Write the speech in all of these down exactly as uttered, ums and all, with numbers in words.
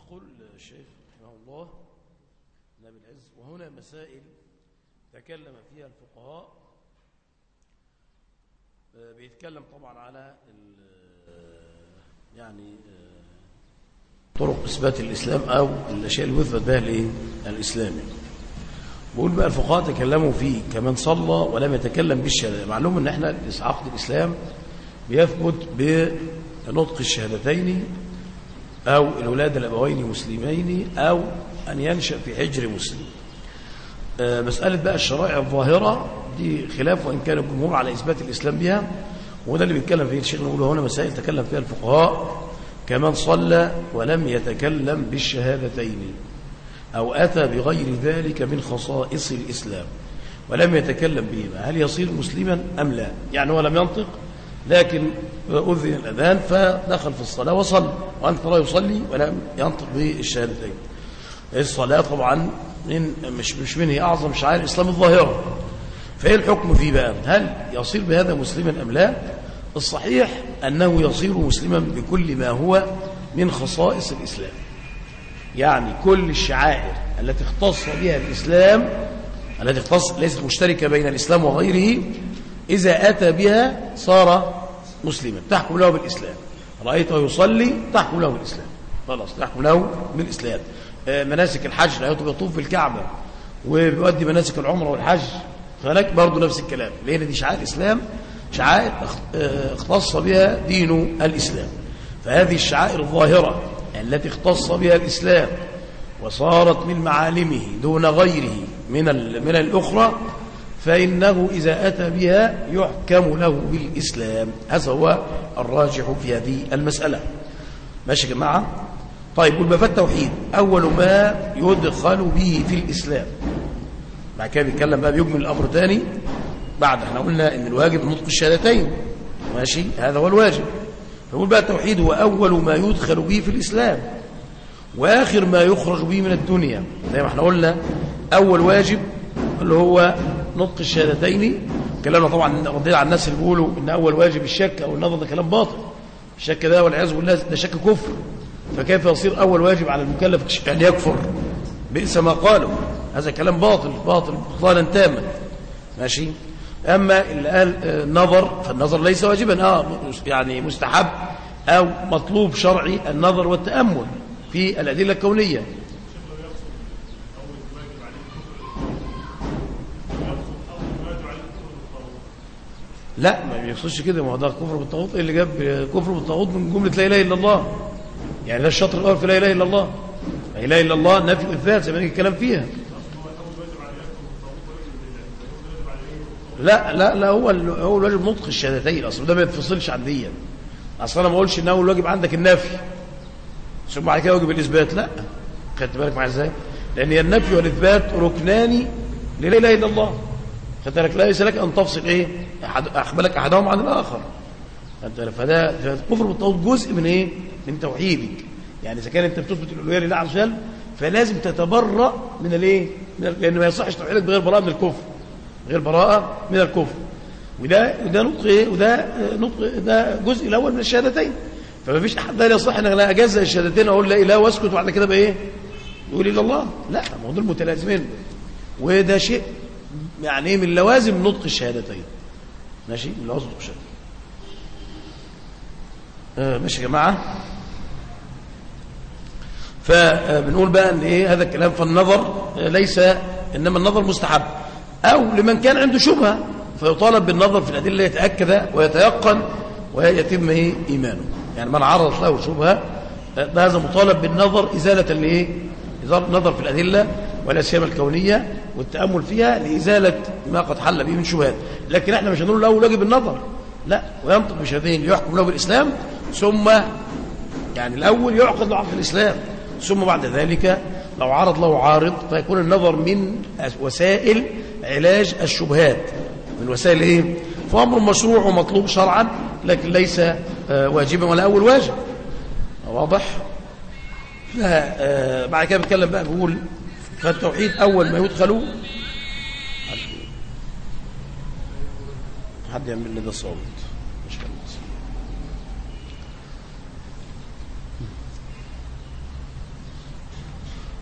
يقول الشيخ رحمه الله نبي العز: وهنا مسائل تكلم فيها الفقهاء. بيتكلم طبعا على يعني طرق إثبات الإسلام أو الأشياء اللي يثبت بها الإسلام. بقول بقى الفقهاء تكلموا فيه كمان صلى ولم يتكلم بالشهادة. معلوم ان احنا عقد الإسلام بيثبت بنطق الشهادتين أو الولادة الأبوين مسلمين أو أن ينشأ في حجر مسلم. مسألة بقى الشرائع الظاهرة دي خلاف، وإن كان الجمهور على إثبات الإسلام بها، وده اللي بيتكلم فيه الشيخ. نقول هنا مسائل تكلم فيها الفقهاء كمان صلى ولم يتكلم بالشهادتين أو أتى بغير ذلك من خصائص الإسلام ولم يتكلم بهما، هل يصير مسلما أم لا؟ يعني هو لم ينطق لكن أذن الأذان فدخل في الصلاة وصلى، وأنت لا يصلي ولم ينطق بالشهادتين. الصلاة طبعا من مش مش منه أعظم شعائر الإسلام الظاهرة، فإيه الحكم فيه بقى؟ هل يصير بهذا مسلما أم لا؟ الصحيح أنه يصير مسلما بكل ما هو من خصائص الإسلام، يعني كل الشعائر التي اختص بها الإسلام، التي اختص ليست مشتركة بين الإسلام وغيره، إذا أتى بها صار مسلما، تحكم له بالإسلام. رأيته يصلي تحكم له بالإسلام، خلاص تحكم له بالإسلام. مناسك الحج رأيته يطوف بالكعبة وبيؤدي مناسك العمرة والحج، فلك برضه نفس الكلام، لأن دي شعائر الإسلام، شعائر اختص بها دين الإسلام. فهذه الشعائر الظاهرة التي اختص بها الإسلام وصارت من معالمه دون غيره من من الأخرى، فإنه إذا أتى بها يحكم له بالإسلام. هذا هو الراجح في هذه المسألة. ماشي يا جماعة؟ طيب، قل فالتوحيد أول ما يدخل به في الإسلام. بعد كده بيتكلم بقى بيجمل الأمر تاني. بعد احنا قلنا إن الواجب نطق الشهادتين، ماشي، هذا هو الواجب. فقول بقى التوحيد هو أول ما يدخل به في الإسلام وآخر ما يخرج به من الدنيا. زي ما احنا قلنا أول واجب اللي هو نطق الشهادتين. كلامنا طبعا ردينا على الناس اللي بيقولوا ان اول واجب الشك او النظر، ده كلام باطل. الشك ده والعياذ بالله ده شك كفر، فكيف يصير اول واجب على المكلف ان يكفر؟ بئس ما قالوا، هذا كلام باطل باطل بطلانا تاما. ماشي. اما اللي قال النظر فالنظر ليس واجبا، اه يعني مستحب او مطلوب شرعي النظر والتامل في الادله الكونيه. لا، ما بيقصدش كده، ما هو ده كفر بالطاغوت. ايه اللي جاب كفر بالطاغوت من جمله لا اله الا الله؟ يعني ده الشطر الاول في لا اله الا الله. لا اله الا الله نفي واثبات زي ما نيجي الكلام فيها. لا لا لا هو هو الواجب نطق الشهادتين اصلا، ده ما يتفصلش عن دي. اصلا انا ما اقولش ان اول واجب عندك النفي ثم بعد كده واجب الاثبات، لا. خدت بالك معايا ازاي؟ لان النفي والاثبات ركنان لا اله الا الله. خدت بالك؟ ليس لك ان تفصل ايه احملك احدهم عن الاخر. فده كفر بالطاغوت جزء من ايه؟ من توحيدك. يعني اذا كان انت بتثبت الالوهيه لله عز وجل فلازم تتبرأ من الايه؟ لان ما يصحش توحيدك بغير براءه من الكفر، غير براءه من الكفر. وده وده نطق ايه؟ وده نطق، ده جزء الاول من الشهادتين. فما فيش احد لا يصح ان انا اجزء الشهادتين اقول لا اله واسكت وبعد كده بايه؟ يقول الا الله. لا، ما دول متلازمين، وده شيء يعني من لوازم نطق الشهادتين. ماشي، من لوازم نطق الشهادتين. آه ماشي يا جماعه. فبنقول بقى ان ايه هذا الكلام؟ فالنظر ليس، انما النظر مستحب، او لمن كان عنده شبهه فيطالب بالنظر في الادله يتاكد ويتيقن ويتم ايه ايمانه. يعني من عرضت له شبهه هذا مطالب بالنظر ازاله الايه؟ النظر في الادله ولا سيما الكونيه والتامل فيها لازاله ما قد حل به من شبهات. لكن احنا مش هنقول له واجب النظر، لا، وينطق بشهادتين يحكم له بالاسلام، ثم يعني الاول يعقد له عقد الاسلام، ثم بعد ذلك لو عرض له عارض فيكون النظر من وسائل علاج الشبهات، من وسائل ايه؟ فامر مشروع ومطلوب شرعا لكن ليس واجبا ولا اول واجب. واضح؟ بعد كده بيتكلم بقى بيقول فالتوحيد اول ما يدخل. حد يعمل لي ده صوت مش خلاص.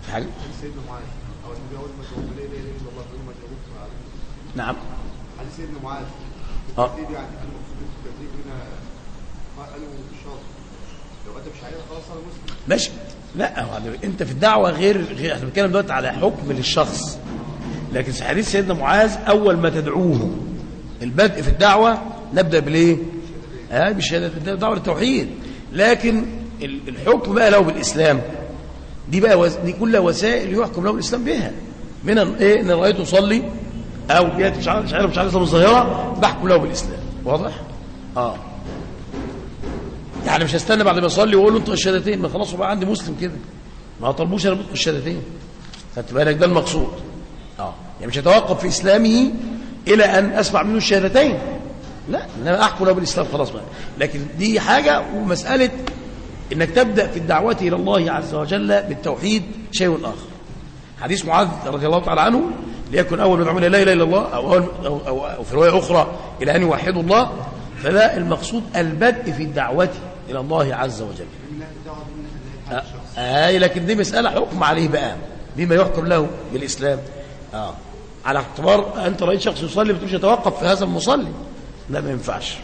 في حاجة سيدنا معاذ او النبي اول ما جاوب لا اله الا الله اول ما جاوب نعم على سيدنا معاذ اه التدريب يعني المقصود التدريب هنا قالوا شرط لو ادب شعيره خلاص انا مسلم ماشي. لا انت في الدعوه غير غير احنا بنتكلم دلوقتي على حكم للشخص، لكن في حديث سيدنا معاذ اول ما تدعوه البدء في الدعوه نبدا بالايه؟ اه بالشهاده، الدعوه للتوحيد. لكن الحكم بقى له بالاسلام دي بقى وز... دي كلها وسائل يحكم له الاسلام بها، من ايه؟ ان رايته يصلي او بياتي مش عارف مش عارف مش عارف الظاهره بحكم له بالاسلام. واضح؟ اه يعني مش هستنى بعد ما يصلي واقول له انطق الشهادتين، ما خلاص بقى عندي مسلم كده، ما طلبوش انا بنطق الشهادتين. خدت بالك؟ ده المقصود. اه يعني مش هتوقف في اسلامه الى ان اسمع منه الشهادتين، لا انا احكم له بالاسلام خلاص بقى. لكن دي حاجه، ومساله انك تبدا في الدعوه الى الله عز وجل بالتوحيد شيء اخر. حديث معاذ رضي الله تعالى عنه ليكن اول ما دعونا لا اله الا الله او, أول أو, أو, أو في روايه اخرى الى ان يوحدوا الله، فلا المقصود البدء في الدعوه الى الله عز وجل. آه. آه لكن دي مساله حكم عليه بقى بما يحكم له بالاسلام. اه على اعتبار انت رايت شخص يصلي بتقولش يتوقف في هذا المصلي، لا ما ينفعش.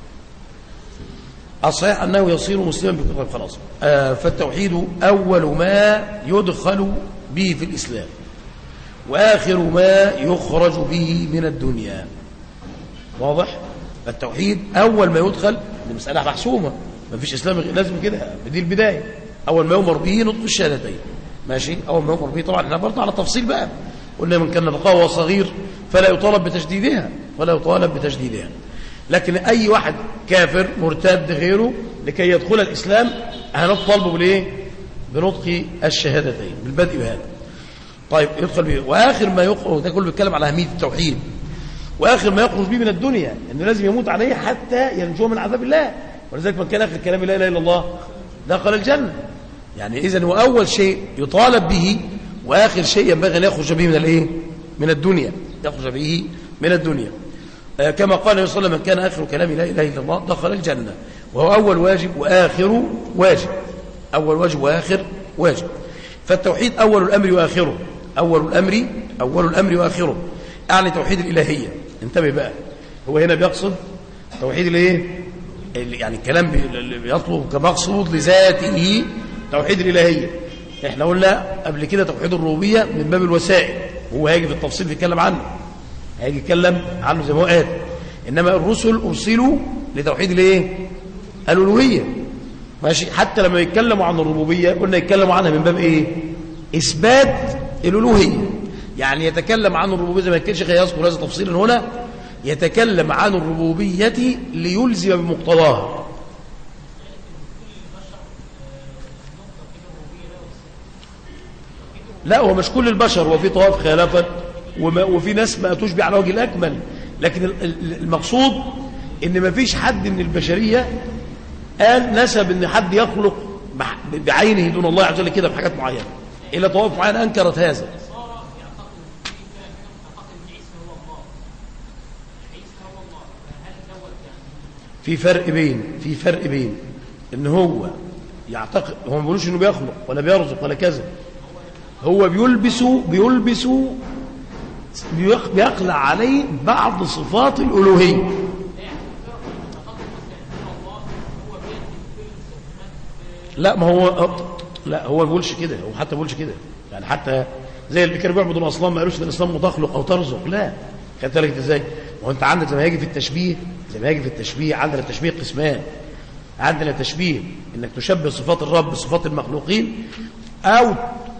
الصحيح انه يصير مسلما بكتاب خلاص. آه فالتوحيد اول ما يدخل به في الاسلام واخر ما يخرج به من الدنيا. واضح؟ التوحيد اول ما يدخل، دي مساله محسومه، ما فيش اسلام لازم كده، دي البدايه. اول ما يؤمر به نطق الشهادتين، ماشي. اول ما يؤمر به طبعا احنا برضه على تفصيل بقى، قلنا من كان بقاء صغير فلا يطالب بتجديدها ولا يطالب بتجديدها. لكن اي واحد كافر مرتد غيره لكي يدخل الاسلام هنطالبه بالايه؟ بنطق الشهادتين، بالبدء بهذا. طيب يدخل به، واخر ما يخرج، ده كله بيتكلم على اهميه التوحيد، واخر ما يخرج به من الدنيا انه لازم يموت عليه حتى ينجو من عذاب الله. ولذلك من كان اخر كلام لا اله الا الله دخل الجنه. يعني اذا هو اول شيء يطالب به واخر شيء ينبغي ان يخرج به من الايه؟ من الدنيا، يخرج به من الدنيا. آه كما قال النبي صلى الله عليه وسلم من كان اخر كلام لا اله الا الله دخل الجنه، وهو اول واجب واخر واجب، اول واجب واخر واجب. فالتوحيد اول الامر واخره، اول الامر اول الامر واخره، اعني توحيد الالهيه. انتبه بقى، هو هنا بيقصد توحيد الايه؟ يعني الكلام بيطلب كمقصود لذاته توحيد الالهيه. احنا قلنا قبل كده توحيد الربوبيه من باب الوسائل، هو هيجي في التفصيل بيتكلم عنه، هيجي يتكلم عنه زي ما هو قال. انما الرسل ارسلوا لتوحيد الايه؟ الالوهيه، ماشي. حتى لما يتكلموا عن الربوبيه قلنا يتكلموا عنها من باب ايه؟ اثبات الالوهيه. يعني يتكلم عن الربوبيه زي ما كانش يذكر هذا تفصيلا هنا، يتكلم عن الربوبيه ليلزم بمقتضاها. لا هو مش كل البشر، وفي طواف خلافا وفي ناس ما تشبع على وجه الاكمل، لكن المقصود ان ما فيش حد من البشريه قال نسب ان حد يخلق بعينه دون الله عز وجل كده بحاجات معينه، الا طوائف معينه انكرت هذا. في فرق بين في فرق بين ان هو يعتقد، هو ما بيقولوش انه بيخلق ولا بيرزق ولا كذا، هو بيلبس بيلبس بيخلع عليه بعض صفات الالوهيه. لا ما هو لا هو ما بيقولش كده، هو حتى ما بيقولش كده. يعني حتى زي اللي كانوا بيعبدوا الاصنام ما قالوش ان الاصنام تخلق او ترزق، لا. خدت بالك ازاي؟ وانت انت عندك زي ما هيجي في التشبيه، زي ما هيجي في التشبيه عندنا التشبيه قسمان. عندنا تشبيه انك تشبه صفات الرب بصفات المخلوقين، او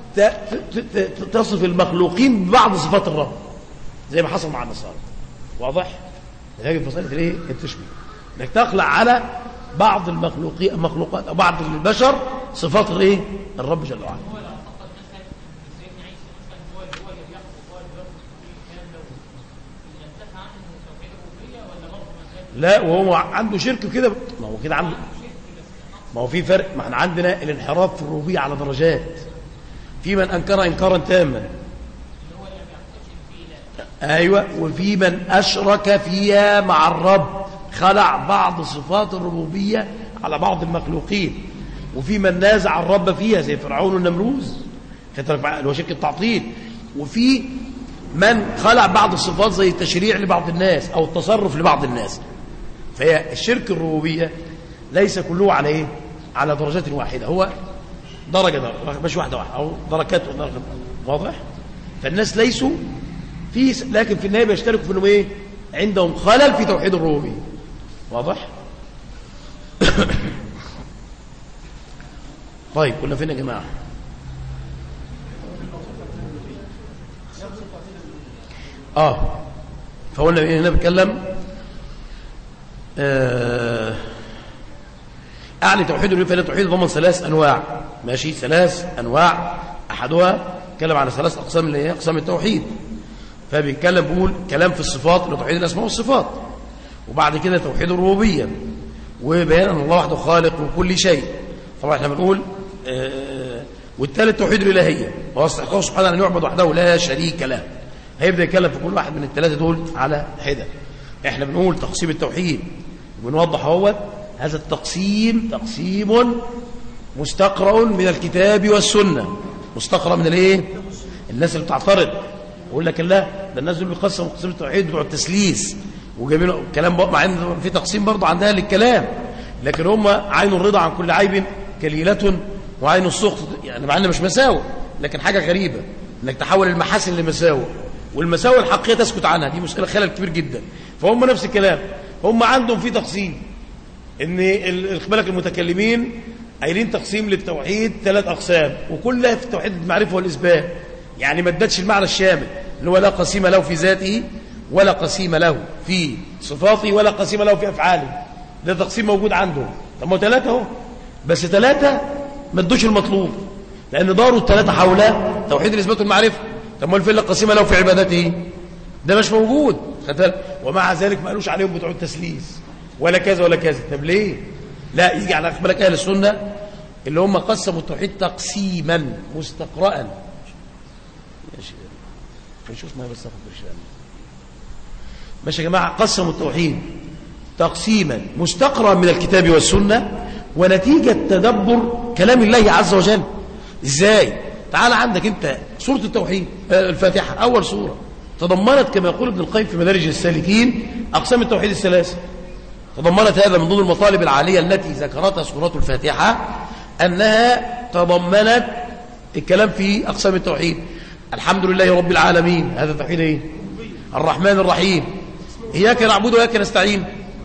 تصف المخلوقين ببعض صفات الرب زي ما حصل مع النصارى. واضح؟ هيجي في مساله الايه؟ التشبيه، انك تخلع على بعض المخلوقين المخلوقات او بعض البشر صفات الايه؟ الرب جل وعلا. لا وهو عنده شرك كده، ما هو كده عنده، ما هو في فرق. ما احنا عندنا الانحراف في الربوبيه على درجات، في من انكر انكارا تاما، ايوه، وفي من اشرك فيها مع الرب، خلع بعض صفات الربوبيه على بعض المخلوقين، وفي من نازع الرب فيها زي فرعون والنمروز. خدت بالك اللي هو شرك التعطيل. وفي من خلع بعض الصفات زي التشريع لبعض الناس او التصرف لبعض الناس. فهي الشرك الربوبيه ليس كله على ايه؟ على درجات واحده، هو درجه درجه مش واحده واحده او دركات ودرجات. واضح؟ فالناس ليسوا في، لكن في النهايه بيشتركوا في انهم ايه؟ عندهم خلل في توحيد الربوبيه. واضح؟ طيب كنا فين يا جماعه؟ اه فقلنا ايه هنا بنتكلم آه اعني توحيد الربوبيه. فإن توحيد ضمن ثلاث انواع، ماشي، ثلاث انواع. احدها اتكلم على ثلاث اقسام اللي هي اقسام التوحيد. فبيتكلم بيقول كلام في الصفات اللي توحيد الاسماء والصفات، وبعد كده توحيد الربوبيه وبيان ان الله وحده خالق وكل شيء. طبعا احنا بنقول آه والثالث توحيد الالهيه، وهو استحقاق سبحانه ان يعبد وحده لا شريك له. هيبدا يتكلم في كل واحد من الثلاثه دول على حده. احنا بنقول تقسيم التوحيد وبنوضح اهوت هذا التقسيم تقسيم مستقرأ من الكتاب والسنه. مستقرأ من الايه؟ الناس اللي بتعترض يقول لك لا ده الناس اللي بيقسموا تقسيم التوحيد بتوع التسليس وجايبين كلام، مع ان في تقسيم برضه عندها للكلام، لكن هم عين الرضا عن كل عيب كليلة وعين السخط، يعني مع ان مش مساوئ لكن حاجه غريبه انك تحول المحاسن لمساوئ والمساوئ الحقيقيه تسكت عنها، دي مشكله خلل كبير جدا. فهم نفس الكلام، هم عندهم في تقسيم ان بالك المتكلمين قايلين تقسيم للتوحيد ثلاث اقسام وكلها في التوحيد المعرفه والاثبات، يعني ما ادتش المعنى الشامل اللي هو لا قسيم له في ذاته ولا قسيم له في صفاته ولا قسيم له في افعاله. ده تقسيم موجود عندهم. طب ما ثلاثه اهو، بس ثلاثه ما ادوش المطلوب لان داروا الثلاثه حول توحيد الاثبات والمعرفه. طب ما الفيل قسيم له في عبادته ده مش موجود، ومع ذلك ما قالوش عليهم بتوع التسليس ولا كذا ولا كذا. طب ليه؟ لا يجي على بالك اهل السنه اللي هم قسموا التوحيد تقسيما مستقرأ. ماشي فنشوف ما بس اخد برشام. ماشي يا جماعه، قسموا التوحيد تقسيما مستقرأ من الكتاب والسنه ونتيجه تدبر كلام الله عز وجل. ازاي؟ تعال عندك انت سوره التوحيد الفاتحه اول سوره تضمنت كما يقول ابن القيم في مدارج السالكين اقسام التوحيد الثلاثه. تضمنت هذا من ضمن المطالب العاليه التي ذكرتها سوره الفاتحه انها تضمنت الكلام في اقسام التوحيد. الحمد لله رب العالمين، هذا توحيد ايه؟ الرحمن الرحيم، اياك نعبد واياك نستعين.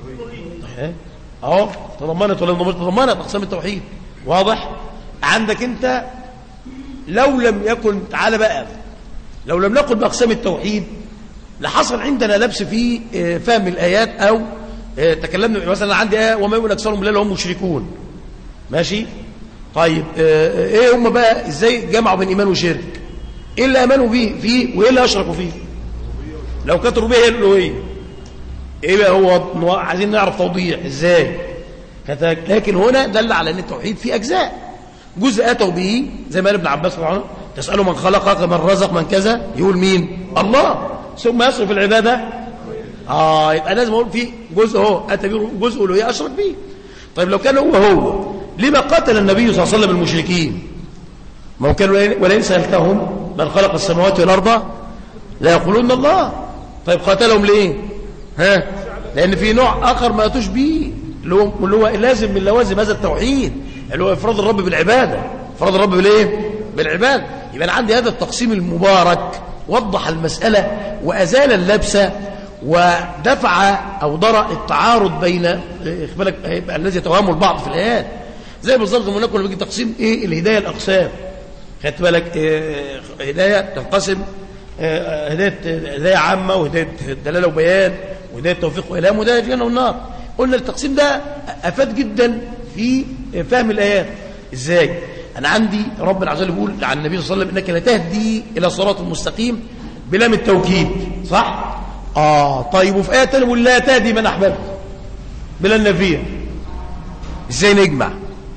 اهو تضمنت ولا تضمنت اقسام التوحيد. واضح؟ عندك انت لو لم يكن، تعالى بقى، لو لم نقل باقسام التوحيد لحصل عندنا لبس في فهم الايات او تكلمنا مثلا عندي ايه وما يؤمن اكثرهم بالله وهم مشركون. ماشي؟ طيب ايه هم بقى ازاي جمعوا بين ايمان وشرك؟ ايه اللي امنوا به فيه وايه اللي اشركوا فيه؟ لو كانت ربوبيه هي الالوهيه ايه بقى هو؟ عايزين نعرف توضيح ازاي. لكن هنا دل على ان التوحيد فيه اجزاء، جزء اتوا به زي ما قال ابن عباس رضي الله عنه تساله من خلقك من رزق من كذا، يقول مين؟ الله، ثم يصرف العباده. اه يبقى لازم اقول في جزء اهو اتى به جزء الوهيه اشرك به. طيب لو كان هو هو لما قتل النبي صلى الله عليه وسلم المشركين؟ ما هو كانوا ولئن سالتهم من خلق السماوات والارض لا يقولون الله. طيب قاتلهم ليه؟ ها؟ لان في نوع اخر ما اتوش به اللي هو اللي هو لازم من لوازم هذا التوحيد اللي هو افراد الرب بالعباده. افراد الرب بالايه؟ بالعباده. يبقى انا عندي هذا التقسيم المبارك وضح المساله وازال اللبس ودفع او درء التعارض بين بالك هيبقى الذي يتوهم البعض في الايات. زي بالظبط لما نقول بيجي تقسيم ايه الهدايه الاقسام. خدت بالك إيه هدايه تنقسم إيه هدايه هدايه عامه وهدايه دلاله وبيان وهدايه توفيق والهام وهدايه الجنه والنار. قلنا التقسيم ده افاد جدا في فهم الايات. ازاي؟ انا عندي ربنا عز وجل بيقول عن النبي صلى الله عليه وسلم انك لا تهدي الى صراط مستقيم بلام التوكيد، صح؟ اه طيب وفي ايه ثانيه بيقول لا تهدي من احببت بلا النفيه. ازاي نجمع؟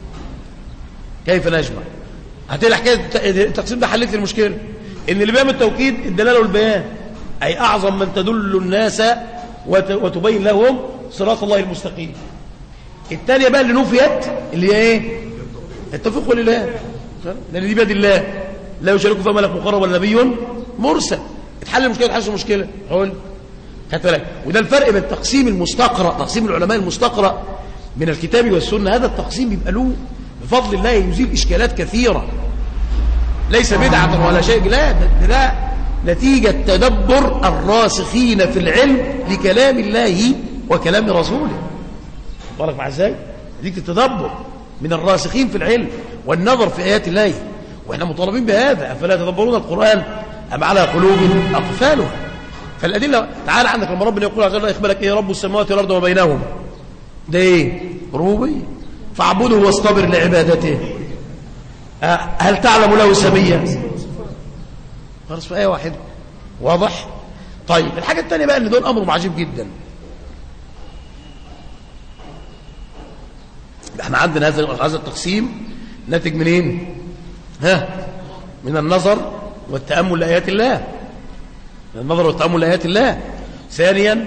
كيف نجمع؟ هتلاقي حكايه التقسيم ده حلت المشكله ان اللي بيعمل التوكيد الدلاله والبيان اي اعظم من تدل الناس وتبين لهم صراط الله المستقيم. الثانيه بقى اللي نفيت اللي هي ايه؟ التوفيق والالهام، لان دي بيد الله. لا يشاركه فيها ملك مقرب ولا نبي مرسل. اتحل المشكله اتحل المشكله حول خدت بالك. وده الفرق بين تقسيم المستقرأ، تقسيم العلماء المستقرأ من الكتاب والسنه. هذا التقسيم يبقى له بفضل الله يزيل اشكالات كثيره، ليس بدعه ولا شيء، لا ده, ده نتيجه تدبر الراسخين في العلم لكلام الله وكلام رسوله. بالك مع ازاي؟ نتيجه التدبر من الراسخين في العلم والنظر في ايات الله، واحنا مطالبين بهذا. افلا يتدبرون القران ام على قلوب اقفالها؟ فالادله تعال عندك لما ربنا يقول عز وجل يخبرك ايه رب السماوات والارض وما بينهما، ده ايه؟ ربوبيه. فاعبده واصطبر لعبادته. هل تعلم له سميا؟ خلاص في ايه واحده. واضح؟ طيب الحاجه الثانيه بقى ان دول امر عجيب جدا. احنا عندنا هذا هذا التقسيم ناتج منين؟ ها؟ من النظر والتامل لايات الله. من النظر والتامل لايات الله. ثانيا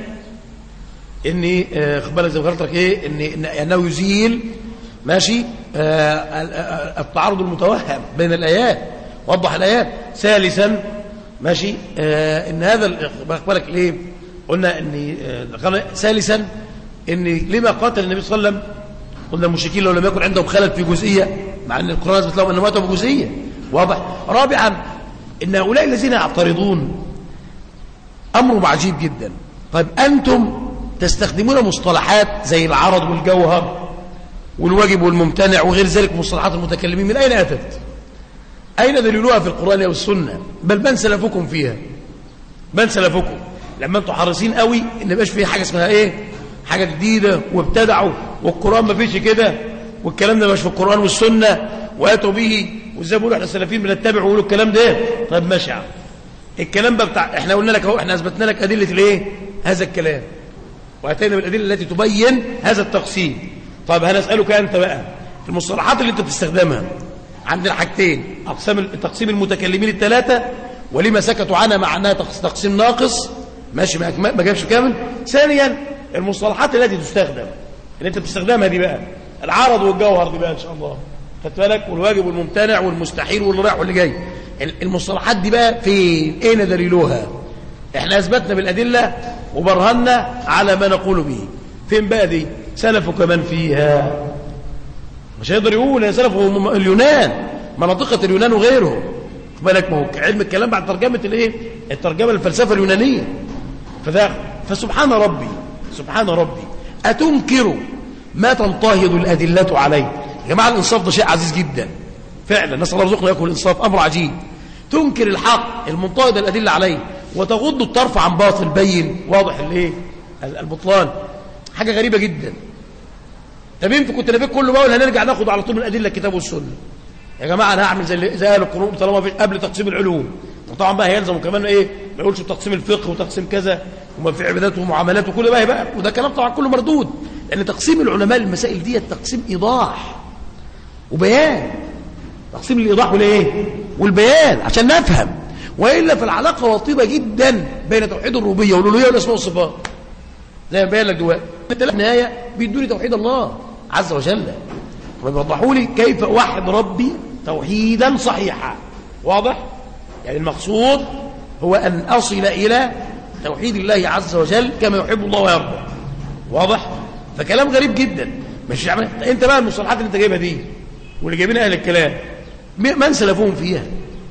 اني خد بالك زي ما قلت لك ايه؟ ان انه يزيل ماشي آه التعارض المتوهم بين الايات، وضح الايات. ثالثا ماشي آه ان هذا خد بالك ليه؟ قلنا ان آه ثالثا ان لما قاتل النبي صلى الله عليه وسلم؟ قلنا المشركين لو لم يكن عندهم خلل في جزئيه، مع ان القران اثبت لهم انهم ماتوا بجزئيه. واضح؟ رابعا ان هؤلاء الذين يعترضون امر عجيب جدا. طيب انتم تستخدمون مصطلحات زي العرض والجوهر والواجب والممتنع وغير ذلك مصطلحات المتكلمين، من اين اتت؟ اين دليلوها في القران والسنه؟ بل من سلفكم فيها؟ من سلفكم؟ لما انتم حريصين قوي ان ما يبقاش فيه حاجه اسمها ايه؟ حاجه جديده وابتدعوا والقران ما فيش كده والكلام ده مش في القران والسنه واتوا به، وازاي بيقولوا احنا السلفيين بنتبع ويقولوا الكلام ده؟ طيب ماشي يا عم، الكلام ده بتاع احنا قلنا لك اهو، احنا اثبتنا لك ادله الايه؟ هذا الكلام، واتينا بالادله التي تبين هذا التقسيم. طيب هنسالك انت بقى في المصطلحات اللي انت بتستخدمها عندنا حاجتين: اقسام تقسيم المتكلمين الثلاثه ولما سكتوا عنها مع انها تقسيم ناقص ماشي ما جابش كامل. ثانيا المصطلحات التي تستخدم اللي انت بتستخدمها دي بقى، العرض والجوهر دي بقى ان شاء الله خدت بالك، والواجب والممتنع والمستحيل واللي رايح واللي جاي. المصطلحات دي بقى فين؟ اين دليلها؟ احنا اثبتنا بالادله وبرهنا على ما نقول به. فين بقى دي؟ سلفك من فيها؟ مش هيقدر يقول يا سلف اليونان، مناطق اليونان وغيرهم. خد بالك ما هو علم الكلام بعد ترجمه الايه؟ الترجمه للفلسفه اليونانيه. فده فسبحان ربي سبحان ربي اتنكر ما تنتهض الادله عليه. يا جماعه الانصاف ده شيء عزيز جدا فعلا، نسال الله يرزقنا ياكل الانصاف، امر عجيب. تنكر الحق المنتهض الادله عليه وتغض الطرف عن باطل بين واضح الايه؟ البطلان. حاجه غريبه جدا. طب انت كنت نبيك كله بقى هنرجع ناخد على طول من ادله الكتاب والسنه؟ يا جماعه انا هعمل زي زي اهل القرون طالما في قبل تقسيم العلوم، وطبعا بقى هيلزم كمان ايه؟ ما يقولش تقسيم الفقه وتقسيم كذا وما في عبادات ومعاملات وكل بقى بقى وده كلام طبعا كله مردود، لان تقسيم العلماء للمسائل دي تقسيم ايضاح وبيان. تقسيم الايضاح والايه؟ والبيان عشان نفهم، والا فالعلاقه وطيده جدا بين توحيد الربوبيه والالوهيه والاسماء والصفات. زي ما بين لك دلوقتي في النهايه بيدوني توحيد الله عز وجل، ويوضحوا لي كيف اوحد ربي توحيدا صحيحا. واضح؟ يعني المقصود هو ان اصل الى توحيد الله عز وجل كما يحب الله ويرضى. واضح؟ فكلام غريب جدا. مش يعني انت بقى المصطلحات اللي انت جايبها دي واللي جايبينها اهل الكلام من سلفهم فيها؟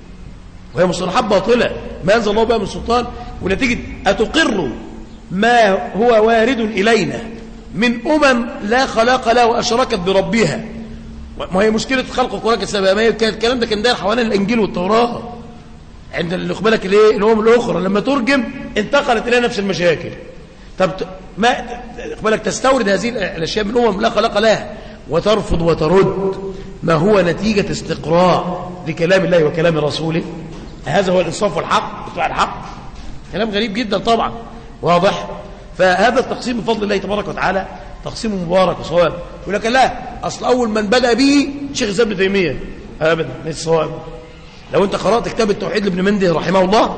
وهي مصطلحات باطله ما انزل الله بها من سلطان، ونتيجه اتقر ما هو وارد الينا من امم لا خلاق لها واشركت بربها. ما هي مشكله خلق القران السبب، ما هي الكلام ده كان داير حوالين الانجيل والتوراه عند اللي خد بالك الايه الامم الاخرى لما ترجم انتقلت الى نفس المشاكل. طب ما خد بالك تستورد هذه الاشياء من امم لا خلاق لها وترفض وترد ما هو نتيجه استقراء لكلام الله وكلام رسوله. هذا هو الانصاف والحق بتاع الحق. كلام غريب جدا طبعا. واضح؟ فهذا التقسيم بفضل الله تبارك وتعالى تقسيم مبارك وصواب. يقول لك لا اصل اول من بدا به شيخ الاسلام ابن تيميه. ابدا ليس صواب. لو انت قرات كتاب التوحيد لابن منده رحمه الله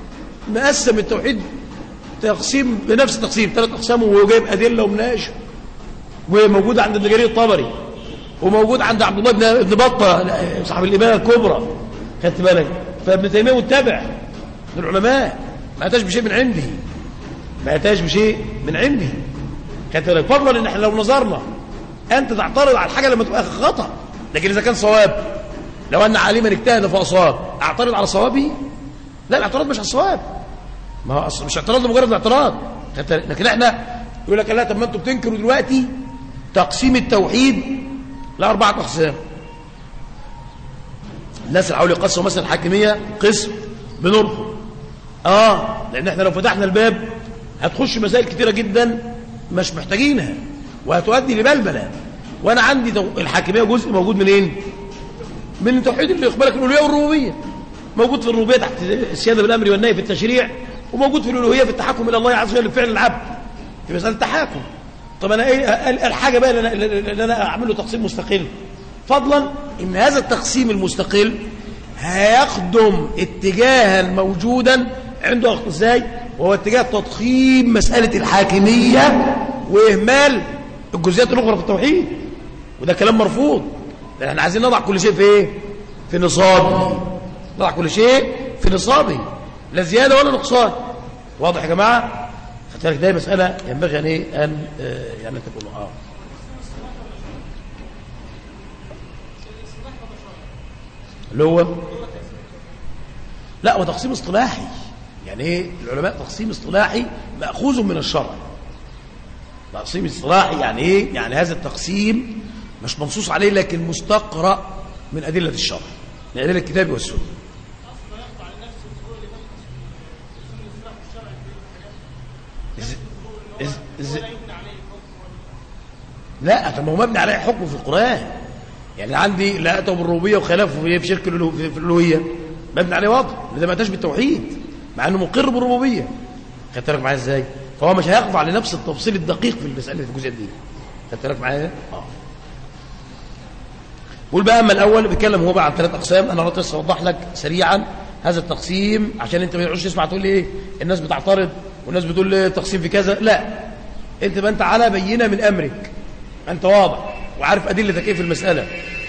مقسم التوحيد تقسيم بنفس التقسيم ثلاث اقسام، وجايب ادله ومناقشه، وموجود عند ابن جرير الطبري، وموجود عند عبد الله بن بطه صاحب الابانه الكبرى. خدت بالك؟ فابن تيميه متبع للعلماء، ما اتاش بشيء من عندي، ما اتاش بشيء من عندي. خدت بالك؟ فضلا ان احنا لو نظرنا انت تعترض على الحاجه لما تبقى خطا، لكن اذا كان صواب، لو ان عالما اجتهد فاصاب اعترض على صوابه؟ لا، الاعتراض مش على الصواب، ما هو مش اعتراض لمجرد الاعتراض. لكن احنا يقول لك لا، طب ما انتوا بتنكروا دلوقتي تقسيم التوحيد لاربعه اقسام. الناس اللي حاولوا يقسموا مثلا الحاكميه قسم بنرفض، اه لان احنا لو فتحنا الباب هتخش مسائل كتيره جدا مش محتاجينها وهتؤدي لبلبله. وانا عندي الحاكميه جزء موجود منين؟ من التوحيد اللي يقبلك الالوهيه والربوبيه، موجود في الربوبيه تحت السياده بالامر والنهي في التشريع، وموجود في الالوهيه في التحكم الى الله عز وجل بفعل العبد في مساله التحاكم. طب انا ايه الحاجه بقى اللي انا, اللي أنا اعمل له تقسيم مستقل؟ فضلا ان هذا التقسيم المستقل هيخدم اتجاها موجودا عنده ازاي، وهو اتجاه تضخيم مساله الحاكميه واهمال الجزئيات الاخرى في التوحيد، وده كلام مرفوض. لان احنا عايزين نضع كل شيء في ايه؟ في نصابه، نضع كل شيء في نصابه، لا زياده ولا نقصان. واضح يا جماعه؟ خدت بالك؟ ده مساله ينبغي ان ايه ان آه يعني تكون اه اللي هو لا، وتقسيم اصطلاحي. يعني ايه العلماء تقسيم اصطلاحي ماخوذ من الشرع. تقسيم اصطلاحي يعني ايه؟ يعني هذا التقسيم مش منصوص عليه لكن مستقرأ من ادله الشرع، من ادله الكتاب والسنه. إز... إز... إز... لا، طب ما هو مبني عليه حكم في القرآن. يعني عندي لا أتوا بالربوبية وخلافه في شرك في الألوهية مبني عليه واضح، لذا ما أتاش بالتوحيد مع أنه مقر بالربوبية. خدت بالك معايا إزاي؟ فهو مش هيخضع لنفس التفصيل الدقيق في المسألة في الجزئية دي. خدت بالك معايا؟ اه قول بقى. أما الأول بيتكلم هو بقى عن ثلاث أقسام. أنا رأيت أوضح لك سريعا هذا التقسيم عشان أنت ما تقعدش تسمع تقول لي إيه الناس بتعترض والناس بتقول لي تقسيم في كذا. لا، أنت بقى أنت على بينة من أمرك، أنت واضح وعارف أدلتك إيه في المسألة.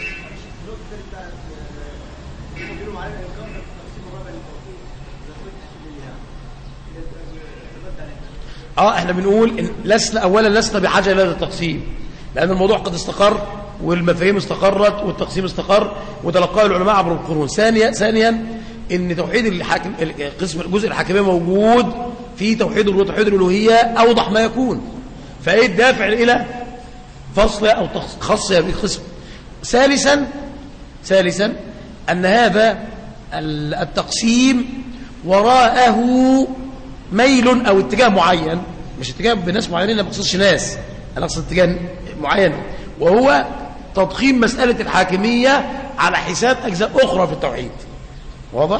اه احنا بنقول إن لسنا اولا لسنا بحاجه الى هذا التقسيم، لان الموضوع قد استقر والمفاهيم استقرت والتقسيم استقر وتلقاه العلماء عبر القرون. ثانيا ثانيا ان توحيد الحاكم قسم الجزء الحاكميه موجود في توحيد توحيد الالوهيه اوضح ما يكون، فايه الدافع الى فصل او خص هذه القسم. ثالثا ثالثا ان هذا التقسيم وراءه ميل او اتجاه معين، مش اتجاه بناس معينين، ما بقصدش ناس، انا اقصد اتجاه معين، وهو تضخيم مساله الحاكميه على حساب اجزاء اخرى في التوحيد. واضح؟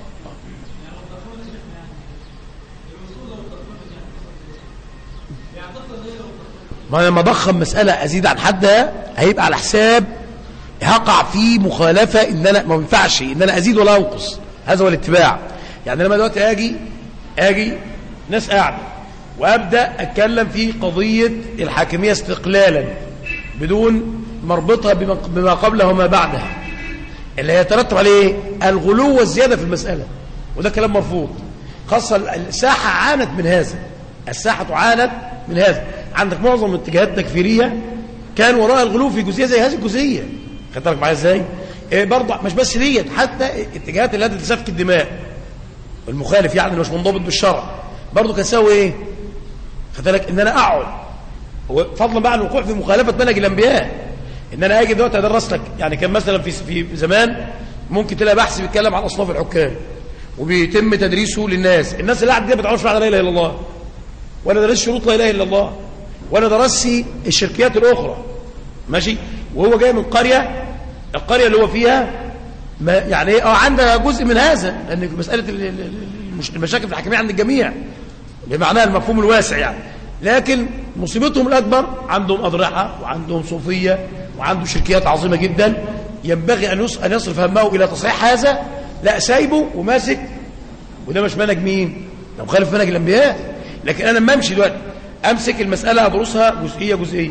ما لما ضخم مساله ازيد عن حدها هيبقى على حساب، هقع في مخالفه ان انا ما ينفعش ان انا ازيد ولا انقص. هذا هو الاتباع. يعني لما دلوقتي اجي اجي ناس قاعده وابدا اتكلم في قضيه الحاكميه استقلالا بدون مربطها بما قبلها وما بعدها، اللي هيترتب عليه الغلو والزياده في المساله، وده كلام مرفوض. خاصه الساحه عانت من هذا، الساحه عانت من هذا. عندك معظم الاتجاهات التكفيريه كان وراء الغلو في جزئيه زي هذه الجزئيه. خدت بالك معايا ازاي؟ إيه برضه مش بس ديت، حتى اتجاهات اللي ادت لسفك الدماء، المخالف يعني اللي مش منضبط بالشرع برضه كان سوي ايه؟ خدت بالك ان انا اقعد فضلا بقى عن الوقوع في مخالفه منهج الانبياء، ان انا اجي دلوقتي ادرس لك. يعني كان مثلا في في زمان ممكن تلاقي بحث بيتكلم عن اصناف الحكام وبيتم تدريسه للناس، الناس اللي قاعده دي ما بتعرفش معنى لا اله الا الله، ولا درس شروط لا اله الا الله، ولا درس الشركيات الاخرى، ماشي؟ وهو جاي من قريه، القريه اللي هو فيها ما يعني ايه اه عندها جزء من هذا، لان مساله المشاكل في الحاكميه عند الجميع بمعناها المفهوم الواسع يعني. لكن مصيبتهم الاكبر عندهم اضرحه وعندهم صوفيه وعندهم شركيات عظيمه جدا، ينبغي ان ان يصرف همه الى تصحيح هذا، لا سايبه وماسك، وده مش منهج مين؟ ده مخالف منهج الانبياء. لكن انا لما امشي دلوقتي امسك المساله ادرسها جزئيه جزئيه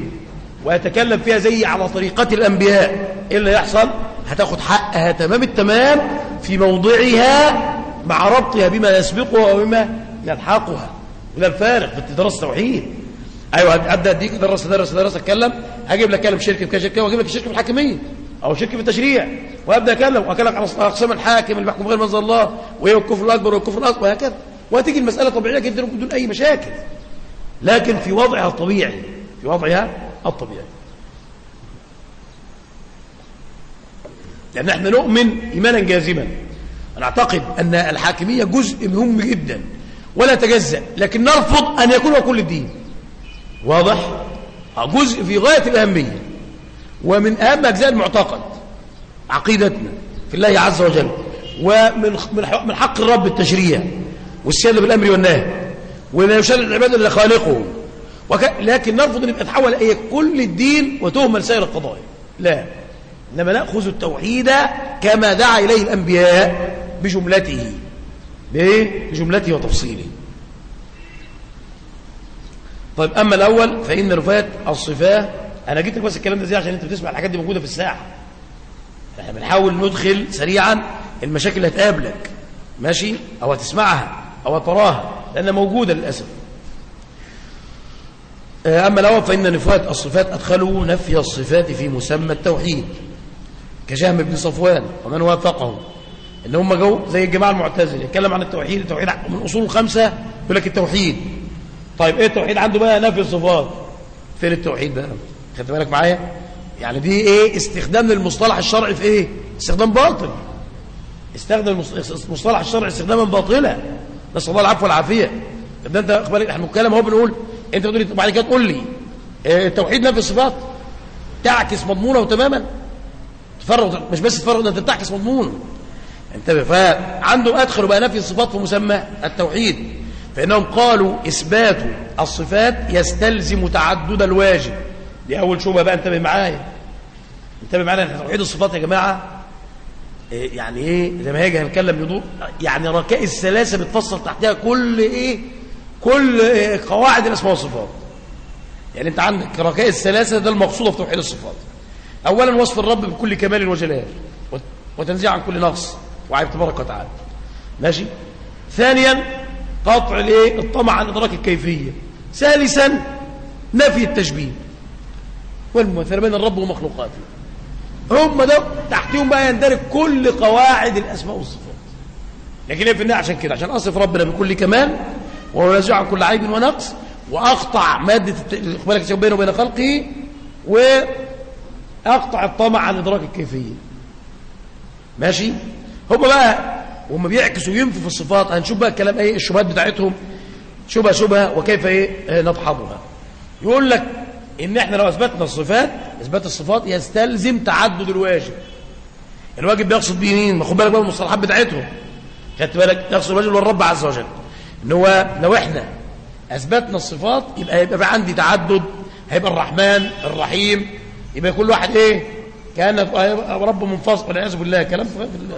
واتكلم فيها زي على طريقه الانبياء، ايه اللي يحصل؟ هتاخد حقها تمام التمام في موضعها مع ربطها بما يسبقها وبما يلحقها. وده الفارق في دراسة التوحيد. ايوه ابدا اديك درس درس درس اتكلم، هجيب لك كلام شركه كشركه، واجيب لك الشركه في الحاكميه او شركه في التشريع، وابدا اتكلم واكلمك على اقسام الحاكم اللي بيحكم غير منزل الله وايه الكفر الاكبر والكفر الاصغر وهكذا، وهتيجي المساله طبيعيه جدا بدون اي مشاكل، لكن في وضعها الطبيعي، في وضعها الطبيعي. لان احنا نؤمن ايمانا جازما، نعتقد ان الحاكميه جزء مهم جدا ولا يتجزأ، لكن نرفض ان يكون هو كل الدين. واضح؟ جزء في غاية الأهمية ومن أهم أجزاء المعتقد، عقيدتنا في الله عز وجل، ومن من حق الرب التشريع والسيادة بالأمر والنهي، ولا يشرع العباد إلا خالقه، وك... لكن نرفض أن يبقى تحول أي كل الدين وتهمل سائر القضايا. لا، إنما نأخذ التوحيد كما دعا إليه الأنبياء بجملته، بجملته وتفصيله. طيب أما الأول فإن رفات الصفات، أنا جيت لك بس الكلام ده زي عشان أنت بتسمع الحاجات دي موجودة في الساحة، احنا بنحاول ندخل سريعا المشاكل اللي هتقابلك، ماشي، أو هتسمعها أو هتراها لأنها موجودة للأسف. أما الأول فإن نفات الصفات أدخلوا نفي الصفات في مسمى التوحيد كجهم بن صفوان ومن وافقه، إن هم جو زي الجماعة المعتزلة يتكلم عن التوحيد، التوحيد من أصول الخمسة يقول لك التوحيد. طيب ايه التوحيد عنده بقى؟ نفي الصفات. فين التوحيد بقى؟ خدت بالك معايا؟ يعني دي ايه؟ استخدام للمصطلح الشرعي في ايه؟ استخدام باطل. استخدم المصطلح الشرعي استخداما باطلا، نسأل الله العفو والعافيه. ده انت خد بالك احنا بنتكلم اهو بنقول، انت بتقول بعد كده تقول لي اه التوحيد نفي الصفات، تعكس مضمونه تماما، تفرغ، مش بس تفرغ، ده انت بتعكس مضمونه. انتبه. فعنده ادخلوا بقى نفي الصفات في مسمى التوحيد، فإنهم قالوا إثبات الصفات يستلزم تعدد الواجب. دي أول شبهة بقى، انتبه معايا، انتبه معايا. توحيد الصفات يا جماعة إيه يعني ايه؟ زي ما هيجي هنتكلم يدور، يعني ركائز ثلاثة بتفصل تحتها كل ايه؟ كل إيه قواعد الأسماء والصفات. يعني انت عندك ركائز ثلاثة، ده المقصود في توحيد الصفات. أولا وصف الرب بكل كمال وجلال وتنزيع عن كل نقص وعيب تبارك وتعالى، ماشي. ثانيا قطع الايه؟ الطمع عن ادراك الكيفيه. ثالثا نفي التشبيه والمماثله بين الرب ومخلوقاته. هم ده تحتهم بقى يندرج كل قواعد الاسماء والصفات. لكن في النهايه عشان كده، عشان اصف ربنا بكل كمال وينزع عن كل عيب ونقص، واقطع ماده الاخبار بينه وبين خلقه، واقطع الطمع عن ادراك الكيفيه، ماشي. هم بقى وهم بيعكسوا وينفوا في الصفات، هنشوف بقى الكلام ايه الشبهات بتاعتهم، شبهه شبهه وكيف ايه نضحضها. يقول لك ان احنا لو اثبتنا الصفات، اثبات الصفات يستلزم تعدد الواجب. الواجب بيقصد بيه مين؟ خد بالك بقى من المصطلحات بتاعتهم، خدت بالك؟ يقصد الواجب والرب عز وجل. ان هو لو احنا اثبتنا الصفات يبقى هيبقى عندي تعدد، هيبقى الرحمن الرحيم، يبقى كل واحد ايه؟ كان رب منفصل والعياذ بالله. كلام في الله.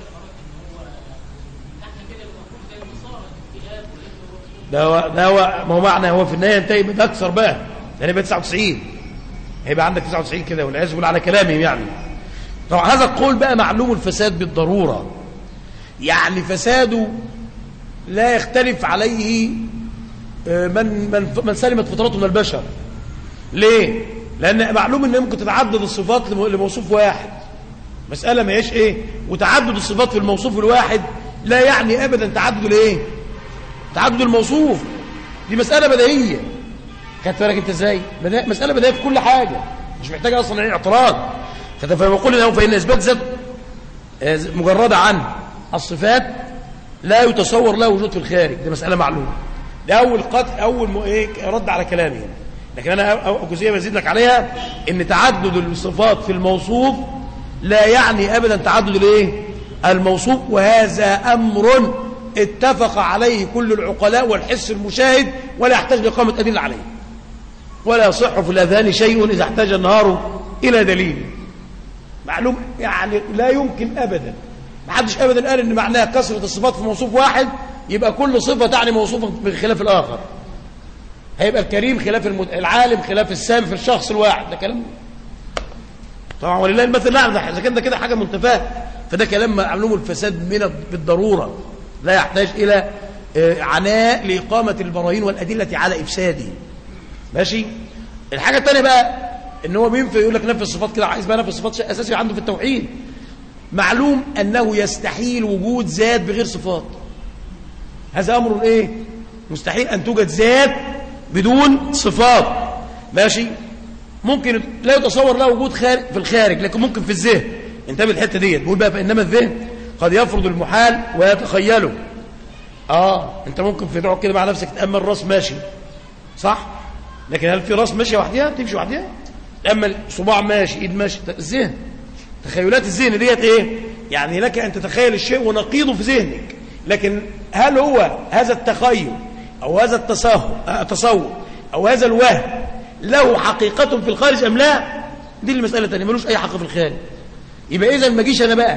ده هو ده هو ما هو معنى هو في النهايه ينتهي باكثر بقى، يعني يبقى تسعة وتسعين، هيبقى عندك تسعة وتسعين كده والعياذ بالله على كلامهم. يعني طبعا هذا القول بقى معلوم الفساد بالضروره، يعني فساده لا يختلف عليه من من من سلمت فطرته من البشر. ليه؟ لان معلوم ان ممكن تتعدد الصفات لموصوف واحد، مساله ما هيش ايه، وتعدد الصفات في الموصوف الواحد لا يعني ابدا تعدد الايه؟ تعدد الموصوف. دي مسألة بديهية، كانت فارق انت ازاي؟ مسألة بديهية في كل حاجة، مش محتاجة اصلا ايه اعتراض. فيقول له فإن اثبات ذات مجردة عن الصفات لا يتصور له وجود في الخارج، دي مسألة معلومة. ده اول قطع، اول م... ايه رد على كلامي. لكن انا جزئية بزيد لك عليها، ان تعدد الصفات في الموصوف لا يعني ابدا تعدد الايه؟ الموصوف، وهذا امر اتفق عليه كل العقلاء والحس المشاهد، ولا يحتاج لإقامة أدلة عليه، ولا يصح في الأذهان شيء إذا احتاج النهار إلى دليل. معلوم يعني لا يمكن أبدا، ما حدش أبدا قال إن معناها كثرة الصفات في موصوف واحد يبقى كل صفة تعني موصوفا بخلاف الآخر. هيبقى الكريم خلاف المد... العالم خلاف السام في الشخص الواحد، ده كلام طبعا ولله المثل الأعلى. إذا كان ده كده حاجة منتفاة، فده كلام معلوم الفساد من بالضرورة، لا يحتاج إلى عناء لإقامة البراهين والأدلة على إفساده. ماشي. الحاجة الثانية بقى إن هو بينفع يقول لك نفي الصفات كده، عايز بقى نفي الصفات شيء أساسي عنده في التوحيد. معلوم أنه يستحيل وجود ذات بغير صفات، هذا أمر إيه؟ مستحيل أن توجد ذات بدون صفات. ماشي. ممكن لا يتصور له وجود خارج في الخارج، لكن ممكن في الذهن. انتبه الحته ديت، بيقول بقى فانما الذهن قد يفرض المحال ويتخيله. اه انت ممكن في دعوه كده مع نفسك تامل الراس ماشي صح، لكن هل في راس ماشيه وحدها تمشي وحدها؟ تامل صباع ماشي، ايد ماشي، الذهن. تخيلات الذهن ديت ايه؟ يعني لك ان تتخيل الشيء ونقيضه في ذهنك، لكن هل هو هذا التخيل او هذا التصور او هذا الوهم له حقيقة في الخارج أم لا؟ دي المسألة الثانية، ملوش أي حق في الخارج. يبقى إذا ما جيش أنا بقى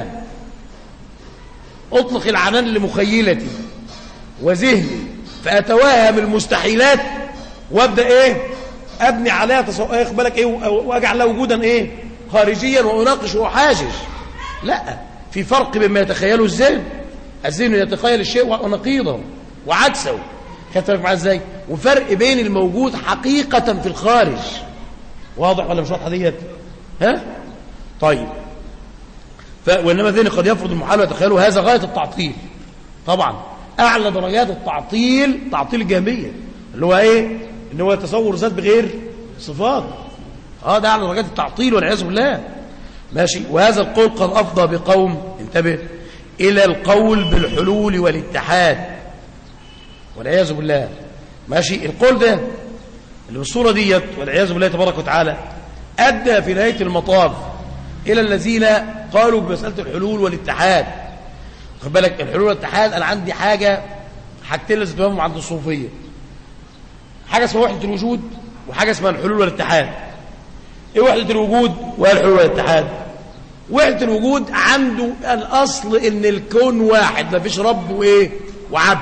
أطلق العنان لمخيلتي وذهني فأتوهم المستحيلات وأبدأ إيه؟ أبني عليها تصور إيه بالك إيه وأجعل لها وجودا إيه؟ خارجيا وأناقش وأحاجج. لا، في فرق بين ما يتخيله الذهن. الذهن يتخيل الشيء ونقيضه وعكسه، خدت بالك معايا ازاي؟ وفرق بين الموجود حقيقة في الخارج. واضح ولا مش واضحة ديت؟ ها؟ طيب. ف... وإنما الذهن قد يفرض المحال ويتخيله، هذا غاية التعطيل. طبعا أعلى درجات التعطيل تعطيل الجهمية، اللي هو إيه؟ إن هو تصور ذات بغير صفات. اه ده أعلى درجات التعطيل والعياذ بالله. ماشي. وهذا القول قد أفضى بقوم، انتبه، إلى القول بالحلول والاتحاد والعياذ بالله. ماشي. القول ده اللي بالصورة ديت والعياذ بالله تبارك وتعالى أدى في نهاية المطاف إلى الذين قالوا بمسألة الحلول والاتحاد. خد بالك، الحلول والاتحاد أنا عندي حاجة حاجتين لازم تفهمهم عند الصوفية، حاجة اسمها وحدة الوجود وحاجة اسمها الحلول والاتحاد. إيه وحدة الوجود والحلول والاتحاد؟ وحدة الوجود عنده الأصل إن الكون واحد، ما فيش رب وإيه وعبد.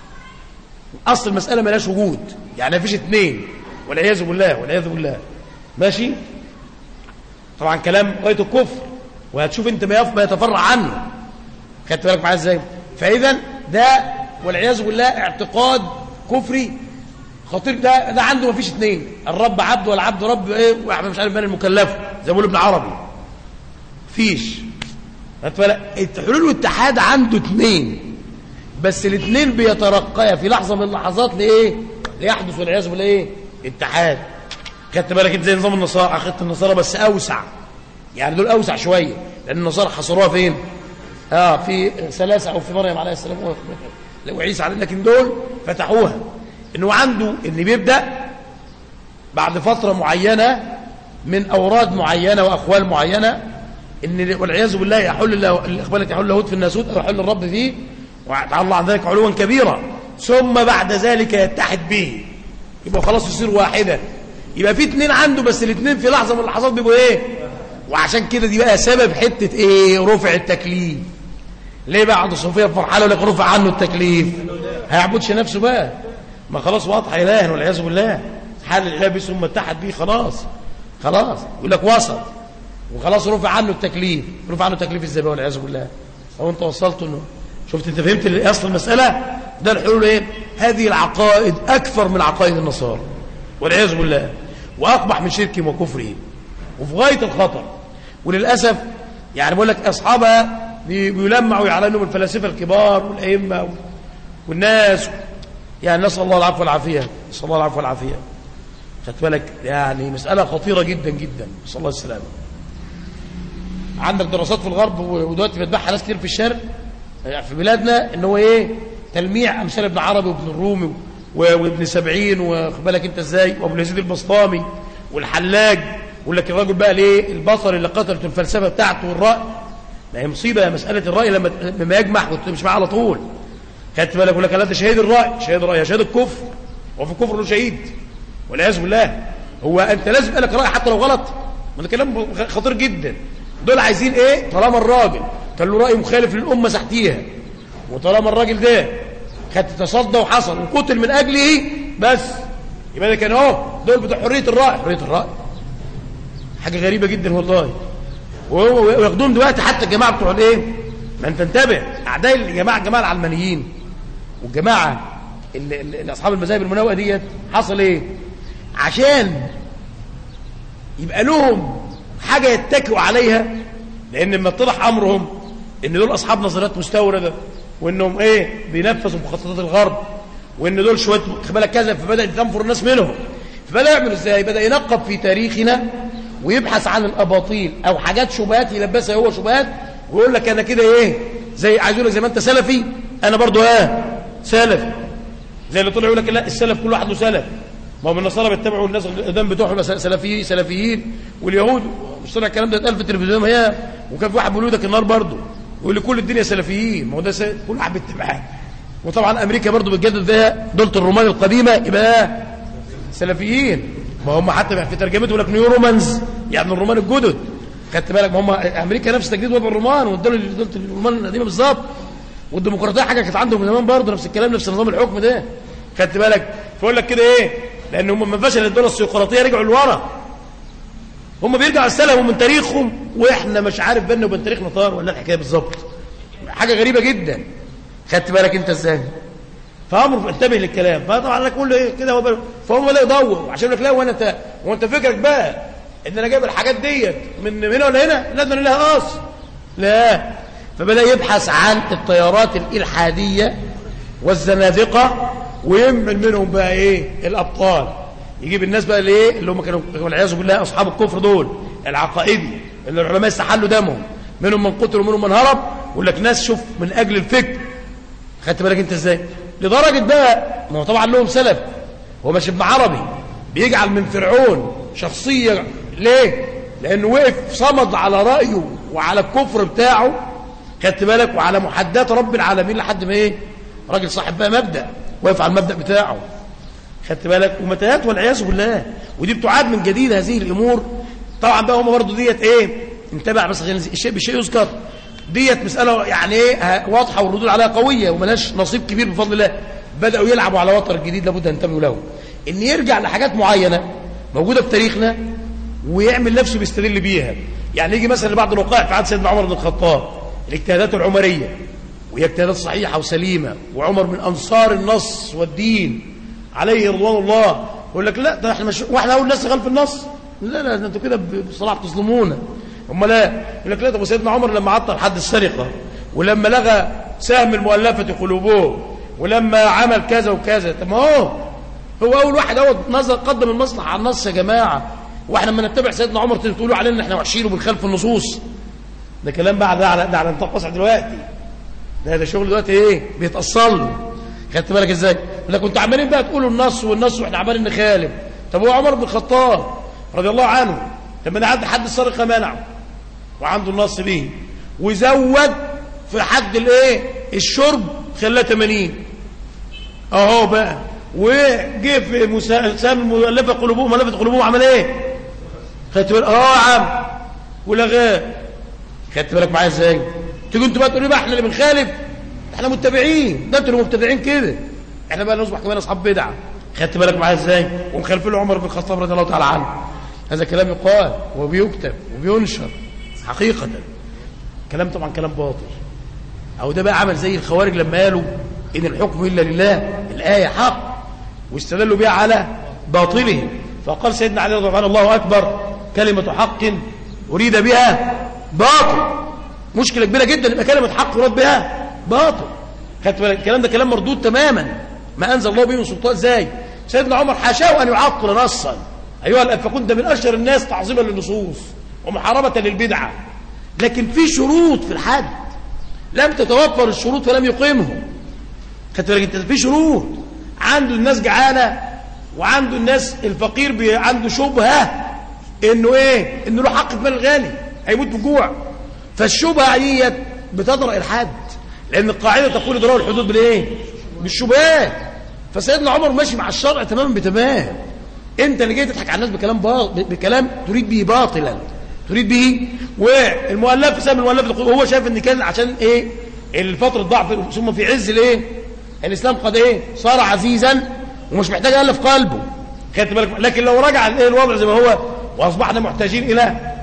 أصل المسألة ملاش وجود، يعني ما فيش اثنين والعياذ بالله والعياذ بالله. ماشي. طبعا كلام غاية الكفر، وهتشوف انت ما يتفرع عنه. خدت بالك معايا ازاي؟ فإذا ده والعياذ بالله اعتقاد كفري خطير. ده ده عنده ما فيش اثنين، الرب عبد والعبد رب ايه واحنا مش عارف مين المكلف، زي ما بيقول ابن عربي. فيش. خدت بالك؟ الحلول والاتحاد عنده اثنين، بس الاثنين بيترقيا في لحظة من اللحظات لإيه؟ ليحدث والعياذ بالله إيه؟ اتحاد. خدت بالك انت زي نظام النصارى، أخذت النصارى بس أوسع، يعني دول أوسع شوية، لأن النصارى حصروها فين؟ آه في ثلاثة أو في مريم عليه السلام وعيسى عليه، لكن دول فتحوها إنه عنده إن بيبدأ بعد فترة معينة من أوراد معينة وأقوال معينة إن والعياذ بالله يحل الله الإقبال يحل لاهوت في الناسوت أو يحل الرب فيه وتعالى الله عن ذلك علوا كبيرا، ثم بعد ذلك يتحد به، يبقى خلاص يصير واحدا. يبقى في اثنين عنده، بس الاثنين في لحظه من اللحظات بيبقوا ايه؟ وعشان كده دي بقى سبب حته ايه؟ رفع التكليف. ليه بقى عند الصوفيه فرحانه لك رفع عنه التكليف؟ هيعبدش نفسه بقى، ما خلاص واضح اله والعياذ بالله، حال الاله بس ثم اتحد به، خلاص خلاص يقول لك وصل وخلاص رفع عنه التكليف. رفع عنه التكليف ازاي بقى والعياذ بالله؟ لو انت وصلت انه شفت انت فهمت اصل المساله ده الحلول ايه؟ هذه العقائد اكثر من عقائد النصارى والعياذ بالله، واقبح من شركهم وكفرهم، وفي غايه الخطر. وللاسف يعني بقول لك اصحابها بيلمعوا يعلنوا الفلاسفه الكبار والائمه والناس، يعني نسال الله العفو والعافيه، نسال الله العفو والعافيه. خدت بالك؟ يعني مساله خطيره جدا جدا، نسال الله السلامه. عندك دراسات في الغرب ودلوقتي بتبعها ناس كتير في الشرق في بلادنا ان هو ايه؟ تلميع امثال ابن عربي وابن الرومي وابن سبعين، واخد بالك انت ازاي، وابو اليزيد البسطامي والحلاج، يقول لك الراجل بقى ليه البصر اللي قتلت الفلسفه بتاعته والراي. ما هي مصيبه مساله الراي لما لما يجمع وتمشي معاه على طول. خدت بالك؟ يقول لك لا ده شهيد الراي، شهيد الراي، شهيد الكفر، وفي الكفر له شهيد والعياذ بالله. هو انت لازم يبقى لك راي حتى لو غلط، ما ده كلام خطير جدا. دول عايزين ايه؟ طالما الراجل كان له راي مخالف للامه ساحتيها، وطالما الراجل ده خد تصدى وحصل وقتل من اجله بس يبقى ده كان اهو دول بتوع حريه الراي. حريه الراي حاجه غريبه جدا والله. وياخدوهم دلوقتي حتى الجماعه بتوع الايه، ما انت انتبه، اعداء الجماعه الجماعه العلمانيين والجماعه اللي, اللي اصحاب المذاهب المنوئه ديت، حصل ايه؟ عشان يبقى لهم حاجه يتكئوا عليها، لان لما اتضح امرهم ان دول اصحاب نظريات مستورده، وانهم ايه بينفذوا مخططات الغرب، وان دول شويه بالك كذا، فبدا تنفر الناس منهم. فبدا يعمل ازاي؟ بدا ينقب في تاريخنا ويبحث عن الاباطيل او حاجات شبهات يلبسها هو شبهات، ويقول لك انا كده ايه، زي عايز يقول لك زي ما انت سلفي انا برضو اه سلفي، زي اللي طلع يقول لك لا السلف كل واحد له سلف. ما هم النصارى بيتبعوا الناس القدام بتوعهم سلفيين سلفيين، واليهود مش طلع الكلام ده اتقال في التلفزيون هي، وكان في واحد بيقول لك النار برضه يقول لي كل الدنيا سلفيين، ما هو ده كل واحد بيتبعها. وطبعا امريكا برضه بتجدد فيها دوله الرومان القديمه يبقى سلفيين، ما هم حتى في ترجمته يقول لك نيو رومانز يعني الرومان الجدد. خدت بالك؟ ما هم امريكا نفس تجديد وضع الرومان والدوله دوله الرومان القديمه بالظبط، والديمقراطيه حاجه كانت عندهم من زمان برضه نفس الكلام، نفس نظام الحكم ده. خدت بالك؟ فيقول لك كده ايه؟ لان هم من فشل الدوله السقراطيه رجعوا لورا، هم بيرجعوا السلف من تاريخهم، واحنا مش عارف بيننا وبين تاريخنا طار ولا الحكايه بالظبط، حاجه غريبه جدا. خدت بالك انت ازاي؟ فامر انتبه للكلام. فطبعا لك كله ايه كده هو، فهم لا يدور عشان لك لا، وانا انت وانت فكرك بقى ان انا جايب الحاجات ديت من هنا ولا هنا، لازم لها اصل، لا. فبدا يبحث عن التيارات الالحاديه والزنادقه، ويعمل منهم بقى ايه الابطال، يجيب الناس بقى اللي ايه اللي هم كانوا والعياذ بالله اصحاب الكفر دول العقائدي اللي العلماء استحلوا دمهم، منهم من قتل ومنهم من هرب، ويقول لك ناس شوف من اجل الفكر. خدت بالك انت ازاي؟ لدرجه بقى ما هو طبعا لهم سلف، هو مش ابن عربي بيجعل من فرعون شخصيه، ليه؟ لانه وقف صمد على رايه وعلى الكفر بتاعه، خدت بالك، وعلى محدات رب العالمين لحد ما ايه راجل صاحب بقى مبدا، واقف على المبدا بتاعه. خدت بالك؟ ومتاهات والعياذ بالله، ودي بتعاد من جديد هذه الامور. طبعا بقى هم برضه ديت ايه، انتبه بس عشان الشيء بالشيء يذكر، ديت مساله يعني ايه واضحه والردود عليها قويه وملاش نصيب كبير بفضل الله. بداوا يلعبوا على وتر الجديد لابد ان ينتبهوا له، ان يرجع لحاجات معينه موجوده في تاريخنا ويعمل نفسه بيستدل بيها. يعني يجي مثلا لبعض الوقائع في عهد سيدنا عمر بن الخطاب، الاجتهادات العمريه، وهي اجتهادات صحيحه وسليمه، وعمر من انصار النص والدين عليه رضوان الله، يقول لك لا ده احنا مش واحنا اول ناس خلف النص، لا لا انتوا كده بصراحه بتظلمونا. هم لا يقول لك لا، طب سيدنا عمر لما عطل حد السرقه، ولما لغى سهم المؤلفه قلوبهم، ولما عمل كذا وكذا، طب ما هو هو اول واحد هو نظر قدم المصلحه على النص يا جماعه. واحنا لما نتبع سيدنا عمر تقولوا علينا ان احنا وحشين وبنخالف النصوص، ده كلام بقى ده على ده على نطاق واسع دلوقتي، ده ده شغل دلوقتي ايه بيتاصل له. خدت بالك ازاي؟ انا كنت عمالين بقى تقولوا النص والنص واحنا عمالين نخالف. طب هو عمر بن الخطاب رضي الله عنه لما عند حد السرقه منعه وعنده النص به، وزود في حد الايه الشرب خلاه ثمانين اهو بقى، وجه في سام المؤلفه قلوبهم مؤلفه قلوبهم عمل ايه؟ خدت بالك؟ اه يا عم ولغاه. خدت بالك معايا ازاي؟ تيجوا انتوا بقى تقولوا بقى احنا اللي بنخالف، احنا متبعين، ده انتوا اللي مبتدعين كده، احنا بقى نصبح كمان اصحاب بدعه. خدت بالك معايا ازاي؟ ومخالفين له عمر بن الخطاب رضي الله تعالى عنه. هذا كلام يقال وبيكتب وبينشر حقيقه، كلام طبعا كلام باطل. او ده بقى عمل زي الخوارج لما قالوا ان الحكم الا لله، الايه حق، واستدلوا بها على باطله. فقال سيدنا علي رضي الله عنه الله اكبر كلمه حق اريد بها باطل. مشكله كبيره جدا يبقى كلمه حق يراد بها باطل. خدت بالك؟ الكلام ده كلام مردود تماما، ما انزل الله به من سلطان. ازاي؟ سيدنا عمر حاشاه ان يعطل نصا، ايها الافاقون ده من اشهر الناس تعظيما للنصوص ومحاربه للبدعه، لكن في شروط في الحد لم تتوفر الشروط فلم يقيمهم. خدت بالك؟ انت في شروط، عنده الناس جعانه وعنده الناس الفقير بي عنده شبهه انه ايه؟ انه له حق في مال الغني هيموت بالجوع، فالشبهه ديت بتضرأ الحد، لان القاعده تقول اضرار الحدود بالايه؟ بالشبهات. فسيدنا عمر ماشي مع الشرع تماما بتمام. انت اللي جاي تضحك على الناس بكلام باطل، بكلام تريد به باطلا، تريد به. والمؤلف سبب المؤلف هو شايف ان كان عشان ايه؟ الفتره ضعف، ثم في عز الايه؟ الاسلام قد ايه؟ صار عزيزا ومش محتاج الف قلبه. خدت بالك؟ لكن لو رجع الايه الوضع زي ما هو واصبحنا محتاجين الى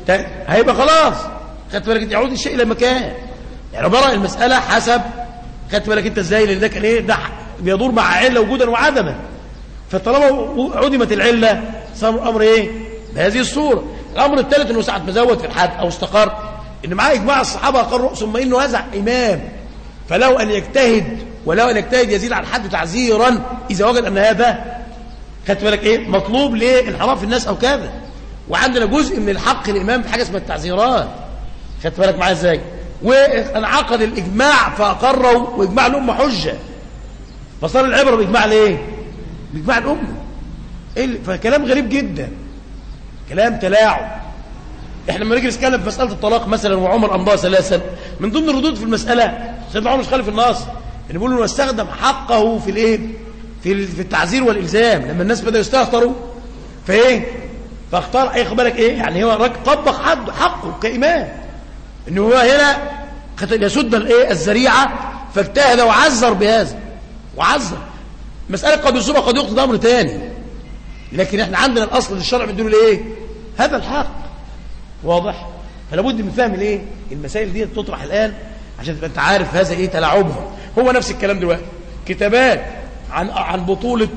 هيبقى خلاص خدت بالك انت، يعود الشيء الى مكان. يعني برأ المسألة حسب خدت بالك انت ازاي، لان ده كان ايه، ده بيدور مع عله وجودا وعدما، فطالما عدمت العله صار الامر ايه بهذه الصوره. الامر الثالث انه ساعه ما زود في الحد او استقر ان معاه اجماع الصحابه اقروا، ثم انه هذا امام فلو ان يجتهد ولو ان يجتهد يزيد عن الحد تعزيرا اذا وجد ان هذا خدت بالك ايه مطلوب لانحراف الناس او كذا. وعندنا جزء من الحق الامام في حاجه اسمها التعزيرات، خدت بالك معايا ازاي، وانعقد الاجماع فاقروا، واجماع الامه حجه، فصار العبره باجماع الايه؟ باجماع الامه. إيه؟ فكلام غريب جدا، كلام تلاعب. احنا لما نيجي نتكلم في مساله الطلاق مثلا وعمر امضى ثلاثا، من ضمن الردود في المساله سيدنا عمر مش خالف النص ان بيقول انه استخدم حقه في الايه؟ في في التعزير والالزام، لما الناس بداوا يستهتروا فايه؟ فاختار ايه خد بالك ايه؟ يعني هو راجل طبق حد حقه كامام، انه هو هنا يسد الايه؟ الذريعه، فاجتهد وعذر بهذا وعذر. مساله قد يصيب قد يقتضي امر ثاني، لكن احنا عندنا الاصل للشرع بيدل الايه؟ هذا الحق واضح. فلا بد من فهم الايه؟ المسائل دي تطرح الان عشان تبقى انت عارف هذا ايه تلاعبها. هو نفس الكلام دلوقتي كتابات عن عن بطوله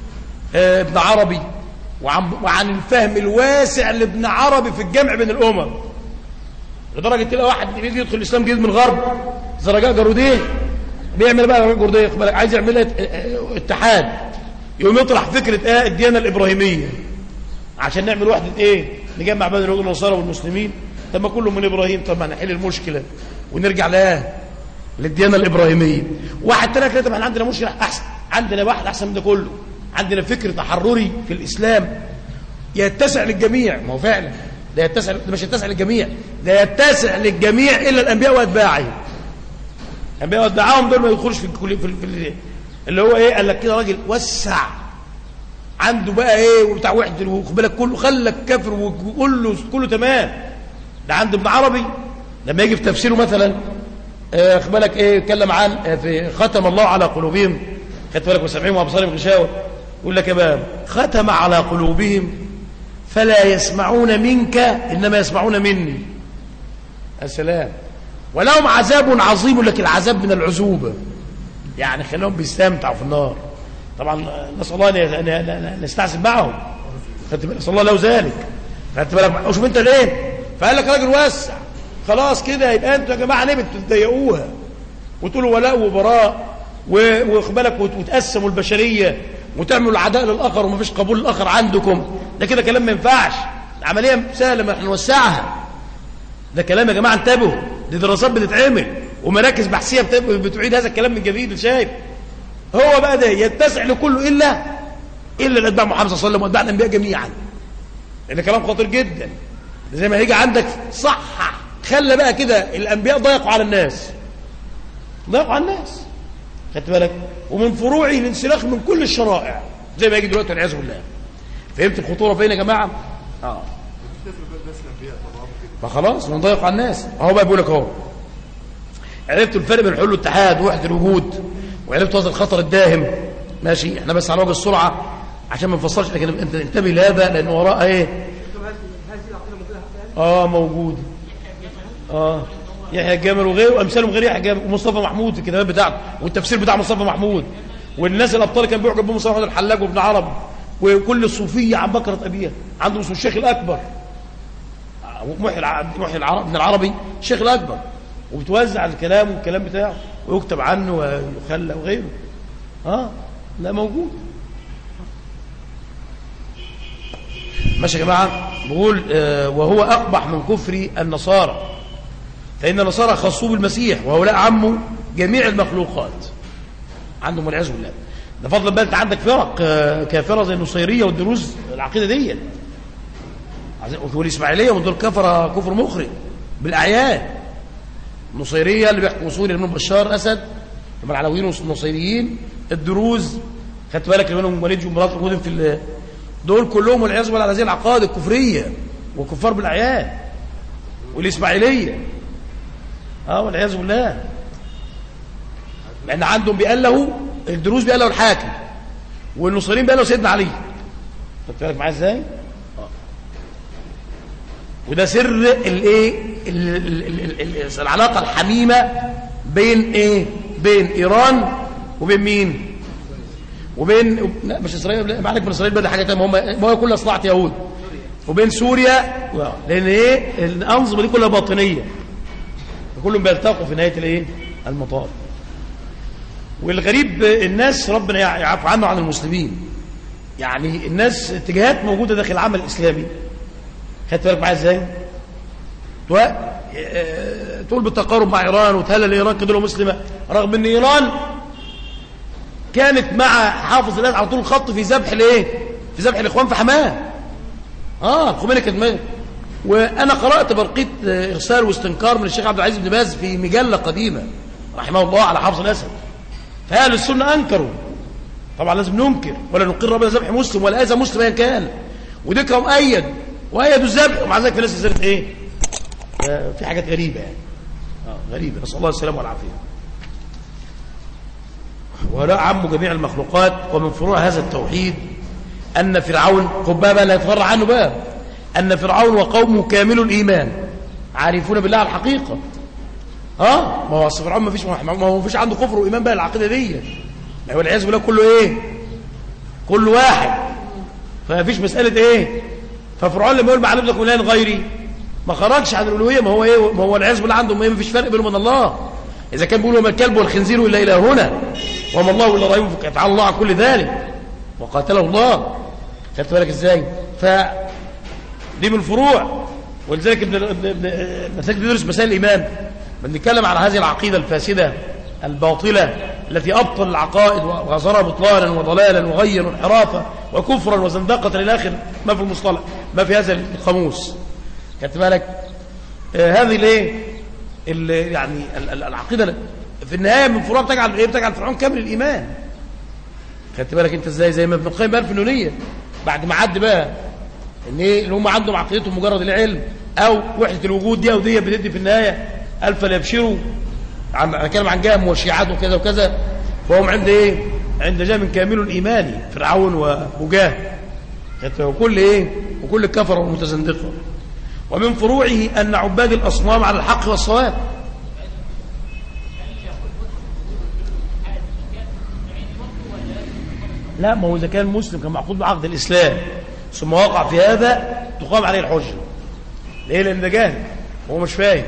اه ابن عربي، وعن وعن الفهم الواسع لابن عربي في الجمع بين الامم، لدرجه تلاقي واحد بيجي يدخل الاسلام جديد من الغرب زي رجاء جاروديه بيعمل بقى رجاء جاروديه عايز يعمل اتحاد، يقوم يطرح فكره ايه الديانه الابراهيميه عشان نعمل وحده ايه نجمع بين اليهود والنصارى والمسلمين. طب ما كله من ابراهيم، طب ما نحل المشكله ونرجع لها للديانه الابراهيميه. واحد تاني كده، طب احنا عندنا مشكله احسن، عندنا واحد احسن من ده كله، عندنا فكر تحرري في الاسلام يتسع للجميع. ما هو فعلا ده يتسع، ده مش يتسع للجميع، ده يتسع للجميع الا الانبياء واتباعهم. الانبياء واتباعهم دول ما يدخلوش في الكل في, في اللي هو ايه، قال لك كده راجل وسع عنده بقى ايه وبتاع وحده وخد بالك كله، خلك كافر وكله كله تمام. ده عند ابن عربي لما يجي في تفسيره مثلا آه خد بالك ايه اتكلم عن آه في ختم الله على قلوبهم خدت بالك وسمعهم وابصارهم غشاوه، يقول لك يا باب ختم على قلوبهم فلا يسمعون منك انما يسمعون مني. السلام. ولهم عذاب عظيم، لك العذاب من العذوبه، يعني خليهم بيستمتعوا في النار. طبعا نسال الله ان نستعذب معهم، خدت بالك، نسال الله له ذلك، خدت بالك. وشوف انت ليه فقال لك راجل وسع خلاص كده، يبقى انتوا يا جماعه ليه بتضيقوها وتقولوا ولاء وبراء وخد بالك وتقسموا البشريه وتعملوا العداء للاخر ومفيش قبول للاخر عندكم؟ ده كده كلام ما ينفعش. العمليه سهله ما احنا نوسعها، ده كلام يا جماعه انتبهوا، دي دراسات بتتعمل ومراكز بحثيه بتعيد هذا الكلام من جديد. شايف هو بقى ده يتسع لكله الا الا الاتباع محمد صلى الله عليه وسلم واتباع الانبياء جميعا. ده كلام خطير جدا. زي ما هيجي عندك صح خلى بقى كده الانبياء ضيقوا على الناس، ضيقوا على الناس خدت بالك، ومن فروعه الانسلاخ من كل الشرائع زي ما يجي دلوقتي والعياذ بالله. فهمت الخطوره فين يا جماعه؟ اه فخلاص ونضيق على الناس. اهو بقى بيقول لك اهو عرفت الفرق بين حلول الاتحاد ووحده الوجود، وعرفت هذا الخطر الداهم. ماشي، احنا بس على وجه السرعه عشان ما نفصلش، لكن انت انتبه لهذا لان وراء ايه اه موجود اه يحيى الجامل وغيره وامثالهم غير يحيى الجامل ومصطفى محمود في الكتابات بتاعته والتفسير بتاع مصطفى محمود، والناس الابطال كان بيعجب بهم مصطفى محمود الحلاج وابن عربي وكل الصوفيه عن بكره ابيها. عنده اسمه الشيخ الاكبر محي محي العرب ابن العربي الشيخ الاكبر، وبتوزع الكلام والكلام بتاعه ويكتب عنه ويخلى وغيره. اه لا موجود. ماشي يا جماعه. بقول آه وهو اقبح من كفر النصارى، فان النصارى خصوه بالمسيح وهؤلاء عموا جميع المخلوقات عندهم والعياذ بالله. ده فضلا بقى انت عندك فرق آه كافره زي النصيريه والدروز العقيده دي والاسماعيليه، ودول كفر كفر مخرج بالاعيان. النصيريه اللي بيحكوا وصول ابن بشار اسد هم العلويين والنصيريين، الدروز خدت بالك اللي منهم وليد ومرات موجودين في دول كلهم والعياذ بالله على هذه العقائد الكفريه وكفار بالاعيان. والاسماعيليه اه والعياذ بالله، لان عندهم بيألهوا الدروز بيألهوا الحاكم، والنصيريين بيألهوا سيدنا علي. خدت بالك معايا ازاي؟ وده سر الايه العلاقه الحميمه بين ايه بين ايران وبين مين وبين لا مش اسرائيل، ما عليك من اسرائيل بقى حاجه ثانيه، هم هو كلها صناعه يهود، وبين سوريا، لان ايه الانظمه دي كلها باطنيه، كلهم بيلتقوا في نهايه الايه المطاف. والغريب الناس ربنا يعفو عنه عن المسلمين، يعني الناس اتجاهات موجوده داخل العمل الاسلامي، خدت بالك معايا ازاي؟ تقول بالتقارب مع ايران وتهلل ايران كده مسلمه، رغم ان ايران كانت مع حافظ الاسد على طول الخط في ذبح الايه في ذبح الاخوان في حماه. اه الخميني كانت، وانا قرات برقيه ارسال واستنكار من الشيخ عبد العزيز بن باز في مجله قديمه رحمه الله على حافظ الاسد، فاهل السنه انكروا، طبعا لازم ننكر ولا نقر بلا ذبح مسلم ولا اذى مسلم ايا كان، وديك مؤيد وايدوا الذبح، ومع ذلك في ناس نزلت ايه في حاجات غريبه يعني اه غريبه، نسال الله السلامه والعافيه. ولا عم جميع المخلوقات. ومن فروع هذا التوحيد ان فرعون قبابه لا يتفرع عنه باب، ان فرعون وقومه كامل الايمان عارفون بالله على الحقيقه. اه ما هو فرعون ما فيش ما هو فيش عنده كفر وايمان بقى العقيده دي، هو العياذ بالله كله ايه كل واحد، فما فيش مساله ايه. ففرعون لما يقول ما علمت لكم اله غيري ما خرجش عن الالوهيه، ما هو ايه ما هو العياذ بالله عنده ما فيش فرق بينه وبين الله. اذا كان بيقول وما الكلب والخنزير الا الهنا وما الله الا رحيم فعل الله عن كل ذلك وقاتله الله. خدت بالك ازاي؟ ف دي من الفروع. ولذلك ابن ابن مساك بيدرس مسائل الايمان، بنتكلم على هذه العقيده الفاسده الباطله التي ابطل العقائد وغزرها بطلانا وضلالا وغيا وانحرافا وكفرا وزندقه الى اخر ما في المصطلح، ما في هذا القاموس. خدت بالك؟ آه هذه الايه يعني العقيده في النهايه من فروع بتجعل ايه بتجعل فرعون كامل الايمان. خدت بالك انت ازاي؟ زي ما ابن القيم قال في النونيه بعد ما عد بقى ان ايه اللي هم عندهم عقيدتهم مجرد العلم او وحده الوجود دي او دي بتدي في النهايه الف لا يبشروا عن اتكلم عن جهم وشيعات وكذا وكذا، فهم عند ايه عند جهم كامل الايمان فرعون وجاه وكل ايه وكل الكفر والمتزندقه. ومن فروعه ان عباد الاصنام على الحق والصواب. لا ما هو اذا كان مسلم كان معقود بعقد الاسلام ثم وقع في هذا تقام عليه الحجه. ليه؟ لان ده جاهل وهو مش فاهم.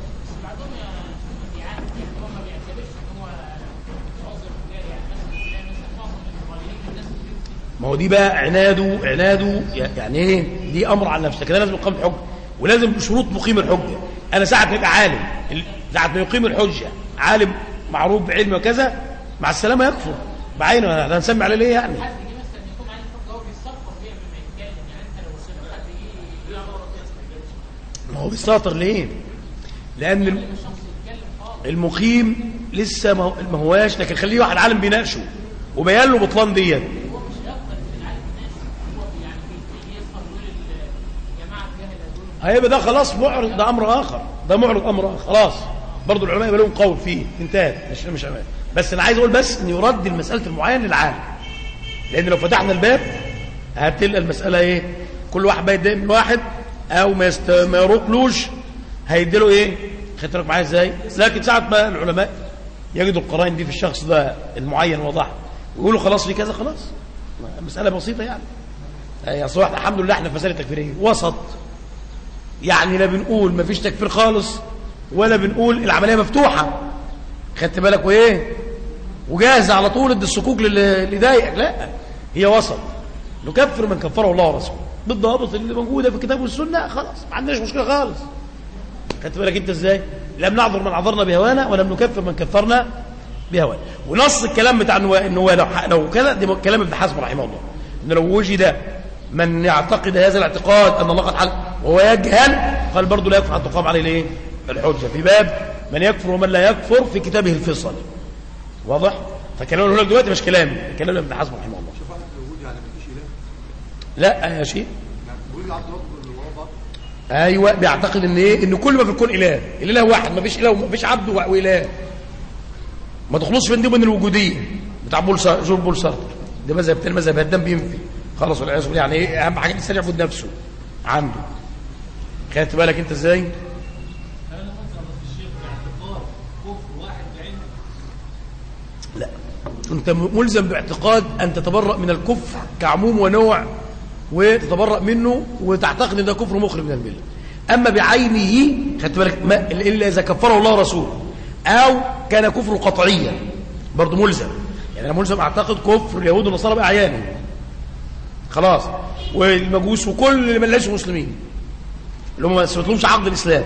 ما هو دي بقى عناده عناده يعني ايه دي امر على نفسك، كده لازم يقام الحجه ولازم بشروط مقيم الحجه. انا ساعه ما يبقى عالم ساعه ما يقيم الحجه عالم معروف بعلم وكذا مع السلامه يكفر بعينه، احنا هنسمي عليه ليه يعني؟ ما هو بيستهتر ليه؟ لان المقيم لسه ما هواش، لكن خليه واحد عالم بيناقشه وبيان له بطلان ديت. هيبقى ده خلاص معرض، ده امر اخر، ده معرض امر اخر خلاص. برضه العلماء يبقى لهم قول فيه انتهت، مش مش عمال. بس انا عايز اقول بس ان يرد المساله المعين للعالم، لان لو فتحنا الباب هتلقى المساله ايه كل واحد بقى يتضايق من واحد او ما يست... ما يروقلوش هيديله ايه. خدت بالك معايا ازاي؟ لكن ساعه ما العلماء يجدوا القرائن دي في الشخص ده المعين واضح ويقولوا خلاص في كذا خلاص، مساله بسيطه يعني. يا صلاح الحمد لله احنا في مساله تكفيريه وسط، يعني لا بنقول ما فيش تكفير خالص ولا بنقول العمليه مفتوحه. خدت بالك وايه وجاهزه على طول ادي الصكوك اللي ضايقك، لا هي وسط. نكفر من كفره الله ورسوله بالضوابط اللي موجوده في الكتاب والسنه، خلاص ما عندناش مشكله خالص. خدت بالك انت ازاي؟ لم نعذر من عذرنا بهوانا ولم نكفر من كفرنا بهوانا. ونص الكلام بتاع النواه لو لو كذا دي كلام ابن حزم رحمه الله، ان لو وجد من يعتقد هذا الاعتقاد ان الله قد حل وهو يجهل قال برضه لا يكفر حتى تقام عليه الايه الحجه في باب من يكفر ومن لا يكفر في كتابه الفصل. واضح؟ فكلامه هنا دلوقتي مش كلامي، كلام ابن حزم رحمه الله. شفاعة الوجود يعني مفيش اله؟ لا يا شيخ يعني بيقول عبد ربه اللي ورا بعض. ايوه بيعتقد ان ايه ان كل ما في الكون اله، الاله واحد ما فيش اله ما فيش عبد واله. ما تخلصش بين دي وبين الوجوديه بتاع بولسار جون بولسار ده مذهب تاني، مذهب هدام بينفي خلاص والعياذ بالله. يعني ايه اهم حاجه الانسان يعبد نفسه عنده. خدت بالك انت ازاي؟ هل مثلا الشيخ باعتقاد كفر واحد بعينه؟ لا، انت ملزم باعتقاد ان تتبرأ من الكفر كعموم ونوع، وتتبرأ منه وتعتقد ان ده كفر مخرج من المله. اما بعينه خدت بالك الا اذا كفره الله ورسوله او كان كفر قطعيا برضه ملزم. يعني انا ملزم اعتقد كفر اليهود والنصارى باعيانهم خلاص، والمجوس وكل اللي ليسوا مسلمين اللي هم ما سمتلهمش عقد الاسلام.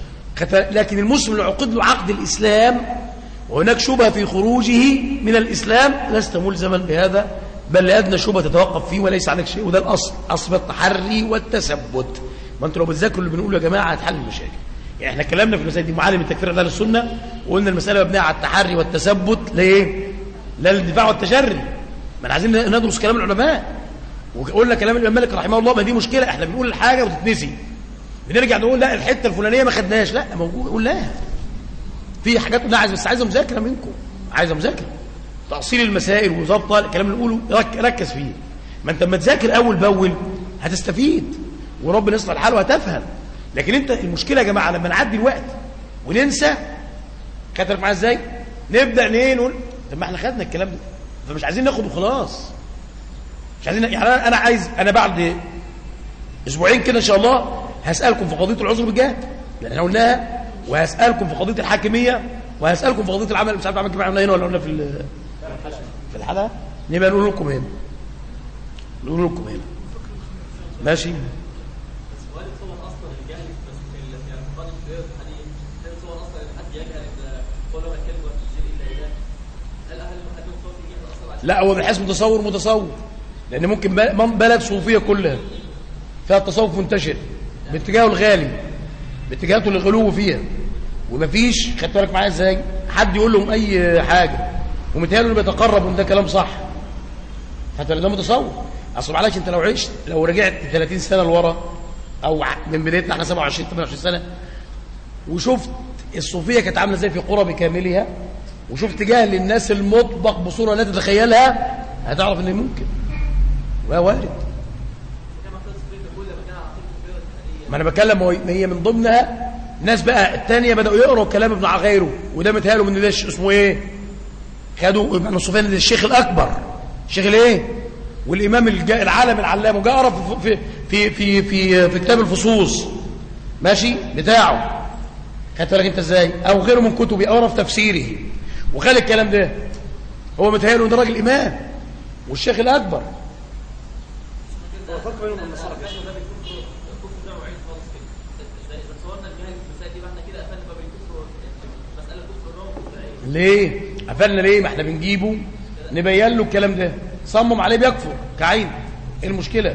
لكن المسلم اللي عقد له عقد الاسلام وهناك شبهه في خروجه من الاسلام لست ملزما بهذا، بل لادنى شبهه تتوقف فيه وليس عليك شيء. وده الاصل، اصل التحري والتثبت. ما انتوا لو بتذاكروا اللي بنقوله يا جماعه هتحل المشاكل. يعني احنا اتكلمنا في المسائل دي معالم التكفير عند اهل السنه، وقلنا المساله مبنيه على التحري والتثبت. ليه؟ لا للدفاع والتجري. ما احنا عايزين ندرس كلام العلماء، وقلنا كلام الامام مالك رحمه الله. ما دي مشكله، احنا بنقول الحاجه وتتنسي، بنرجع نقول لا الحته الفلانيه ما خدناش، لا موجود قلناها. في حاجات لا عايز، بس عايزه مذاكره منكم، عايزه مذاكره تأصيل المسائل وظبطها. الكلام اللي نقوله ركز فيه. ما انت لما تذاكر اول باول هتستفيد وربنا يصلح الحال وهتفهم. لكن انت المشكله يا جماعه لما نعدي الوقت وننسى، خدت معايا ازاي؟ نبدا نيه نقول طب ما احنا خدنا الكلام ده، فمش عايزين ناخد وخلاص. مش عايزين يعني انا انا عايز انا بعد اسبوعين كده ان شاء الله هسالكم في قضيه العذر بالجهل لان احنا قلناها، وهسالكم في قضيه الحاكميه، وهسالكم في قضيه العمل. مش عارف عمل كده هنا ولا قلنا في في الحلقه، نبقى نقول لكم هنا نقول لكم هنا ماشي. السؤال صور اصلا الجهل بس في اعتقاد الشيوخ الحديث كان صور اصلا ان حد يجهل ان قول ولا كلمه تشير الى اله. هل اهل المحدث صور في جهل اصلا؟ لا، هو من حيث متصور متصور، لان ممكن بلد صوفيه كلها فيها التصوف منتشر باتجاهه الغالي، باتجاهاته الغلو فيها، ومفيش خدت بالك معايا ازاي حد يقول لهم اي حاجه ومتهيأله انه بيتقرب وان ده كلام صح. حتى ده متصور. اصل معلش انت لو عشت لو رجعت ثلاثين سنه لورا او من بدايتنا احنا سبعة وعشرين ثمانية وعشرين سنه وشفت الصوفيه كانت عامله ازاي في قرى بكاملها، وشفت جهل الناس المطبق بصوره لا تتخيلها، هتعرف ان ممكن وارد. ما انا بتكلم هي من ضمنها ناس بقى الثانيه بداوا يقروا كلام ابن غيره، وده متهيأله من ده اسمه ايه؟ خدوا ابن الصوفيه ده الشيخ الاكبر، الشيخ الايه؟ والامام العالم العلام، وجاء قرا في في في في في كتاب الفصوص ماشي بتاعه، خدت بالك انت ازاي؟ او غيره من كتبه، او في تفسيره، وخلي الكلام ده هو متهيأله ده راجل امام والشيخ الاكبر. هو فرق بينهم النصارى ليه؟ قفلنا ليه؟ ما احنا بنجيبه نبين له الكلام ده، صمم عليه بيكفر كعين. ايه المشكله؟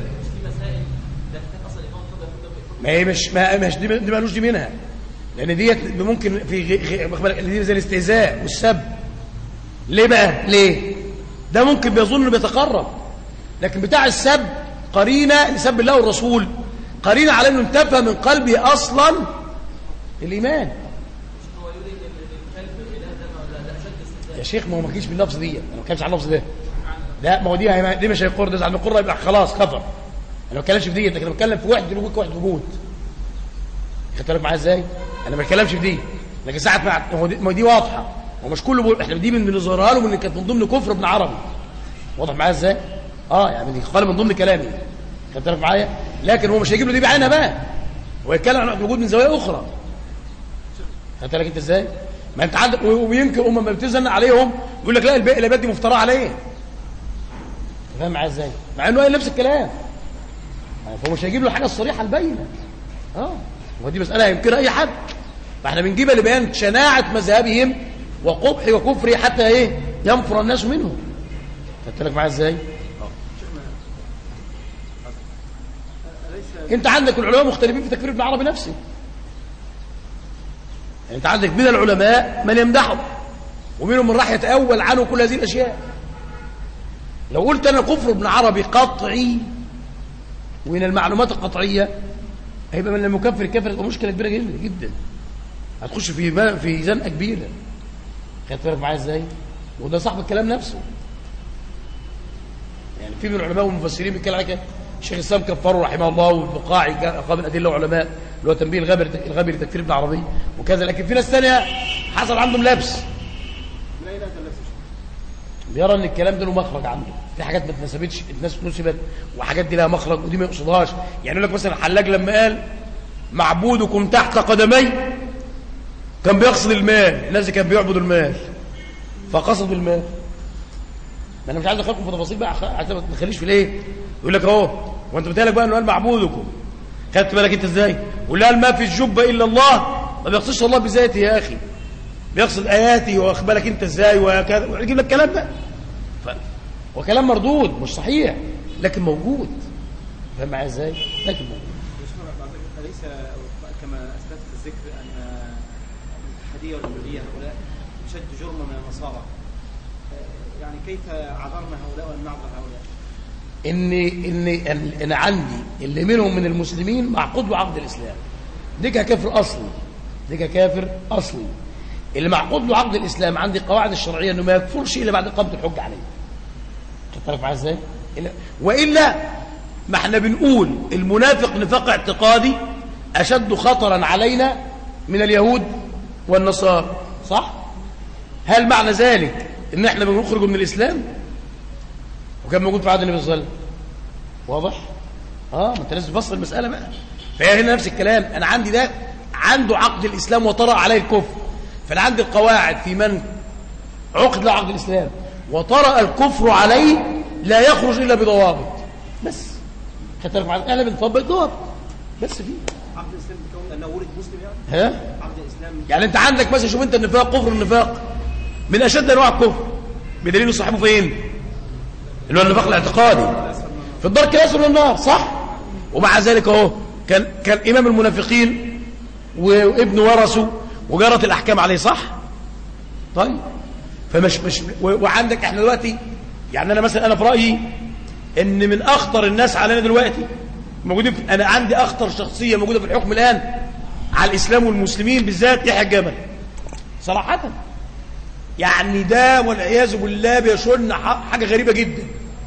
ما هي مش ما مش دي دي مالوش دي منها، لان ديت ممكن في دي زي الاستهزاء والسب. ليه بقى؟ ليه؟ ده ممكن بيظن انه بيتقرب، لكن بتاع السب قرينه لسب الله والرسول، قرينه على انه انتفى من قلبه اصلا الايمان. يا شيخ ما هو ما جيش باللفظ دي، انا ما بتكلمش على اللفظ ده. لا ما هو دي دي مش هيقر، ده على القرة يبقى خلاص كفر. انا ما بتكلمش في دي، لكن انا بتكلم في وحده الوجود وحده وجود. خدت بالك معايا ازاي؟ انا ما بتكلمش في دي، لكن ساعه ما ما دي واضحه، ومش كله بقول احنا دي من اللي ظهرها له من كانت من ضمن كفر ابن عربي. واضح معايا ازاي؟ اه يعني دي قال من ضمن كلامي. خدت بالك معايا؟ لكن هو مش هيجيب له دي بعينها بقى، هو يتكلم عن الوجود من زوايا اخرى. خدت بالك انت ازاي؟ ما انت عندك، ويمكن هم ما بتزن عليهم يقول لك لا الباقي الاباد دي مفتراه عليه. فاهم معايا ازاي؟ مع انه قال نفس الكلام، فهو مش هيجيب له الحاجه الصريحه البينه. اه ودي مساله يمكنها اي حد، فاحنا بنجيبها لبيان شناعه مذهبهم وقبح وكفره حتى ايه؟ ينفر الناس منه. خدت بالك معايا ازاي؟ انت عندك العلماء مختلفين في تكفير ابن عربي نفسه. يعني انت عندك من العلماء من يمدحه، ومنهم من راح يتأول عنه كل هذه الاشياء. لو قلت انا كفر ابن عربي قطعي ومن المعلومات القطعيه، هيبقى من المكفر الكافر، تبقى مشكله كبيره جدا جدا، هتخش في في زنقه كبيره. خدت بالك معايا ازاي؟ وده صاحب الكلام نفسه. يعني في من العلماء والمفسرين بيتكلم على كده، الشيخ الإسلام كفره رحمه الله والبقاعي قابل أدلة علماء اللي هو تنبيه الغبر الغبر لتكفير ابن عربي وكذا. لكن في ناس ثانيه حصل عندهم لبس، بيرى ان الكلام ده له مخرج عنده، في حاجات ما اتنسبتش الناس نسبت وحاجات دي لها مخرج ودي ما يقصدهاش. يعني يقول لك مثلا الحلاج لما قال معبودكم تحت قدمي كان بيقصد المال، الناس كان بيعبدوا المال فقصدوا المال. ما انا مش عايز ادخلكم في تفاصيل بقى عشان ما تدخليش في الايه. يقول لك اهو وانت بتقول لك بقى انه قال معبودكم، خدت بالك انت ازاي؟ ولا قال ما في الجبه الا الله، ما بيقصدش الله بذاته يا اخي، بيقصد اياتي واخد بالك انت ازاي وكذا، ويجيب لك الكلام ده ف... وكلام مردود مش صحيح لكن موجود، فاهم معايا ازاي؟ لكن موجود. أليس كما أثبت في الذكر أن الاتحادية والولاية هؤلاء شد جرم من النصارى، يعني كيف عذرنا هؤلاء ونعذر هؤلاء؟ إني إني أنا عندي اللي منهم من المسلمين معقود له عقد الإسلام، دي كافر أصلي، دي كافر أصلي. اللي معقود له عقد الإسلام عندي قواعد الشرعية إنه ما يكفرش إلا بعد إقامة الحجة عليه. تعرف معايا إزاي؟ وإلا ما احنا بنقول المنافق نفاق اعتقادي أشد خطرا علينا من اليهود والنصارى، صح؟ هل معنى ذلك إن احنا بنخرج من الإسلام؟ وكان موجود في عهد النبي صلى الله عليه وسلم، واضح؟ اه ما انت لازم تفصل المسألة بقى. فهي هنا نفس الكلام، أنا عندي ده عنده عقد الإسلام وطرأ عليه الكفر، فأنا عندي القواعد في من عقد له عقد الإسلام وطرأ الكفر عليه لا يخرج إلا بضوابط بس. خدت بالك معايا؟ احنا بنطبق ضوابط بس فيه. عقد الإسلام بكون أنه ولد مسلم يعني؟ ها؟ عقد الإسلام يعني أنت عندك مثلا شوف أنت النفاق، كفر النفاق من أشد أنواع الكفر بدليل صاحبه فين؟ اللي هو النفاق الاعتقادي في الدرك الأسفل من النار، صح؟ ومع ذلك اهو كان كان إمام المنافقين وابنه ورثه وجرت الأحكام عليه، صح؟ طيب فمش مش وعندك احنا دلوقتي يعني انا مثلا انا في رايي ان من اخطر الناس علينا دلوقتي موجودين في انا عندي اخطر شخصيه موجوده في الحكم الان على الاسلام والمسلمين بالذات يحيى الجمل صراحه. يعني ده والعياذ بالله بيشن حاجه غريبه جدا.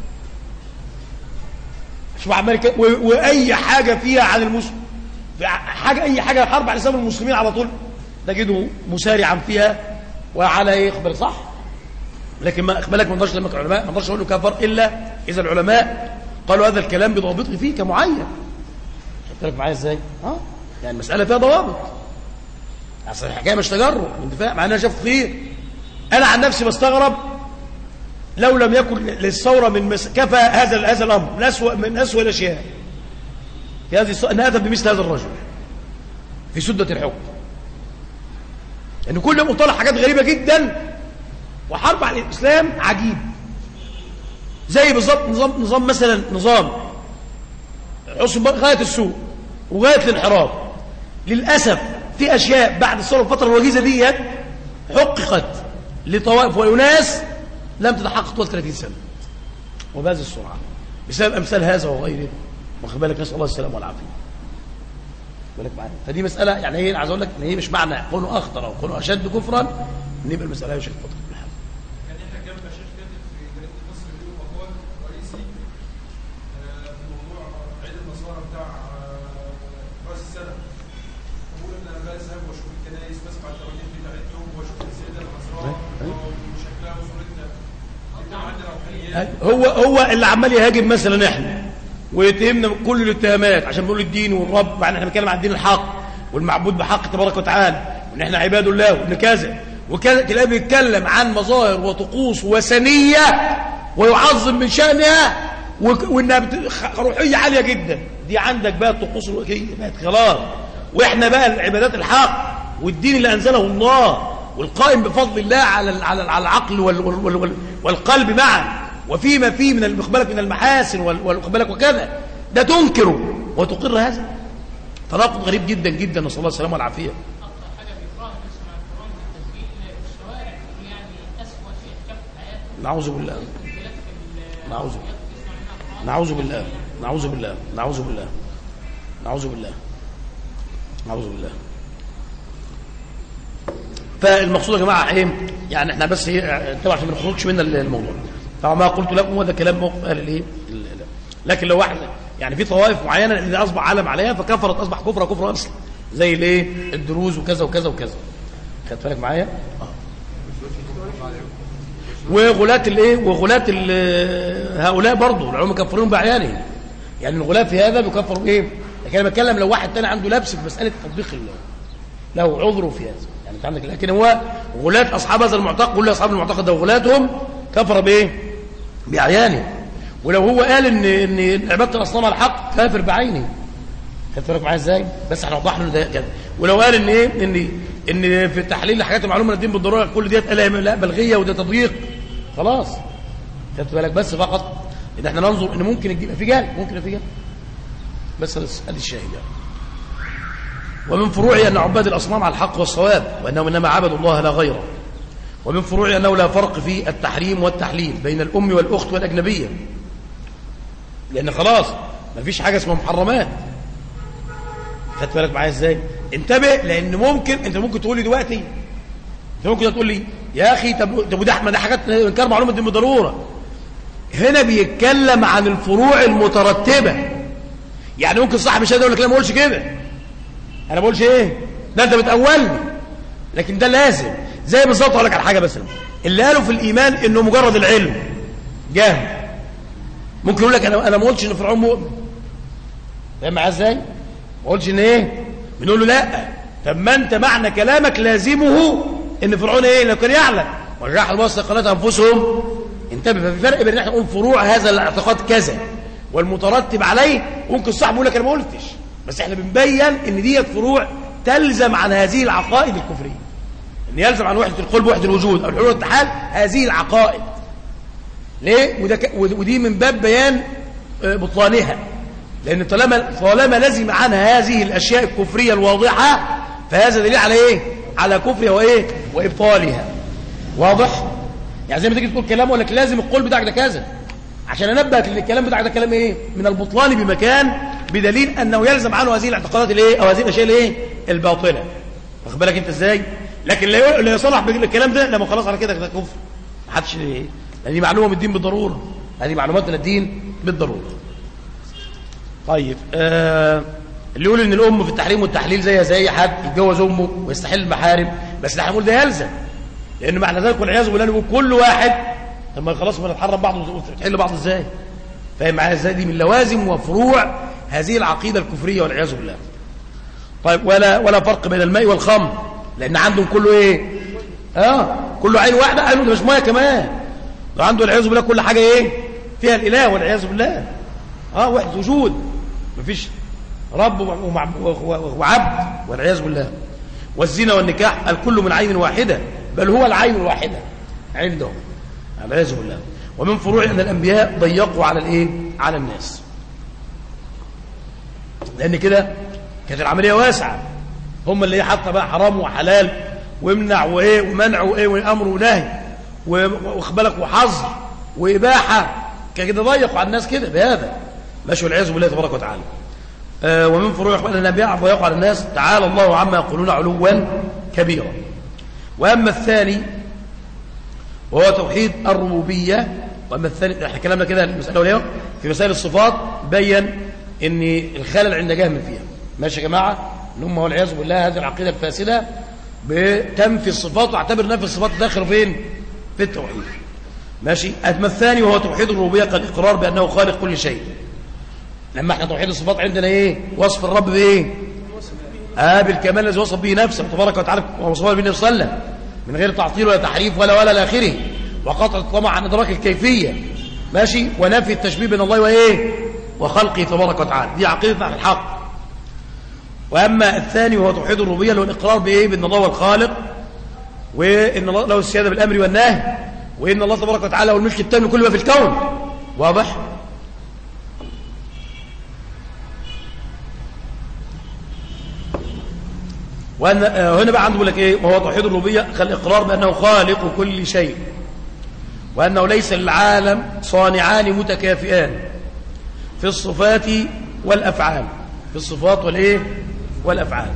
شوف عمال واي حاجه فيها عن المسلم حاجه اي حاجه حرب على الاسلام والمسلمين على طول تجده مسارعا فيها وعلى ايه يخبر، صح؟ لكن ما اقبلك ما نقدرش لما العلماء ما نقدرش اقول له كفر الا اذا العلماء قالوا هذا الكلام بضوابطه فيه كمعين. خدت بالك معايا ازاي؟ اه يعني المساله فيها ضوابط. اصل الحكايه مش تجرؤ واندفاع، مع انها شافت خير. انا عن نفسي بستغرب لو لم يكن للثوره من مس... كفى هذا هذا الامر من اسوء من اسوء الاشياء في هذه الص... ان اتى بمثل هذا الرجل في سده الحكم، ان كل يوم طلع حاجات غريبه جدا وحرب على الاسلام عجيب. زي بالظبط نظام نظام مثلا نظام حسن غايه السوء وغايه الانحراف. للاسف في اشياء بعد الثوره الفتره الوجيزه ديت حققت لطوائف وناس لم تتحقق طول ثلاثين سنه وبهذه السرعه بسبب امثال هذا وغيره. واخد بالك؟ نسال الله السلامه والعافيه. بالك معايا؟ فدي مساله يعني هي عايز اقول لك ان هي مش معنى كونه اخطر او كونه اشد كفرا ان يبقى المساله يا شيخ فتره الحال. كان احنا كام مشايخ كاتب في جريده مصر اليوم مقال رئيسي في موضوع عيد النصارى بتاع راس السنه. بقول ان انا بقى ذهب واشوف الكنائس بسمع التوجيه بتاعتهم واشوف السيده العذراء وشكلها وصورتها. هو هو اللي عمال يهاجم مثلا احنا ويتهمنا كل الاتهامات عشان بنقول الدين والرب، مع ان احنا بنتكلم عن الدين الحق والمعبود بحق تبارك وتعالى وان احنا عباد الله وان كذا وكذا. تلاقيه بيتكلم عن مظاهر وطقوس وثنيه ويعظم من شانها وانها روحيه عاليه جدا. دي عندك بقى الطقوس الوثنيه بقت خلاص، واحنا بقى العبادات الحق والدين اللي انزله الله والقائم بفضل الله على على العقل والقلب معا وفيما فيه من المقبلك من المحاسن والمقبلك وكذا، ده تنكره وتقر هذا. تناقض غريب جدا جدا، نسال الله السلامه والعافيه. اكثر حاجه بيكرهها نسمع القران في التسجيل الشوارع، يعني اسوء شيء شاف في حياته. نعوذ بالله نعوذ نعوذ بالله نعوذ بالله نعوذ بالله نعوذ بالله نعوذ بالله. فالمقصود يا جماعه ايه؟ يعني احنا بس ايه طبعا عشان ما نخرجش من الموضوع. فما قلت لكم هذا كلام موقف اهل الايه. لكن لو واحد يعني في طوائف معينة إذا أصبح علم عليها فكفرت أصبح كفر كفر أصلا، زي الايه الدروز وكذا وكذا وكذا. خدت بالك معايا؟ اه وغلاة الايه وغلاة هؤلاء برضه العلماء كفرون بعيانهم، يعني الغلاة في هذا بيكفروا ايه. لكن انا بتكلم لو واحد تاني عنده لبس في مساله تطبيق الله له عذره في هذا، يعني انت عندك. لكن هو غلاة اصحاب هذا المعتقد، كل اصحاب المعتقد ده وغلاتهم كفر بايه بعيانه. ولو هو قال ان ان عباده الاصنام على الحق كافر بعينه. خدت بالك معايا ازاي؟ بس احنا وضحنا له ده كده. ولو قال ان ايه ان ان في التحليل لحاجات المعلومه من الدين بالضروره كل ديت لا بلغيه وده تضييق خلاص. خدت بالك؟ بس فقط ان احنا ننظر ان ممكن يبقى في جهل، ممكن يبقى في جهل، بس ادي الشاهد يعني. ومن فروعه ان عباد الاصنام على الحق والصواب، وانهم انما عبدوا الله لا غيره. ومن فروعه انه لا فرق في التحريم والتحليل بين الام والاخت والاجنبيه، لان خلاص ما فيش حاجه اسمها محرمات. خدت بالك معايا ازاي؟ انتبه، لان ممكن انت ممكن تقول لي دلوقتي، انت ممكن تقول لي يا اخي طب طب ده احمد ده حاجات انكار معلومه دي بالضروره. هنا بيتكلم عن الفروع المترتبه، يعني ممكن صاحب الشهاده يقول لك لا ما اقولش كده، انا ما بقولش ايه ده انت بتأولني، لكن ده لازم. زي بالظبط اقول لك على حاجه مثلا اللي قالوا في الايمان انه مجرد العلم جاهل، ممكن يقول لك انا انا ما قلتش ان فرعون مؤمن. فاهم معايا ازاي؟ ما قلتش ان ايه، بنقول له لا. طب ما انت معنى كلامك لازمه ان فرعون ايه لو كان يعلم ورجح الواسطه قنات انفسهم. انتبه، ففي فرق بين ان احنا نقول فروع هذا الاعتقاد كذا والمترتب عليه. ممكن صاحب يقول لك انا ما قلتش، بس احنا بنبين ان ديت فروع تلزم عن هذه العقائد الكفريه، ان يلزم عن وحده القلب وحده الوجود او الحلول والاتحاد هذه العقائد. ليه؟ وده ك... ودي من باب بيان بطلانها، لان طالما طالما لزم عنها هذه الاشياء الكفريه الواضحه فهذا دليل على ايه؟ على كفرها وايه؟ وابطالها. واضح؟ يعني زي ما تيجي تقول كلام اقول لك لازم القول بتاعك ده كذا، عشان انبهك ان الكلام بتاعك ده كلام ايه؟ من البطلان بمكان، بدليل انه يلزم عنه هذه الاعتقادات الايه؟ او هذه الاشياء الايه؟ الباطله. واخد بالك انت ازاي؟ لكن لا يصلح بالكلام ده لما خلاص على كده ده كفر. ما حدش ايه؟ لان دي معلومه من الدين بالضروره، هذه معلومات من الدين بالضروره. طيب آه اللي يقول ان الام في التحريم والتحليل زيها زي اي حد يتجوز امه ويستحل المحارم، بس ده هنقول ده يلزم، لان معنى ذلك والعياذ بالله نقول كل واحد لما خلاص ما نتحرم بعض وتحل بعض ازاي؟ فاهم معايا ازاي؟ دي من لوازم وفروع هذه العقيده الكفريه والعياذ بالله. طيب ولا ولا فرق بين الماء والخمر، لان عندهم كله ايه؟ اه كله عين واحده، عينه مش ميه كمان. ده عنده والعياذ بالله كل حاجه ايه؟ فيها الاله والعياذ بالله. اه وحده وجود، مفيش رب وعبد والعياذ بالله. والزنا والنكاح الكل من عين واحده، بل هو العين الواحده عندهم والعياذ بالله. ومن فروع ان الانبياء ضيقوا على الايه؟ على الناس، لان كده كانت العمليه واسعه. هم اللي حتى بقى حرام وحلال وامنع وايه ومنع وايه وامر ونهي واخبالك وحظر واباحه، كده ضيقوا على الناس كده بهذا ماشي والعياذ بالله تبارك وتعالى. آه ومن فروع ان الانبياء ضيقوا على الناس تعالى الله عما يقولون علوا كبيرا. واما الثاني وهو توحيد الربوبيه، واما الثاني احنا كلامنا كده المساله الاولى في مسائل الصفات بين ان الخلل عند جهم فيها. ماشي يا جماعه؟ ان هم والعياذ بالله هذه العقيده الفاسده بتنفي الصفات واعتبر نفي الصفات داخل فين؟ في التوحيد. ماشي. اما الثاني وهو توحيد الربوبيه كالاقرار بانه خالق كل شيء. لما احنا توحيد الصفات عندنا ايه؟ وصف الرب بايه؟ اه بالكمال الذي وصف به نفسه تبارك وتعالى ووصفه به النبي صلى الله عليه وسلم من غير تعطيل ولا تحريف ولا ولا لاخره، وقطع الطمع عن ادراك الكيفيه. ماشي. ونفي التشبيه بين الله وايه؟ وخلقه تبارك وتعالى. دي عقيدتنا على الحق. واما الثاني وهو توحيد الربوبيه اللي هو الاقرار بايه؟ بان الله هو الخالق، وان الله له السياده بالامر والنهي، وان الله تبارك وتعالى هو الملك التام لكل ما في الكون. واضح؟ وأن هنا بقى عنده بيقول لك ايه؟ وهو توحيد الربوبيه كالاقرار بانه خالق كل شيء، وانه ليس للعالم صانعان متكافئان في الصفات والافعال، في الصفات والايه؟ والافعال.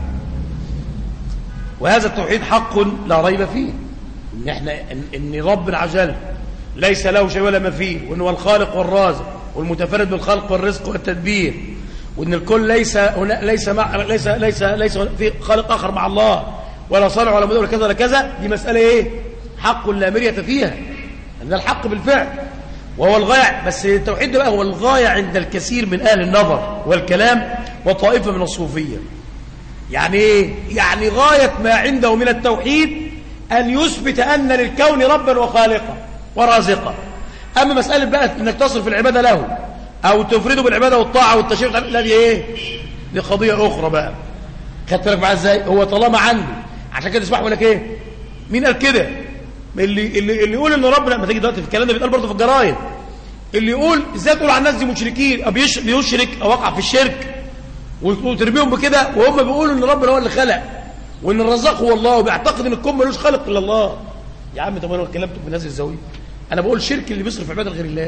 وهذا التوحيد حق لا ريب فيه، ان احنا ان, إن ربنا عز وجل ليس له شيء ولا ما فيه، وانه هو الخالق والرازق والمتفرد بالخلق والرزق والتدبير، وان الكل ليس هنا ليس مع ليس ليس ليس في خالق اخر مع الله ولا صانع ولا مدبر ولا كذا ولا كذا، دي مساله ايه؟ حق لا مريه فيها، ان الحق بالفعل وهو الغايه. بس التوحيد ده بقى هو الغايه عند الكثير من اهل النظر والكلام وطائفه من الصوفيه. يعني ايه؟ يعني غايه ما عنده من التوحيد ان يثبت ان للكون ربا وخالقا ورازقا. اما مساله بقى انك تصرف العباده له او تفرده بالعباده والطاعه والتشريع، لا دي ايه؟ دي قضيه اخرى بقى. خدت بالك معايا ازاي؟ هو طالما عنده، عشان كده تسمع يقول لك ايه؟ مين قال كده؟ اللي اللي اللي يقول ان ربنا، ما تيجي دلوقتي في الكلام ده بيتقال برضه في الجرايد، اللي يقول ازاي تقول على الناس دي مشركين او بيشرك او وقع في الشرك وتربيهم بكده وهم بيقولوا ان ربنا هو اللي خلق وان الرزاق هو الله وبيعتقد ان الكون ملوش خالق الا الله. يا عم طب انا كلمتك بناس الزاويه، انا بقول شرك اللي بيصرف عباده غير الله.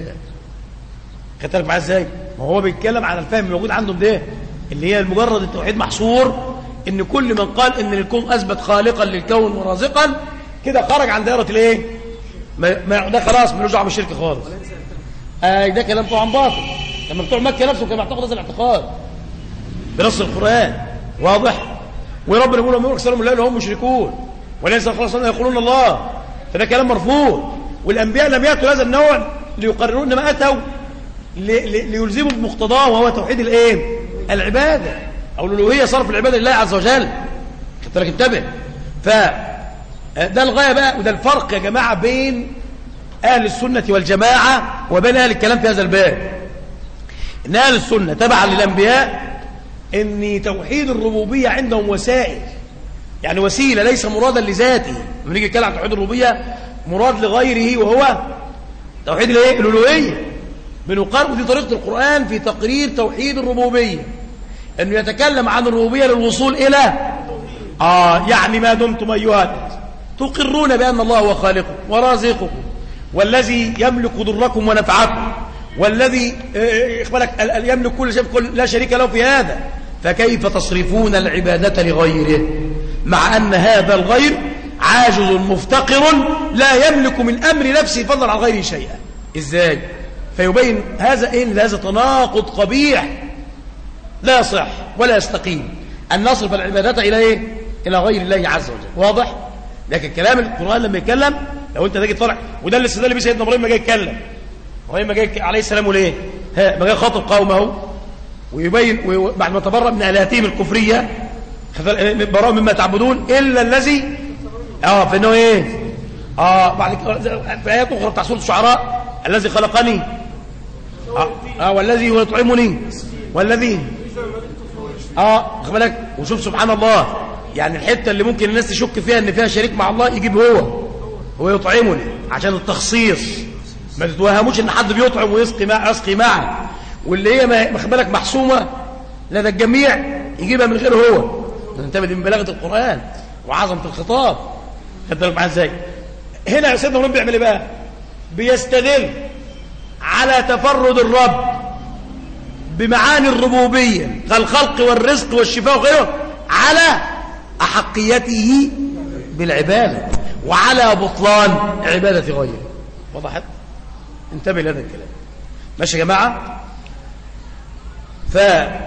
خدت بالك معايا ازاي؟ ما هو بيتكلم على الفهم الموجود عندهم ده، اللي هي مجرد التوحيد محصور ان كل من قال ان الكون اثبت خالقا للكون ورازقا كده خرج عن دائره الايه؟ ما ده خلاص ملوش دعوه بالشرك خالص. آه ده كلام طبعا باطل. لما بتوع مكه نفسه كان بيعتقد هذا الاعتقاد بنص القران واضح، وربنا يقول لهم اكثرهم لا هم مشركون وليس خلاص يقولون الله، فده كلام مرفوض. والانبياء لم ياتوا هذا النوع ليقرروا، انما اتوا ليلزموا بمقتضاه وهو توحيد الايه؟ العباده او الالوهيه، صرف العباده لله عز وجل. خدت بالك؟ انتبه. فده الغايه بقى، وده الفرق يا جماعه بين اهل السنه والجماعه وبين اهل الكلام في هذا الباب. ان اهل السنه تبعا للانبياء ان توحيد الربوبيه عندهم وسائل، يعني وسيله ليس مرادا لذاته. لما نيجي نتكلم عن توحيد الربوبيه مراد لغيره وهو توحيد الايه؟ الالوهيه. بنقرر، ودي طريقه القران في تقرير توحيد الربوبيه، انه يتكلم عن الربوبيه للوصول الى اه يعني ما دمتم ايها الناس تقرون بان الله هو خالقكم ورازقكم والذي يملك ضركم ونفعكم والذي اخبرك يملك كل شيء لا شريك له في هذا، فكيف تصرفون العبادة لغيره مع أن هذا الغير عاجز مفتقر لا يملك من أمر نفسه فضلا عن غيره شيئا؟ إزاي؟ فيبين هذا إن هذا تناقض قبيح لا يصح ولا يستقيم أن نصرف العبادة إلى إيه؟ إلى غير الله عز وجل. واضح؟ لكن كلام القرآن لما يتكلم، لو أنت تجي طالع، وده اللي استدل بيه سيدنا إبراهيم ما جاي يتكلم. إبراهيم ما جاي عليه السلام وليه؟ ها ما جاي خاطب قومه ويبين بعد ما تبرأ من آلهتهم الكفرية براء مما تعبدون إلا الذي اه فإنه إيه؟ اه بعد في آيات أخرى بتاع سورة الشعراء الذي خلقني اه, آه والذي هو يطعمني والذي اه خد بالك. وشوف سبحان الله، يعني الحته اللي ممكن الناس تشك فيها ان فيها شريك مع الله يجيب هو هو يطعمني عشان التخصيص. ما تتوهموش ان حد بيطعم ويسقي مع يسقي معه، واللي هي ما خد بالك محسومه لدى الجميع يجيبها من غيره هو. انتبه من بلاغه القران وعظمه الخطاب. خد بالك معايا ازاي؟ هنا سيدنا ابراهيم بيعمل ايه بقى؟ بيستدل على تفرد الرب بمعاني الربوبيه كالخلق والرزق والشفاء وغيره على احقيته بالعباده وعلى بطلان عباده غيره. وضحت؟ انتبه لهذا الكلام. ماشي يا جماعه؟ ف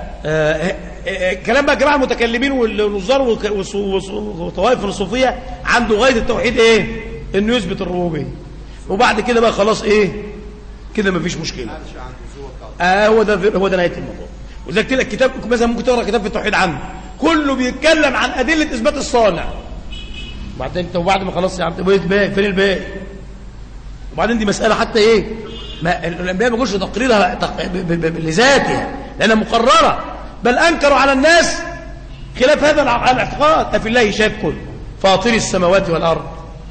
كلام بقى جماعه المتكلمين والنظار وطوائف الصوفيه عنده غايه التوحيد ايه؟ انه يثبت الربوبيه، وبعد كده بقى خلاص ايه؟ كده مفيش مشكله. اه هو ده هو ده نهايه الموضوع. وزي كده الكتاب مثلا ممكن تقرا كتاب في التوحيد عنه كله بيتكلم عن ادله اثبات الصانع. وبعدين انت وبعد ما خلاص يا عم الباقي فين الباقي؟ وبعدين دي مساله حتى ايه؟ ما الانبياء ما جوش تقريرها لذاتها لانها مقرره، بل انكروا على الناس خلاف هذا الاعتقاد. افي الله شك فاطر السماوات والارض،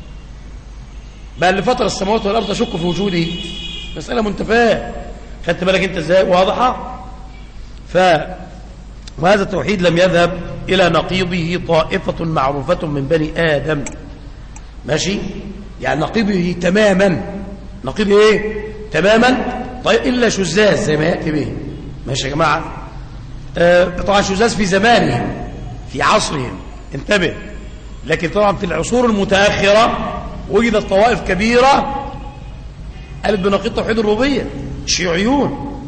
بل اللي فطر السماوات والارض تشك في وجوده، مساله منتفاه. خدت بالك انت ازاي؟ واضحه؟ ف وهذا التوحيد لم يذهب الى نقيضه طائفه معروفه من بني ادم. ماشي؟ يعني نقيضه تماما، نقيضه ايه؟ تماما. طيب الا شذاذ زي ما ياتي به. ماشي يا جماعه؟ آه طبعا شذاذ في زمانهم في عصرهم، انتبه. لكن طبعا في العصور المتاخره وجدت طوائف كبيره قالت بنقيض توحيد الربوبيه، الشيوعيون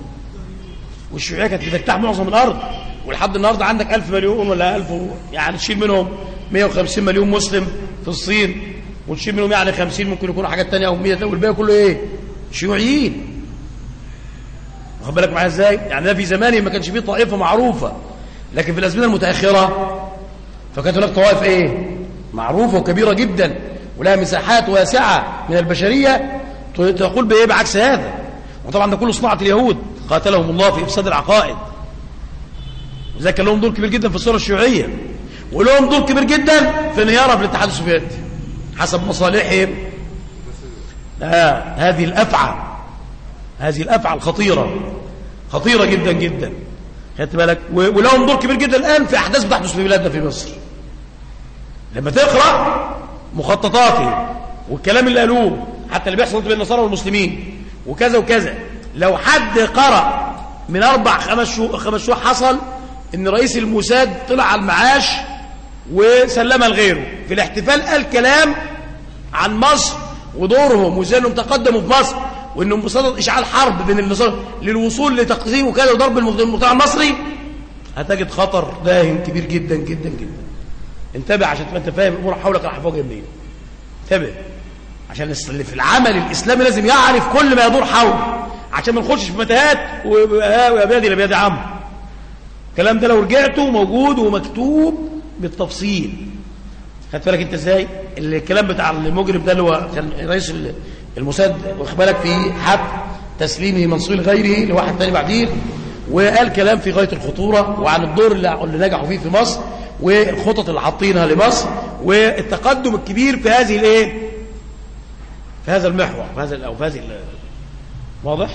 والشيوعيه كانت بتجتاح معظم الارض، ولحد النهارده عندك ألف مليون ولا ألف و... يعني تشيل منهم مئة وخمسين مليون مسلم في الصين، وتشيل منهم يعني خمسين ممكن يكونوا حاجات تانية او مئة، والباقي كله ايه؟ شيوعيين. واخد بالك معايا ازاي؟ يعني ده في زمانه ما كانش فيه طائفه معروفه، لكن في الازمنه المتاخره فكانت هناك طوائف ايه؟ معروفه وكبيره جدا ولها مساحات واسعه من البشريه تقول بايه؟ بعكس هذا. وطبعا ده كله صناعه اليهود قاتلهم الله في افساد العقائد. وذلك كان لهم دور كبير جدا في الصوره الشيوعيه، ولهم دور كبير جدا في انهيارها في الاتحاد السوفيتي حسب مصالحهم. آه هذه الافعى هذه الافعى الخطيره خطيره جدا جدا، خدت بالك؟ ولهم دور كبير جدا الان في احداث بتحدث في بلادنا في مصر. لما تقرا مخططاتهم والكلام اللي قالوه حتى اللي بيحصل بين النصارى والمسلمين وكذا وكذا، لو حد قرأ من اربع خمس شهور خمس شهور حصل ان رئيس الموساد طلع على المعاش وسلمها لغيره في الاحتفال، قال كلام عن مصر ودورهم وازاي انهم تقدموا في مصر، وانهم بصدد اشعال حرب بين النصارى للوصول لتقسيم وكذا وضرب المجتمع المصري، هتجد خطر داهم كبير جدا جدا جدا. انتبه عشان تبقى انت فاهم الامور حولك راح فوق منين. انتبه عشان اللي في العمل الاسلامي لازم يعرف كل ما يدور حوله عشان ما نخشش في متاهات ويا بيدي لبيدي عم. الكلام ده لو رجعته موجود ومكتوب بالتفصيل. خدت بالك انت ازاي؟ الكلام بتاع المجرم ده اللي هو كان رئيس الموساد، واخد بالك، في حد تسليمه منصوب لغيره لواحد تاني بعدين، وقال كلام في غايه الخطوره وعن الدور اللي, اللي نجحوا فيه في مصر والخطط اللي حاطينها لمصر والتقدم الكبير في هذه الايه؟ في هذا المحور، في هذا او في هذه واضح؟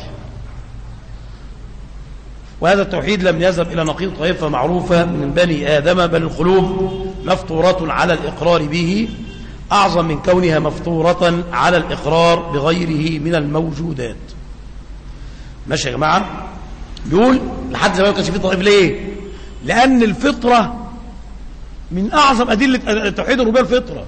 وهذا التوحيد لم يذهب إلى نقيض طائفة معروفة من بني آدم، بل القلوب مفطورة على الإقرار به أعظم من كونها مفطورة على الإقرار بغيره من الموجودات. ماشي يا جماعة؟ بيقول لحد زمان ما كانش فيه طائف. ليه؟ لأن الفطرة من أعظم أدلة التوحيد الربوبية. الفطرة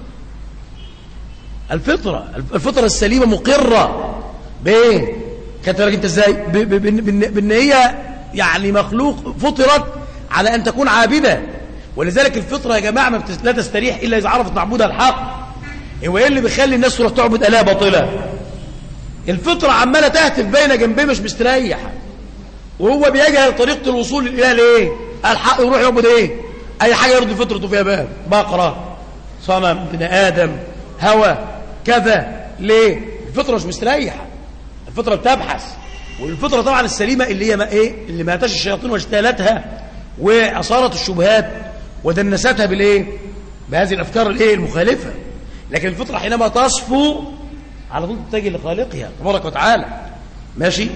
الفطرة الفطرة السليمة مقرة بإيه؟ كانت بالك أنت إزاي؟ بأن هي يعني مخلوق فطرت على أن تكون عابدة. ولذلك الفطرة يا جماعة ما لا تستريح إلا إذا عرفت معبودها الحق. هو إيه اللي بيخلي الناس تروح تعبد آلهة باطلة؟ الفطرة عمالة تهتف بين جنبيه مش مستريح، وهو بيجهل طريقة الوصول للإله. ليه؟ الحق يروح يعبد إيه؟ أي حاجة يرضي فطرته فيها باب، بقرة، صنم، ابن آدم، هوى، كذا. ليه؟ الفطرة مش مستريحة، الفطرة بتبحث. والفطرة طبعا السليمة اللي هي ما ايه؟ اللي ما اتاش الشياطين واجتالتها واثارت الشبهات ودنستها بالايه؟ بهذه الافكار الايه؟ المخالفة. لكن الفطرة حينما تصفو على طول تتجه لخالقها تبارك وتعالى. ماشي؟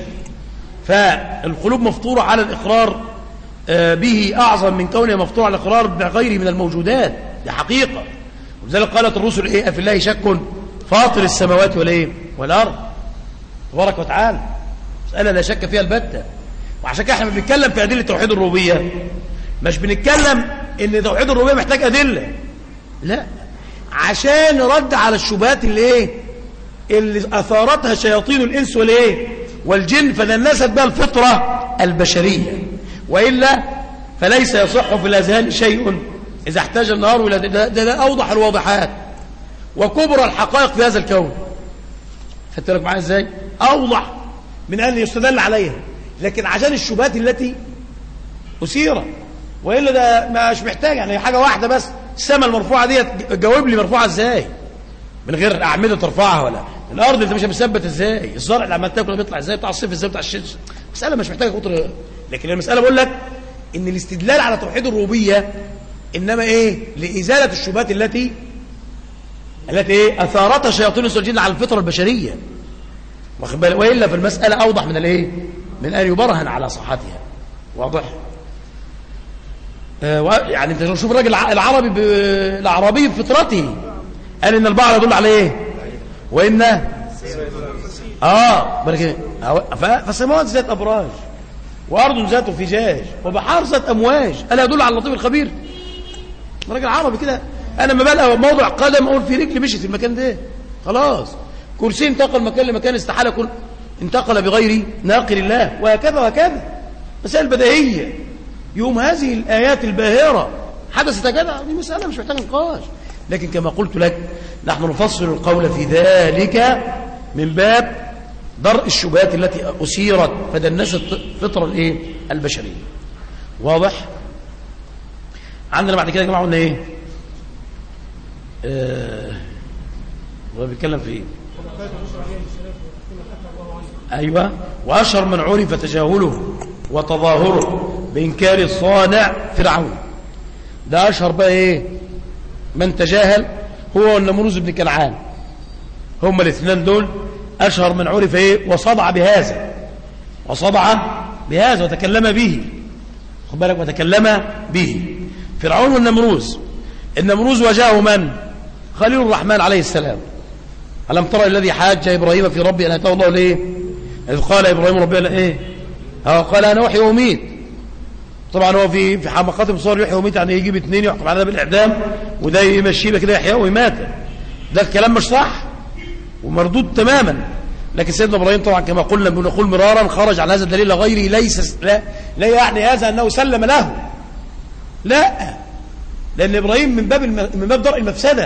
فالقلوب مفطورة على الاقرار به اعظم من كونها مفطورة على الاقرار بغيره من الموجودات. دي حقيقة. ولذلك قالت الرسل ايه؟ افي الله شك فاطر السماوات والايه؟ والارض تبارك وتعالى. مسألة لا شك فيها البتة. وعشان كده احنا بنتكلم في أدلة توحيد الربوبية، مش بنتكلم ان توحيد الربوبية محتاج أدلة، لا، عشان رد على الشبهات اللي ايه؟ اللي أثارتها شياطين الإنس والايه؟ والجن، فدنست بها الفطرة البشرية. وإلا فليس يصح في الأذهان شيء إذا احتاج النهار إلى ده, ده, ده أوضح الواضحات وكبرى الحقائق في هذا الكون. خدت بالك معايا ازاي؟ أوضح من أن يستدل عليها، لكن عشان الشبهات التي أثيرت. وإلا ده مش محتاج، يعني حاجة واحدة بس، السماء المرفوعة دي جاوب لي مرفوعة ازاي؟ من غير أعمدة ترفعها، ولا الأرض اللي مش مثبت ازاي؟ الزرع اللي عمال تاكله بيطلع ازاي؟ بتاع الصيف ازاي؟ بتاع الشمس. مسألة مش محتاجة خطر. لكن المسألة بقول لك إن الاستدلال على توحيد الربوبية إنما إيه؟ لإزالة الشبهات التي التي إيه؟ أثارتها شياطين الإنس والجن على الفطرة البشرية. وإلا في المسألة أوضح من الإيه؟ من أن يبرهن على صحتها. واضح؟ آه يعني أنت شوف الراجل العربي ب... العربي بفطرته قال إن البعض يدل على إيه؟ وإن آه بركة فالسماوات ذات أبراج وأرض ذات فجاج وبحار ذات أمواج، ألا يدل على اللطيف الخبير؟ راجل عربي كده. أنا لما بلقى موضع قدم أقول في رجل مشيت في المكان ده خلاص. كرسي انتقل مكان لمكان استحالة يكون انتقل بغير ناقل الله، وهكذا وهكذا. مسائل بديهية. يوم هذه الآيات الباهرة حدثت كده، دي مسألة مش محتاجة نقاش. لكن كما قلت لك نحن نفصل القول في ذلك من باب درء الشبهات التي أثيرت فدنست فطر الايه البشرية. واضح؟ عندنا بعد كده يا جماعه قلنا ايه؟ آه هو بيتكلم في ايه؟ ايوه. واشهر من عرف تجاهله وتظاهره بإنكار الصانع فرعون. ده أشهر بقى إيه من تجاهل، هو والنمروز بن كنعان، هما الاثنين دول أشهر من عرف إيه وصدع بهذا، وصدع بهذا وتكلم به، خد بالك، وتكلم به. فرعون والنمروز. النمروز واجهه من؟ خليل الرحمن عليه السلام. ألم ترى الذي حاج إبراهيم في ربي أن أتاه الله ليه؟ إذ قال إبراهيم ربي أنا إيه؟ قال أنا أحيي وأميت. طبعا هو في في حماقات بصور يحيي ويميت، يعني يجيب اثنين يحكم على ده بالإعدام وده يمشي كده يحيى ويمات. ده الكلام مش صح ومردود تماما. لكن سيدنا إبراهيم طبعا كما قلنا بنقول مرارا خرج عن هذا الدليل لغيره، ليس لا, لا يعني هذا أنه سلم له، لا، لأن إبراهيم من باب الم... من باب درء المفسدة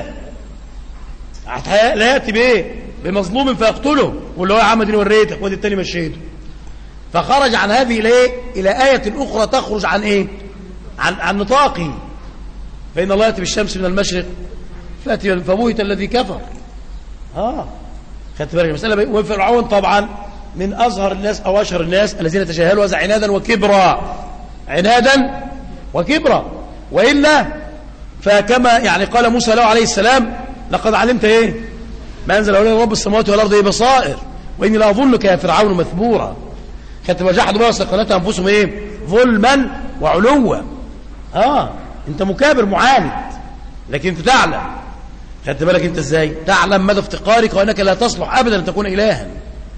لا يأتي بإيه بمظلوم فيقتله واللي هو يا عم دي وريتك وادي التاني مشيته. فخرج عن هذه إلى إيه؟ إلى آية أخرى تخرج عن إيه عن, عن نطاقه. فإن الله يأتي بالشمس من المشرق فأتي فبوهت الذي كفر. آه خدت بالك المسألة. وفرعون طبعا من أظهر الناس أو أشهر الناس الذين تجاهلوا هذا عنادا وكبرا، عنادا وكبرا. وإلا فكما يعني قال موسى له عليه السلام لقد علمت إيه ما أنزل أولي رب السماوات والأرض إيه بصائر وإني لا أظنك يا فرعون مثبورا. كانت وجحدوا بها واستيقنتها أنفسهم إيه ظلما وعلوا. آه أنت مكابر معاند لكن أنت تعلم. خدت بالك أنت إزاي تعلم مدى افتقارك وأنك لا تصلح أبدا أن تكون إلها.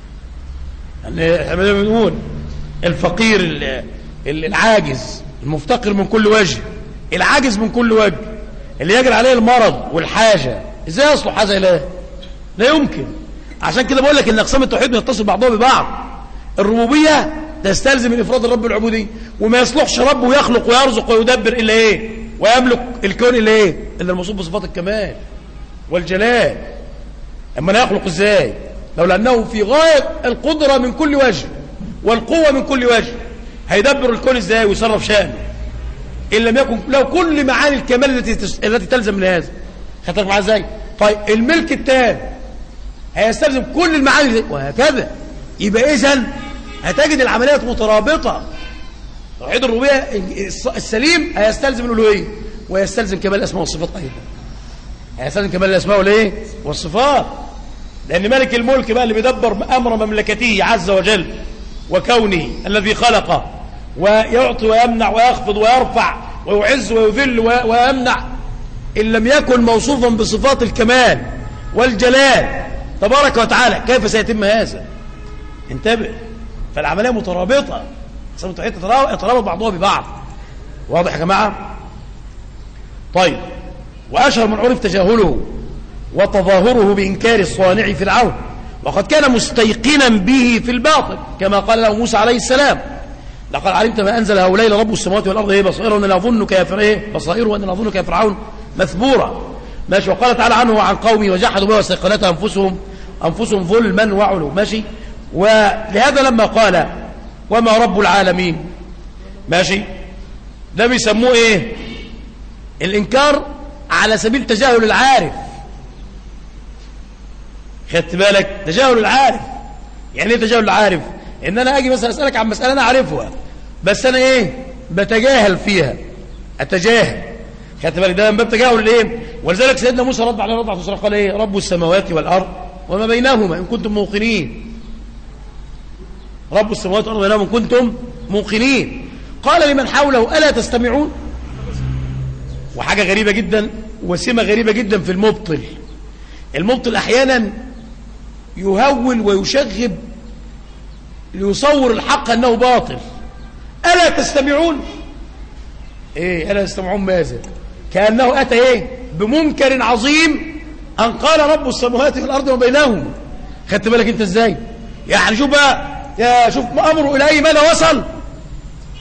يعني احنا بنقول الفقير العاجز المفتقر من كل وجه، العاجز من كل وجه، اللي يجري عليه المرض والحاجة، ازاي يصلح هذا اله؟ لا يمكن. عشان كده بقول لك ان اقسام التوحيد يتصل بعضها ببعض. الربوبيه تستلزم الافراد الرب العبوديه، وما يصلحش رب ويخلق ويرزق ويدبر الا ايه ويملك الكون الا ايه الا الموصوف بصفات الكمال والجلال. اما لا يخلق ازاي لولا انه في غايه القدره من كل وجه والقوه من كل وجه، هيدبر الكون ازاي ويصرف شأنه إن لم يكن له كل معاني الكمال التي تس... التي تلزم من هذا. خدتك معاه ازاي؟ طيب الملك التام هيستلزم كل المعاني دي وهكذا. يبقى اذا هتجد العمليات مترابطه. توحيد الربوبيه السليم هيستلزم الالوهيه ويستلزم كمال الاسماء والصفات ايضا. هيستلزم كمال الاسماء والايه والصفات، لان ملك الملك بقى اللي بيدبر امر مملكته عز وجل وكونه الذي خلقه ويعطي ويمنع ويخفض ويرفع ويعز ويذل ويمنع، إن لم يكن موصوفا بصفات الكمال والجلال تبارك وتعالى كيف سيتم هذا؟ انتبه. فالعملية مترابطة، يترابط بعضها ببعض. واضح يا جماعة؟ طيب. وأشهر من عرف تجاهله وتظاهره بإنكار الصانع فرعون، وقد كان مستيقنا به في الباطل كما قال له موسى عليه السلام لقد علمت ما أنزل هؤلاء لرب السماوات والأرض إيه بصائر وأن نظنك يا فرعون بصائر وأن نظنك يا فرعون مثبورا. ماشي. وقال تعالى عنه وعن قومه وجحدوا بها واستيقنتها أنفسهم أنفسهم ظلما وعلوا. ماشي. ولهذا لما قال وما رب العالمين، ماشي، ده بيسموه إيه الإنكار على سبيل تجاهل العارف. خدت بالك؟ تجاهل العارف. يعني ايه تجاهل العارف؟ ان انا اجي مثلا اسالك عن مساله انا عارفها بس انا ايه بتجاهل فيها، اتجاهل. خدت بالك؟ ده من باب تجاهل الايه. ولذلك سيدنا موسى رد عليه رد على قال ايه رب السماوات والارض وما بينهما ان كنتم موقنين. رب السماوات والارض بينهما ان كنتم موقنين. قال لمن حوله الا تستمعون. وحاجه غريبه جدا وسمه غريبه جدا في المبطل. المبطل احيانا يهول ويشغب ليصور الحق انه باطل. الا تستمعون ايه الا تستمعون ماذا؟ كانه اتى ايه بمنكر عظيم ان قال رب السماوات والارض وما بينهما. خدت بالك انت ازاي؟ يعني شوف بقى يا شوف امره الى اي مدى وصل.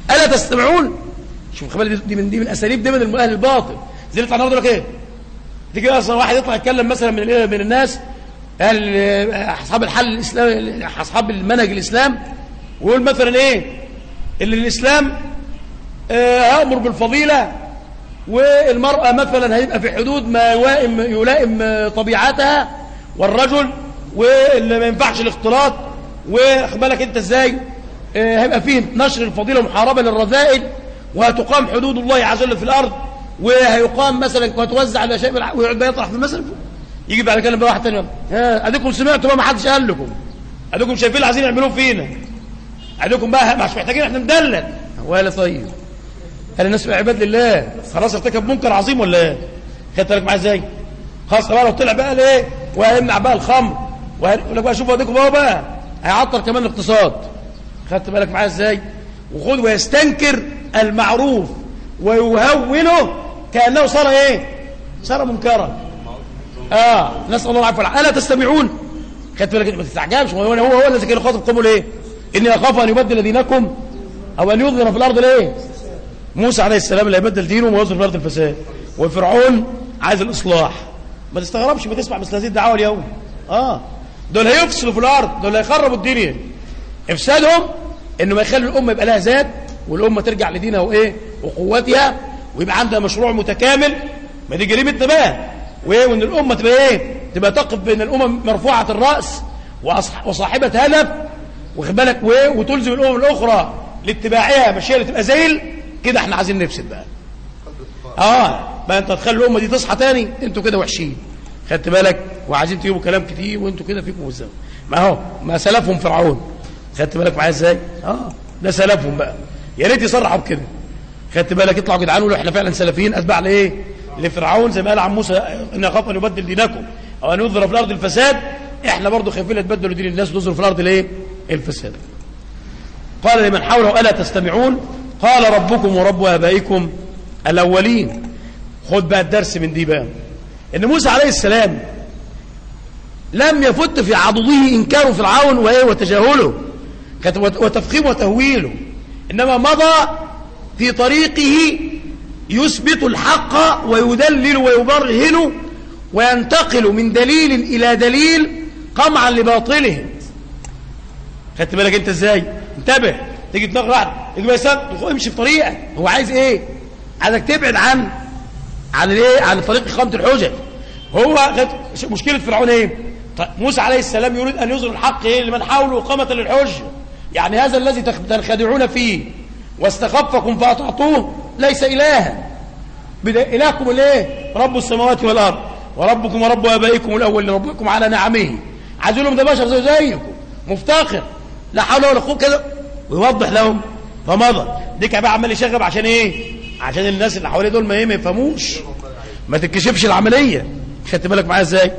الا تستمعون. شوف خبر دي من دي من اساليب دي من اهل الباطل. زي اللي يطلع النهارده يقول لك ايه؟ تيجي اصلا واحد يطلع يتكلم مثلا من من الناس اهل اصحاب الحل الاسلامي اصحاب المنهج الاسلام، ويقول مثلا ايه؟ اللي الاسلام يأمر بالفضيله، والمراه مثلا هيبقى في حدود ما يلائم يلائم طبيعتها، والرجل واللي ما ينفعش الاختلاط، واخد بالك انت ازاي؟ هيبقى فيه نشر الفضيله ومحاربه للرذائل، وهتقام حدود الله عز وجل في الارض، وهيقام مثلا وهتوزع الاشياء، ويقعد يطرح في المثل. يجي بعد كده بقى واحد ثاني، ها اديكم سمعتوا بقى ما حدش قال لكم، اديكم شايفين اللي عايزين يعملوه فينا، اديكم بقى مش محتاجين احنا ندلل ولا طيب. هل الناس عباد لله خلاص ارتكب منكر عظيم ولا ايه؟ خدت بالك معايا ازاي؟ خلاص بقى لو طلع بقى ليه وهيمنع بقى الخمر ويقول لك بقى شوفوا اديكم بقى بقى هيعطل كمان الاقتصاد. خدت بالك معايا ازاي؟ وخد ويستنكر المعروف ويهونه كانه صار ايه؟ صار منكرا. اه نسال الله العفو والعافيه. الا تستمعون؟ خدت بالك ما تستعجبش، هو هو هو الذي كان يخاطب قومه ليه؟ اني اخاف ان يبدل دينكم او ان يظهر في الارض ليه؟ موسى عليه السلام اللي يبدل دينه ويظهر في الارض الفساد، وفرعون عايز الاصلاح. ما تستغربش ما تسمع مثل هذه الدعوه اليوم. اه دول هيفسدوا في الارض، دول هيخربوا الدنيا. افسادهم انه ما يخلي الامه يبقى لها ذات، والامه ترجع لدينها وايه وقوتها، ويبقى عندها مشروع متكامل. ما دي جريمه نباه، وايه وان الامه تبقى ايه؟ تبقى تقف بين الامم مرفوعه الراس وصاحبه هدف، واخد بالك، وايه وتلزم الامم الاخرى لاتباعها، مش هي اللي تبقى زيل كده. احنا عايزين نفسد بقى. اه بقى انت تخلي الامه دي تصحى تاني، انتوا كده وحشين. خدت بالك؟ وعايزين تجيبوا كلام كتير وانتوا كده فيكم وزن. ما هو ما سلفهم فرعون. خدت بالك معايا ازاي؟ اه ده سلفهم بقى. يا ريت يصرحوا بكده. خدت بالك؟ يطلعوا جدعان يقولوا احنا فعلا سلفيين اتباع لايه؟ لفرعون، زي ما قال عن موسى ان اخاف ان يبدل دينكم او ان يظهر في الارض الفساد. احنا برضو خايفين يتبدلوا دين الناس وتظهر في الارض الايه؟ الفساد. قال لمن حوله الا تستمعون؟ قال ربكم ورب ابائكم الاولين. خد بقى الدرس من دي بقى، ان موسى عليه السلام لم يفت في عضده انكار فرعون وايه وتجاهله وتفخيم وتهويله، انما مضى في طريقه يثبت الحق ويدلل ويبرهن وينتقل من دليل الى دليل قمعا لباطله. خدت بالك انت ازاي؟ انتبه، تيجي تناقض واحد يجي امشي في طريقه، هو عايز ايه؟ عايزك تبعد عن عن الايه؟ عن طريق اقامه الحجج. هو مشكله فرعون ايه؟ موسى عليه السلام يريد ان يظهر الحق ايه لمن حوله اقامه للحجه. يعني هذا الذي تنخدعون فيه واستخفكم فاطعتوه ليس الها، الهكم الايه؟ رب السماوات والارض وربكم ورب ابائكم الاول ربكم على نعمه. عايز لهم ده بشر زي زيكم مفتقر لا حول ولا قوه كده، ويوضح لهم. فمضى ديك بقى عمال يشغب عشان ايه؟ عشان الناس اللي حواليه دول ما ايه ما يفهموش، ما تتكشفش العمليه. خدت بالك معايا ازاي؟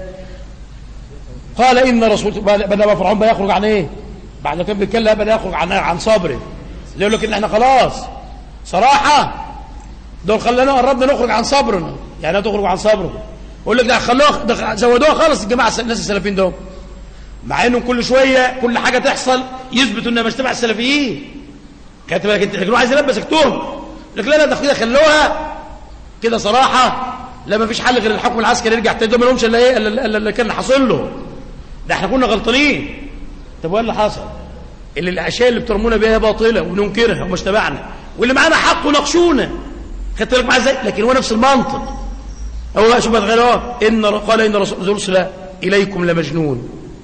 قال ان رسول بدا بقى فرعون بقى يخرج عن ايه؟ بعد ما كان بيتكلم بدا يخرج عن عن صبره. يقول لك ان احنا خلاص صراحه دول خلانا قربنا نخرج عن صبرنا. يعني ايه تخرج عن صبره؟ يقول لك ده خلوها زودوها خالص الجماعه الناس السلفيين دول، مع انهم كل شويه كل حاجه تحصل يثبتوا انها مش تبع السلفيين. خدت بالك انت؟ لكن عايز يلبسك تهم، لك لا لا ده كده خلوها كده صراحه، لا ما فيش حل غير الحكم العسكري يرجع تاني، ما لهمش الا ايه الا اللي كان حاصل له ده، احنا كنا غلطانين. طب وايه اللي حصل؟ اللي الاشياء اللي بترمونا بيها باطله وننكرها ومش تبعنا، واللي معانا حق وناقشونا. خدت بالك معايا ازاي؟ لكن هو نفس المنطق. هو بقى شوف بقى ان قال ان رسول رسل اليكم لمجنون.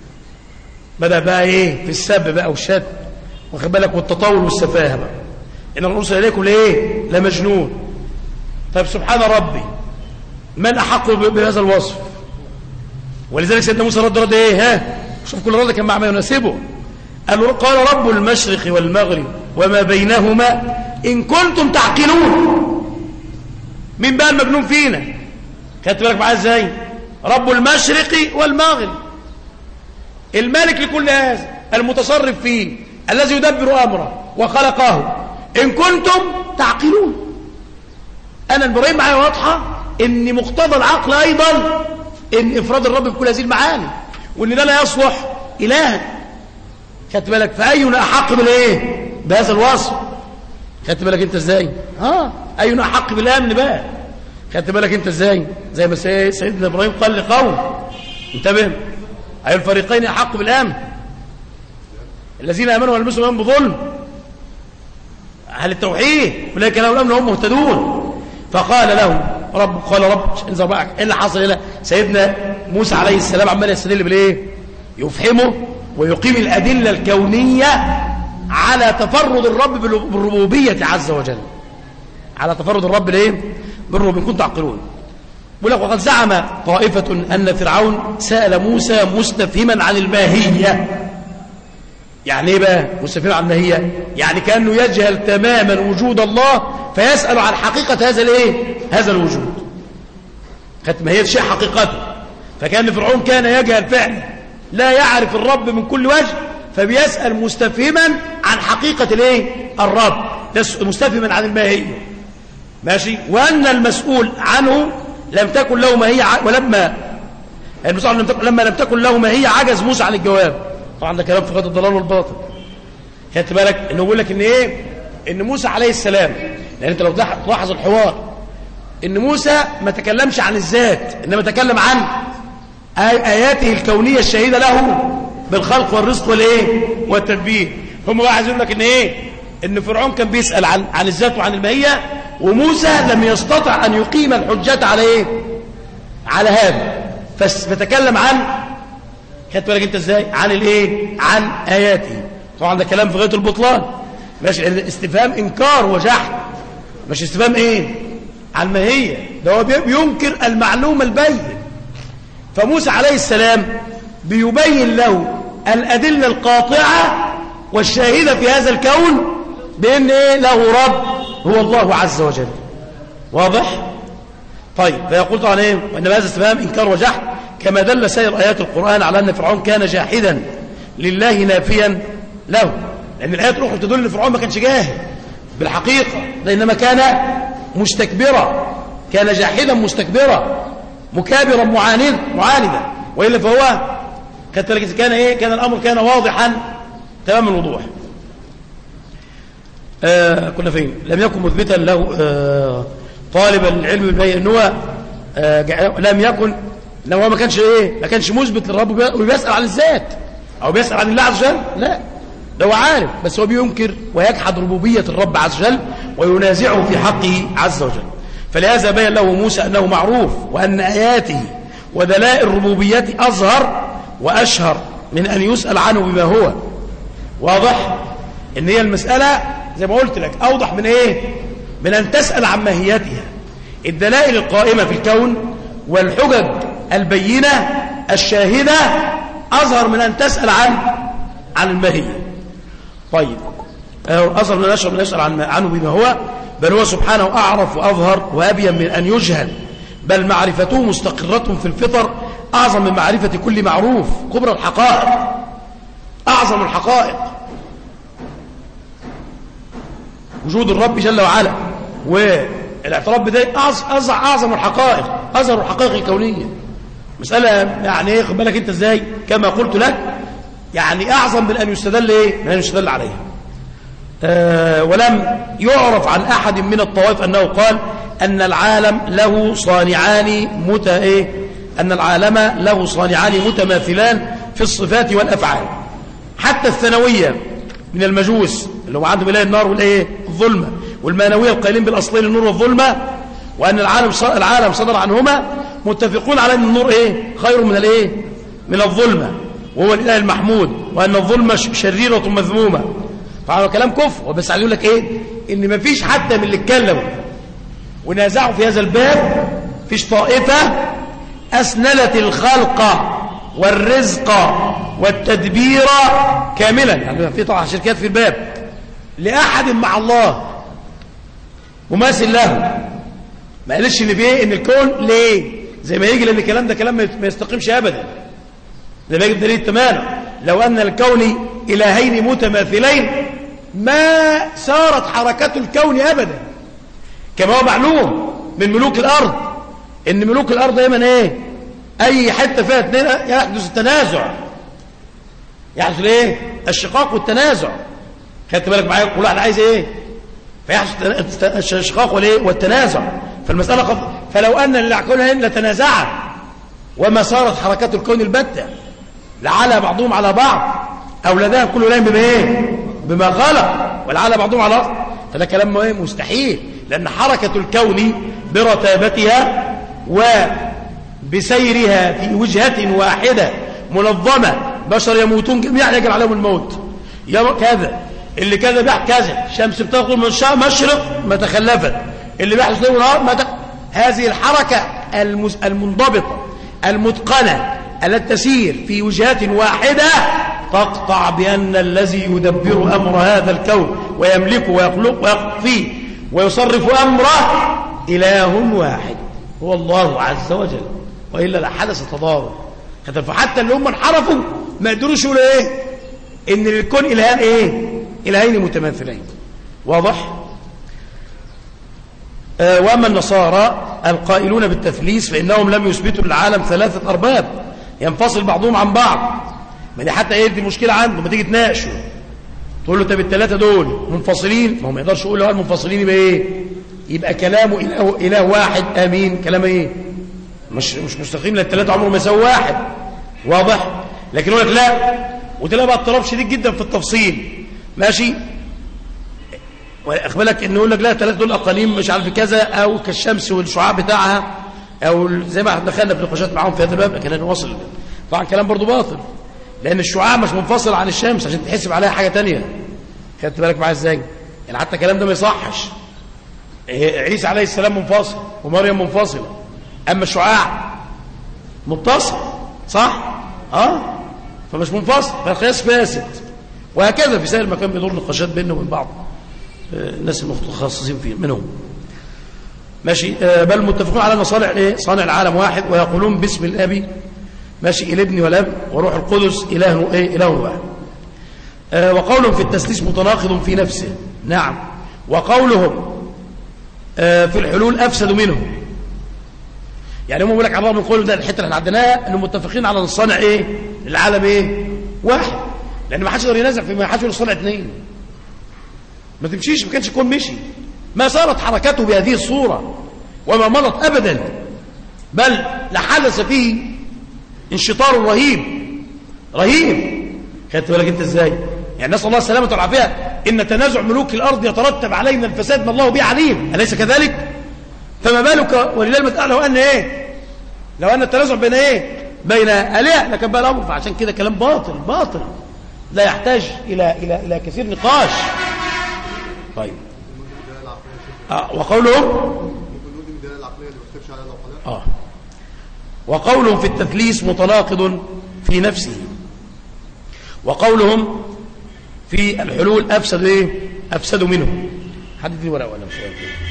بدا بقى ايه في السب بقى والشد، واخد بالك، والتطاول والسفاهه بقى. ان الرسل اليكم لايه؟ لمجنون. طيب سبحان ربي، من احق بهذا الوصف؟ ولذلك سيدنا موسى رد رد ايه؟ ها شوف كل رد كان مع ما يناسبه. قال قال رب المشرق والمغرب وما بينهما ان كنتم تعقلون. مين بقى المجنون فينا؟ خدت بالك معايا ازاي؟ رب المشرق والمغرب، المالك لكل هذا، المتصرف فيه، الذي يدبر امره وخلقه، ان كنتم تعقلون. انا البراهين معايا واضحه ان مقتضى العقل ايضا ان افراد الرب بكل هذه المعاني، وان ده لا يصلح الها. خدت بالك؟ فاينا احق بالايه؟ بهذا الوصف. خدت بالك انت ازاي؟ اه اينا حق بالامن بقى. خدت بالك انت ازاي؟ زي ما سيدنا ابراهيم قال لقوم انتبه، اي الفريقين احق بالامن، الذين امنوا ولم يلبسوا ايمانهم بظلم، اهل التوحيد اولئك لهم الامن وهم مهتدون. فقال لهم رب قال رب انظر بقى ايه اللي حصل هنا. سيدنا موسى عليه السلام عمال يستدل بالايه؟ يفهمه ويقيم الادله الكونيه على تفرد الرب بالربوبيه عز وجل، على تفرد الرب ليه؟ بالربوبيه. كنتم تعقلون. ولك وقد زعم طائفه ان فرعون سال موسى مستفهما عن الماهيه. يعني ايه بقى مستفهما عن الماهيه؟ يعني كانه يجهل تماما وجود الله فيسال عن حقيقه هذا الايه؟ هذا الوجود. كانت ماهيه شيء حقيقته، فكان فرعون كان يجهل فعلا لا يعرف الرب من كل وجه، فبيسال مستفهما عن حقيقه الايه؟ الرب، مستفهما عن الماهيه. ماشي. وان المسؤول عنه لم تكن له ماهيه، ولما المسؤول لم تكن لما لم تكن له ماهيه عجز موسى عن الجواب. طبعا ده كلام في غايه الضلال والباطل. خدت بالك انه بيقول لك ان ايه؟ ان موسى عليه السلام، لان انت لو تلاحظ الحوار ان موسى ما تكلمش عن الذات، انما تكلم عن اياته الكونيه الشهيده له بالخلق والرزق والايه؟ والتدبير. هم بقى عايزين لك ان ايه؟ ان فرعون كان بيسال عن عن الذات وعن الماهيه، وموسى لم يستطع ان يقيم الحجه على ايه؟ على هذا، فتكلم عن، خدت بالك انت ازاي؟ عن الايه؟ عن اياته. طبعا ده كلام في غايه البطلان. ماشي. الاستفهام انكار وجحد، مش استفهام ايه؟ عن ماهيه، ده هو بينكر المعلومه البين. فموسى عليه السلام بيبين له الادله القاطعه والشاهده في هذا الكون بان ايه؟ له رب هو الله عز وجل. واضح؟ طيب. فيقول طبعا ايه؟ وان هذا استفهام انكار وجحد، كما دل سائر ايات القران على ان فرعون كان جاحدا لله نافيا له. لان الايات الاخرى تدل ان فرعون ما كانش جاهل بالحقيقه، انما كان مستكبرا، كان جاحدا مستكبرا مكابرا معاند معاندا، والا فهو كان ايه؟ كان الامر كان واضحا تمام الوضوح. آه كنا فين؟ لم يكن مثبتا له آه طالبا العلم بالبيان، ان هو آه لم يكن، لو هو ما كانش ايه؟ ما كانش مثبت للرب وبيسال عن الذات او بيسال عن الله عز وجل، لا، ده هو عارف، بس هو بينكر ويجحد ربوبيه الرب عز وجل وينازعه في حقه عز وجل. فلهذا بين له موسى انه معروف، وان اياته ودلائل ربوبيته اظهر واشهر من ان يسال عنه بما هو. واضح ان هي المساله زي ما قلت لك اوضح من ايه؟ من ان تسال عن ماهيتها. الدلائل القائمه في الكون والحجج البينه الشاهده اظهر من ان تسال عن عن الماهيه. طيب، اظهر من ان يشرب من يسال عن عنه بما هو، بل هو سبحانه اعرف واظهر وابين من ان يجهل، بل معرفته مستقره في الفطر اعظم من معرفه كل معروف. كبرى الحقائق، اعظم الحقائق وجود الرب جل وعلا، والاعتراف بذلك اعظم اعظم الحقائق، اظهر الحقائق الكونيه. مساله يعني ايه؟ خد بالك انت ازاي؟ كما قلت لك يعني اعظم من ان يستدل ايه؟ من ان يستدل عليها. آه ولم يعرف عن احد من الطوائف انه قال ان العالم له صانعان مت ايه؟ ان العالم له صانعان متماثلان في الصفات والافعال. حتى الثانويه من المجوس اللي هم عندهم اله النار والايه؟ الظلمه، والمانويه القائلين بالاصلين النور والظلمه، وان العالم العالم صدر عنهما، متفقون على ان النور ايه؟ خير من الايه؟ من الظلمه، وهو الاله المحمود، وان الظلمه شريره مذمومه. فعلى كلام كفر. وبس عايز يقول لك ايه؟ ان ما فيش حتى من اللي اتكلموا ونازعوا في هذا الباب فيش طائفه اسندت الخلق والرزق والتدبير كاملا، يعني في طبعا شركات في الباب لاحد مع الله مماثل له. ما قالش ان بايه؟ ان الكون ليه زي ما يجي، لان الكلام ده كلام ما يستقيمش ابدا. ده بيجي بدليل تماما. لو ان الكون الهين متماثلين ما سارت حركة الكون ابدا، كما هو معلوم من ملوك الارض ان ملوك الارض دايما ايه؟ اي حته فيها اثنين يحدث التنازع، يحدث الايه؟ الشقاق والتنازع. خدت بالك معايا؟ كل واحد عايز ايه؟ فيحدث الشقاق والتنازع فالمسألة قف... فلو أن الكونين لتنازعا وما صارت حركات الكون البتة لعلى بعضهم على بعض أو لذهب كل لهم بما إيه بما خلق ولعلى بعضهم على بعض فده كلام ايه مستحيل لأن حركة الكون برتابتها وبسيرها في وجهة واحدة منظمة بشر يموتون جميعا يجري عليهم الموت كذا اللي كذا بيح كذا شمس بتخرج من مشرق ما تخلفت اللي بيحدث ليل ونهار ما تخ... هذه الحركة المز... المنضبطة المتقنة التي تسير في وجهة واحدة تقطع بأن الذي يدبر أمر هذا الكون ويملكه ويخلق ويخلق فيه ويصرف أمره إله واحد هو الله عز وجل وإلا لحدث تضارب فحتى اللي هم انحرفوا ما قدروش يقولوا ايه ان الكون الهان ايه الهين متماثلين واضح آه واما النصارى القائلون بالتثليث فانهم لم يثبتوا للعالم ثلاثه ارباب ينفصل بعضهم عن بعض ما دي حتى ايه دي مشكله عنده ما تيجي تناقشه تقول له طب الثلاثه دول منفصلين ما هو ما يقدرش يقول له المنفصلين يبقى ايه يبقى كلامه اله, إله واحد امين كلام ايه مش مش مستقيم للثلاثه عمره ما يساوي واحد واضح لكن يقول لك لا وتلاقي بقى اضطراب شديد جدا في التفصيل ماشي واخبرك انه يقول لك لا الثلاثه دول اقاليم مش عارف كذا او كالشمس والشعاع بتاعها او زي ما دخلنا في نقاشات معاهم في هذا الباب لكن هنوصل طبعا كلام برضو باطل لان الشعاع مش منفصل عن الشمس عشان تحسب عليها حاجه تانية خدت بالك معايا ازاي يعني حتى الكلام ده ما يصحش عيسى عليه السلام منفصل ومريم منفصله اما الشعاع متصل صح اه فمش منفصل فالقياس فاسد وهكذا في سائر مكان بيدور نقاشات بيننا وبين بعض الناس المتخصصين فيه منهم ماشي آه بل متفقون على ان صانع ايه صانع العالم واحد ويقولون باسم الاب ماشي الابن والاب وروح القدس اله ايه اله واحد آه وقولهم في التثليث متناقض في نفسه نعم وقولهم آه في الحلول افسد منه يعني هم بيقول لك على الرغم من قولهم ده الحته اللي احنا عدناها انهم متفقين على ان الصانع ايه العالم ايه واحد لان ما حدش يقدر ينازع في ما حدش يقول الصانع اثنين ما تمشيش ما كانش يكون مشي ما صارت حركته بهذه الصوره وما مضت ابدا بل لحدث فيه انشطار رهيب رهيب خدت بالك انت ازاي يعني نسال الله السلامه والعافيه ان تنازع ملوك الارض يترتب علينا الفساد ما الله به عليم اليس كذلك فما بالك ولله المثل لو ان ايه لو ان التنازع بين ايه بين الهه لكن بقى الامر فعشان كده كلام باطل باطل لا يحتاج الى الى الى كثير نقاش طيب آه وقولهم اه وقولهم في التثليث متناقض في نفسه وقولهم في الحلول افسد ايه افسدوا منه حد يدي ورقه ولا مش عارف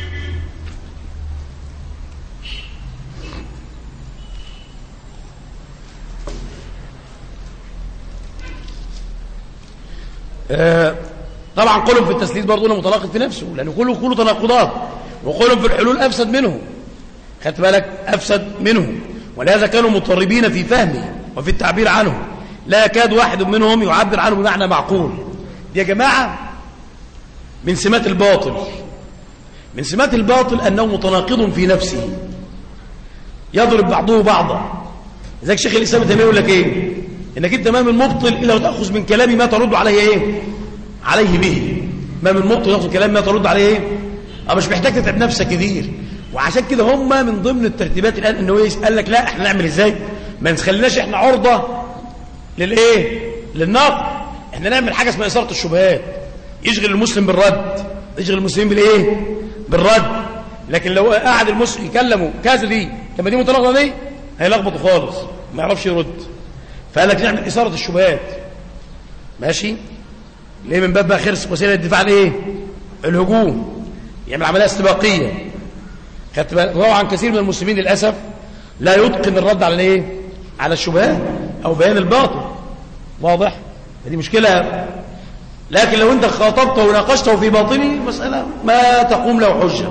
آه طبعا قولهم في التثليث برضه متناقض في نفسه لانه كله كله تناقضات وقولهم في الحلول افسد منه خدت بالك افسد منه ولهذا كانوا مضطربين في فهمه وفي التعبير عنه لا يكاد واحد منهم يعبر عنه بمعنى معقول يا جماعه من سمات الباطل من سمات الباطل انه متناقض في نفسه يضرب بعضه بعضا زي شيخ الاسلام ابن تيميه يقول لك ايه انك انت ما من مبطل الا وتاخذ من كلامي ما ترد عليه ايه عليه به ما من مبطل ياخذ كلام ما ترد عليه ايه اه مش محتاج تتعب نفسك كتير وعشان كده هم من ضمن الترتيبات الان انه يسال لك لا احنا نعمل ازاي ما نخليناش احنا عرضه للايه للنقد احنا نعمل حاجه اسمها اثاره الشبهات يشغل المسلم بالرد يشغل المسلمين بالايه بالرد لكن لو قعد المسلم يكلمه كذا دي لما دي متناقضه دي هيلخبطه خالص ما يعرفش يرد فقال لك نعمل اثاره الشبهات ماشي ليه من باب بقى خرس وسيله الدفاع الايه الهجوم يعمل عمليه استباقيه خدت بالك طبعا كثير من المسلمين للاسف لا يتقن الرد على الايه على الشبهات او بيان الباطل واضح دي مشكله لكن لو انت خاطبته وناقشته في باطنه مساله ما تقوم له حجه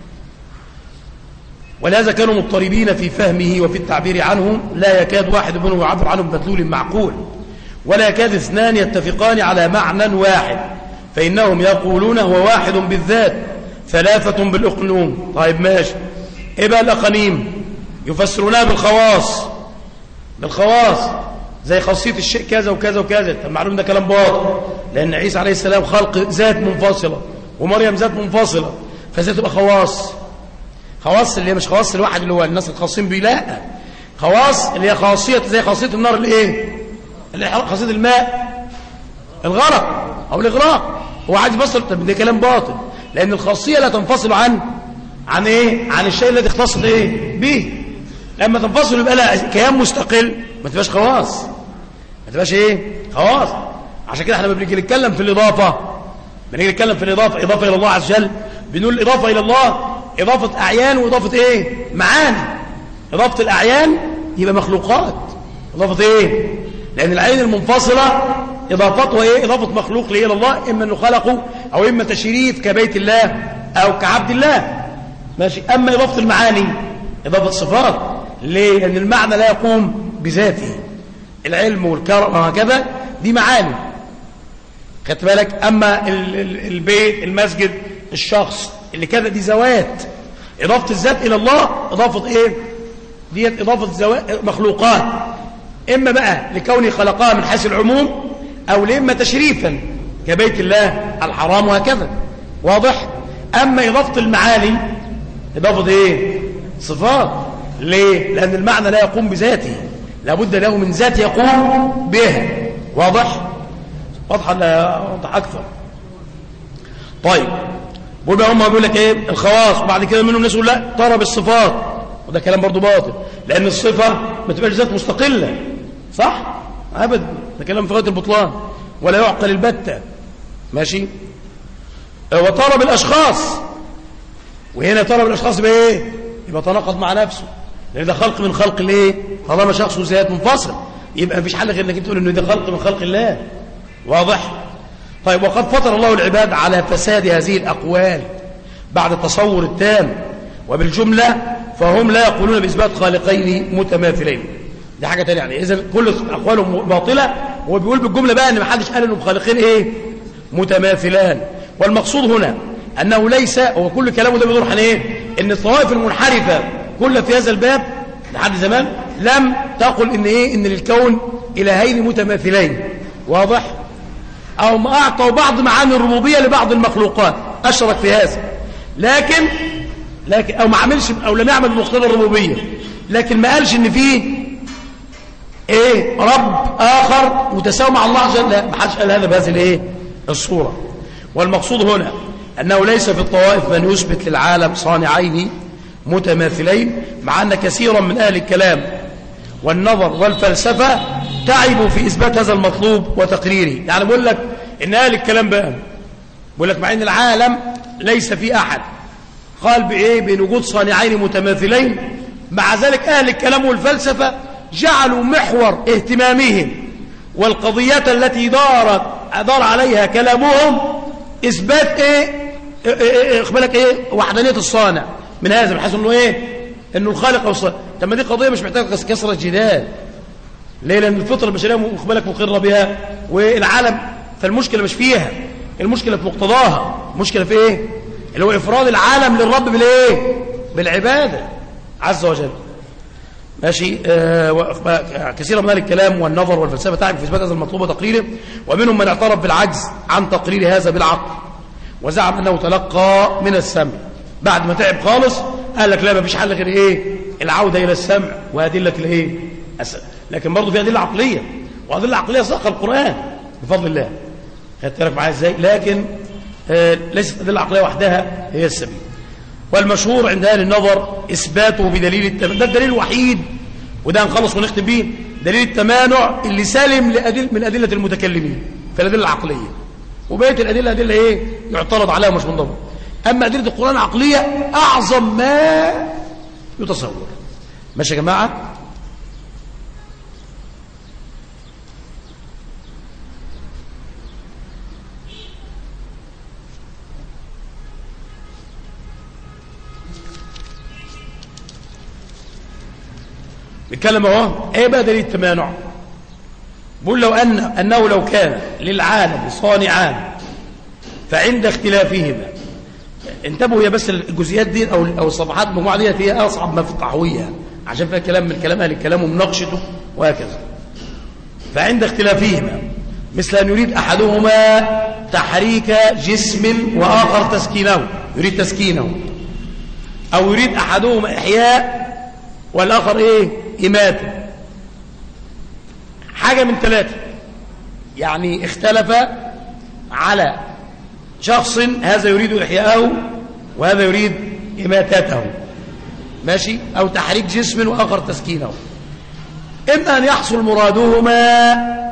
ولهذا كانوا مضطربين في فهمه وفي التعبير عنه لا يكاد واحد منهم يعبر عنه بمدلول معقول ولا يكاد اثنان يتفقان على معنى واحد فإنهم يقولون هو واحد بالذات ثلاثة بالأقنوم. طيب ماشي، إيه بقى الأقانيم؟ يفسرونها بالخواص، بالخواص زي خاصية الشيء كذا وكذا وكذا. طب معلوم ده كلام باطل، لأن عيسى عليه السلام خلق ذات منفصلة ومريم ذات منفصلة، فازاي تبقى خواص؟ خواص اللي هي مش خواص الواحد اللي هو الناس الخاصين بيه، لا، خواص اللي هي خاصية زي خاصية النار الايه؟ خاصية الماء الغرق أو الإغراق. هو عايز يفصل، طب ده كلام باطل، لأن الخاصية لا تنفصل عن عن ايه؟ عن الشيء الذي اختصت ايه؟ به. لما تنفصل يبقى لها كيان مستقل، ما تبقاش خواص، ما تبقاش ايه؟ خواص. عشان كده احنا بنيجي نتكلم في الإضافة، بنيجي نتكلم في الإضافة، إضافة إلى الله عز وجل، بنقول الإضافة إلى الله إضافة أعيان وإضافة إيه؟ معاني. إضافة الأعيان يبقى مخلوقات، إضافة إيه؟ لأن العين المنفصلة إضافتها إيه؟ إضافة مخلوق إلى الله، إما أنه خلقه أو إما تشريف كبيت الله أو كعبد الله، ماشي. أما إضافة المعاني إضافة صفات، ليه؟ لأن المعنى لا يقوم بذاته، العلم والكرم وهكذا دي معاني، خدت بالك. أما البيت، المسجد، الشخص اللي كذا دي ذوات. إضافة الذات إلى الله إضافة إيه؟ دي إضافة زوات مخلوقات، إما بقى لكونه خلقها من حيث العموم أو لإما تشريفا كبيت الله الحرام وهكذا، واضح. أما إضافة المعاني إضافة إيه؟ صفات. ليه؟ لأن المعنى لا يقوم بذاته، لابد له من ذات يقوم به، واضح؟ واضح ولا واضح أكثر؟ طيب، ويبقى هم بيقول لك ايه؟ الخواص. وبعد كده منهم ناس يقول لا ترى بالصفات، وده كلام برضو باطل، لأن الصفة ما تبقاش ذات مستقلة، صح؟ أبدا، ده كلام في غاية البطلان ولا يعقل البتة، ماشي. وترى بالأشخاص، وهنا ترى بالأشخاص يبقى ايه؟ يبقى تناقض مع نفسه، لأن ده خلق من خلق الايه؟ طالما شخص وذات منفصل يبقى مفيش حل غير انك تقول انه ده خلق من خلق الله، واضح. طيب، وقد فطر الله العباد على فساد هذه الأقوال بعد التصور التام، وبالجملة فهم لا يقولون بإثبات خالقين متماثلين. دي حاجة تانية يعني، إذن كل أقوالهم باطلة، وهو بيقول بالجملة بقى أن ما حدش قال أنهم خالقين إيه؟ متماثلان. والمقصود هنا أنه ليس، هو كل كلامه ده بيدور عن إيه؟ أن الطوائف المنحرفة كلها في هذا الباب لحد زمان لم تقل إن إيه؟ إن للكون إلهين متماثلين، واضح؟ أو ما أعطوا بعض معاني الربوبية لبعض المخلوقات، أشرك في هذا، لكن لكن أو ما عملش أو لم يعمل بمقتضى الربوبية، لكن ما قالش إن فيه إيه؟ رب آخر متساوي مع الله عز وجل، لا، ما حدش قال هذا بهذه الإيه؟ الصورة. والمقصود هنا أنه ليس في الطوائف من يثبت للعالم صانعين متماثلين، مع أن كثيرا من أهل الكلام والنظر والفلسفة تعبوا في إثبات هذا المطلوب وتقريره. يعني بقول لك إن أهل الكلام بقى بقول لك مع أن العالم ليس في أحد قال بإيه؟ بوجود صانعين متماثلين، مع ذلك أهل الكلام والفلسفة جعلوا محور اهتمامهم والقضيات التي دارت دار عليها كلامهم إثبات إيه؟ إخبالك إيه؟ وحدانية الصانع من هذا، بحيث إنه إيه؟ إنه الخالق أو الصانع. طب ما دي قضية مش محتاجة كسرة جدال. ليه؟ لأن الفطرة البشرية مخبلك مقرة بها، والعالم فالمشكلة مش فيها، المشكلة في مقتضاها. المشكلة في إيه؟ اللي هو إفراد العالم للرب بالإيه؟ بالعبادة عز وجل، ماشي. آه كثيرا من الكلام والنظر والفلسفة تعب في إثبات هذا المطلوب وتقريره، ومنهم من اعترف بالعجز عن تقرير هذا بالعقل، وزعم أنه تلقى من السمع. بعد ما تعب خالص قال لك لا، ما فيش حل غير إيه؟ العودة إلى السمع وأدلة الإيه؟ السمع. لكن برضه في أدلة عقلية، وأدلة عقلية ساق القرآن بفضل الله، خدت بالك معايا إزاي؟ لكن آه ليست أدلة عقلية وحدها هي السبيل. والمشهور عند أهل النظر إثباته بدليل التمانع، ده الدليل الوحيد، وده هنخلص ونختم بيه، دليل التمانع اللي سالم لأدل من أدلة المتكلمين في الأدلة العقلية، وبقية الأدلة أدلة إيه؟ يعترض عليها مش منضبط. أما أدلة القرآن عقلية أعظم ما يتصور. ماشي يا جماعة؟ بيتكلم اهو ايه بقى دليل التمانع؟ بقول لو ان انه لو كان للعالم صانعان فعند اختلافهما. انتبهوا يا بس الجزئيات دي او او الصفحات المجموعه دي هي اصعب ما في التحويه، عشان فيها كلام من كلام اهل الكلام ومناقشته وهكذا. فعند اختلافهما مثل ان يريد احدهما تحريك جسم واخر تسكينه، يريد تسكينه، او يريد احدهما احياء والاخر ايه اماته، حاجه من ثلاثه. يعني اختلف على شخص، هذا يريد إحياءه وهذا يريد إماتته، ماشي، أو تحريك جسم وآخر تسكينه. إما أن يحصل مرادهما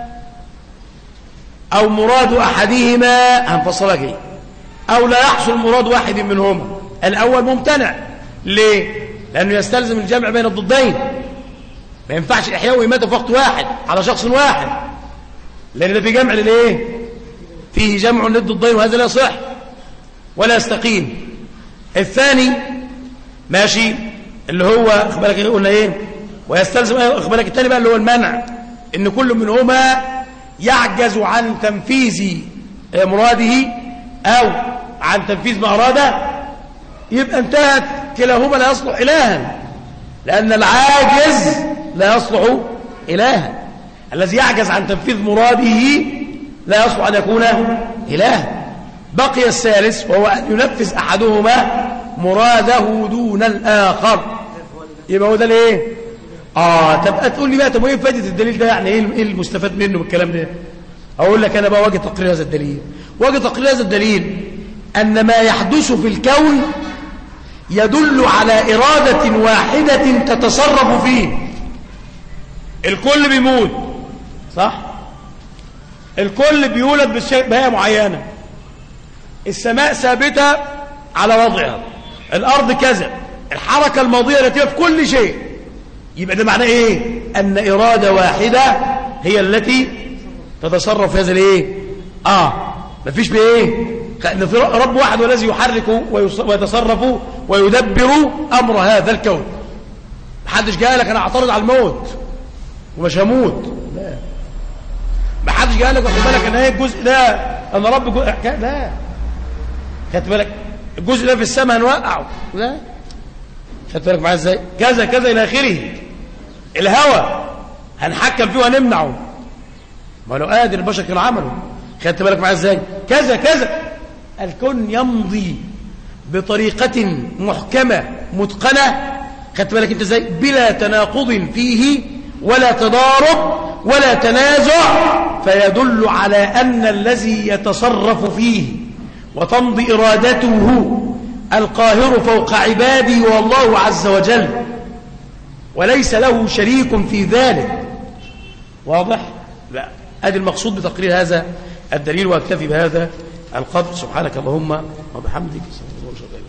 أو مراد أحدهما، هنفصلها كده، أو لا يحصل مراد واحد منهما. الأول ممتنع، ليه؟ لأنه يستلزم الجمع بين الضدين، ما ينفعش إحياء وإماتة في وقت واحد على شخص واحد، لأن ده في جمع للإيه؟ فيه جمع للضدين، وهذا لا يصح ولا يستقيم. الثاني ماشي، اللي هو اخبارك قلنا ايه، ويستلزم اخبارك الثاني بقى اللي هو المنع، ان كل منهما يعجز عن تنفيذ مراده او عن تنفيذ ما اراده، يبقى انتهت كلاهما لا يصلح الها، لان العاجز لا يصلح الها. الذي يعجز عن تنفيذ مراده لا يصلح أن يكون إله. بقي الثالث وهو أن ينفذ أحدهما مراده دون الآخر، يبقى هو ده ليه؟ آه تبقى تقول لي بقى طب ايه فائدة الدليل ده؟ يعني ايه المستفاد منه بالكلام ده؟ أقول لك أنا بقى وجه تقرير هذا الدليل. وجه تقرير هذا الدليل أن ما يحدث في الكون يدل على إرادة واحدة تتصرف فيه. الكل بيموت صح؟ الكل بيولد بهيئة معينة، السماء ثابتة على وضعها، الأرض كذا، الحركة الماضية التي في كل شيء. يبقى ده معناه إيه؟ أن إرادة واحدة هي التي تتصرف في هذا الإيه؟ آه مفيش بإيه؟ كأن في رب واحد والذي يحرك ويتصرف ويدبر أمر هذا الكون. محدش قال لك أنا أعترض على الموت ومش هموت، لا. ما حدش قال لك واخد بالك ان هي الجزء ده انا رب جزء لا، خدت بالك الجزء ده في السماء هنوقعه، لا، خدت بالك معايا ازاي؟ كذا كذا الى اخره. الهوى هنحكم فيه وهنمنعه، ما لو قادر البشر كانوا عملوا، خدت بالك معايا ازاي؟ كذا كذا. الكون يمضي بطريقه محكمه متقنه، خدت بالك انت ازاي؟ بلا تناقض فيه ولا تضارب ولا تنازع، فيدل على أن الذي يتصرف فيه وتمضي إرادته القاهر فوق عباده والله عز وجل، وليس له شريك في ذلك. واضح؟ لا، هذا المقصود بتقرير هذا الدليل، واكتفي بهذا القدر. سبحانك اللهم وبحمدك.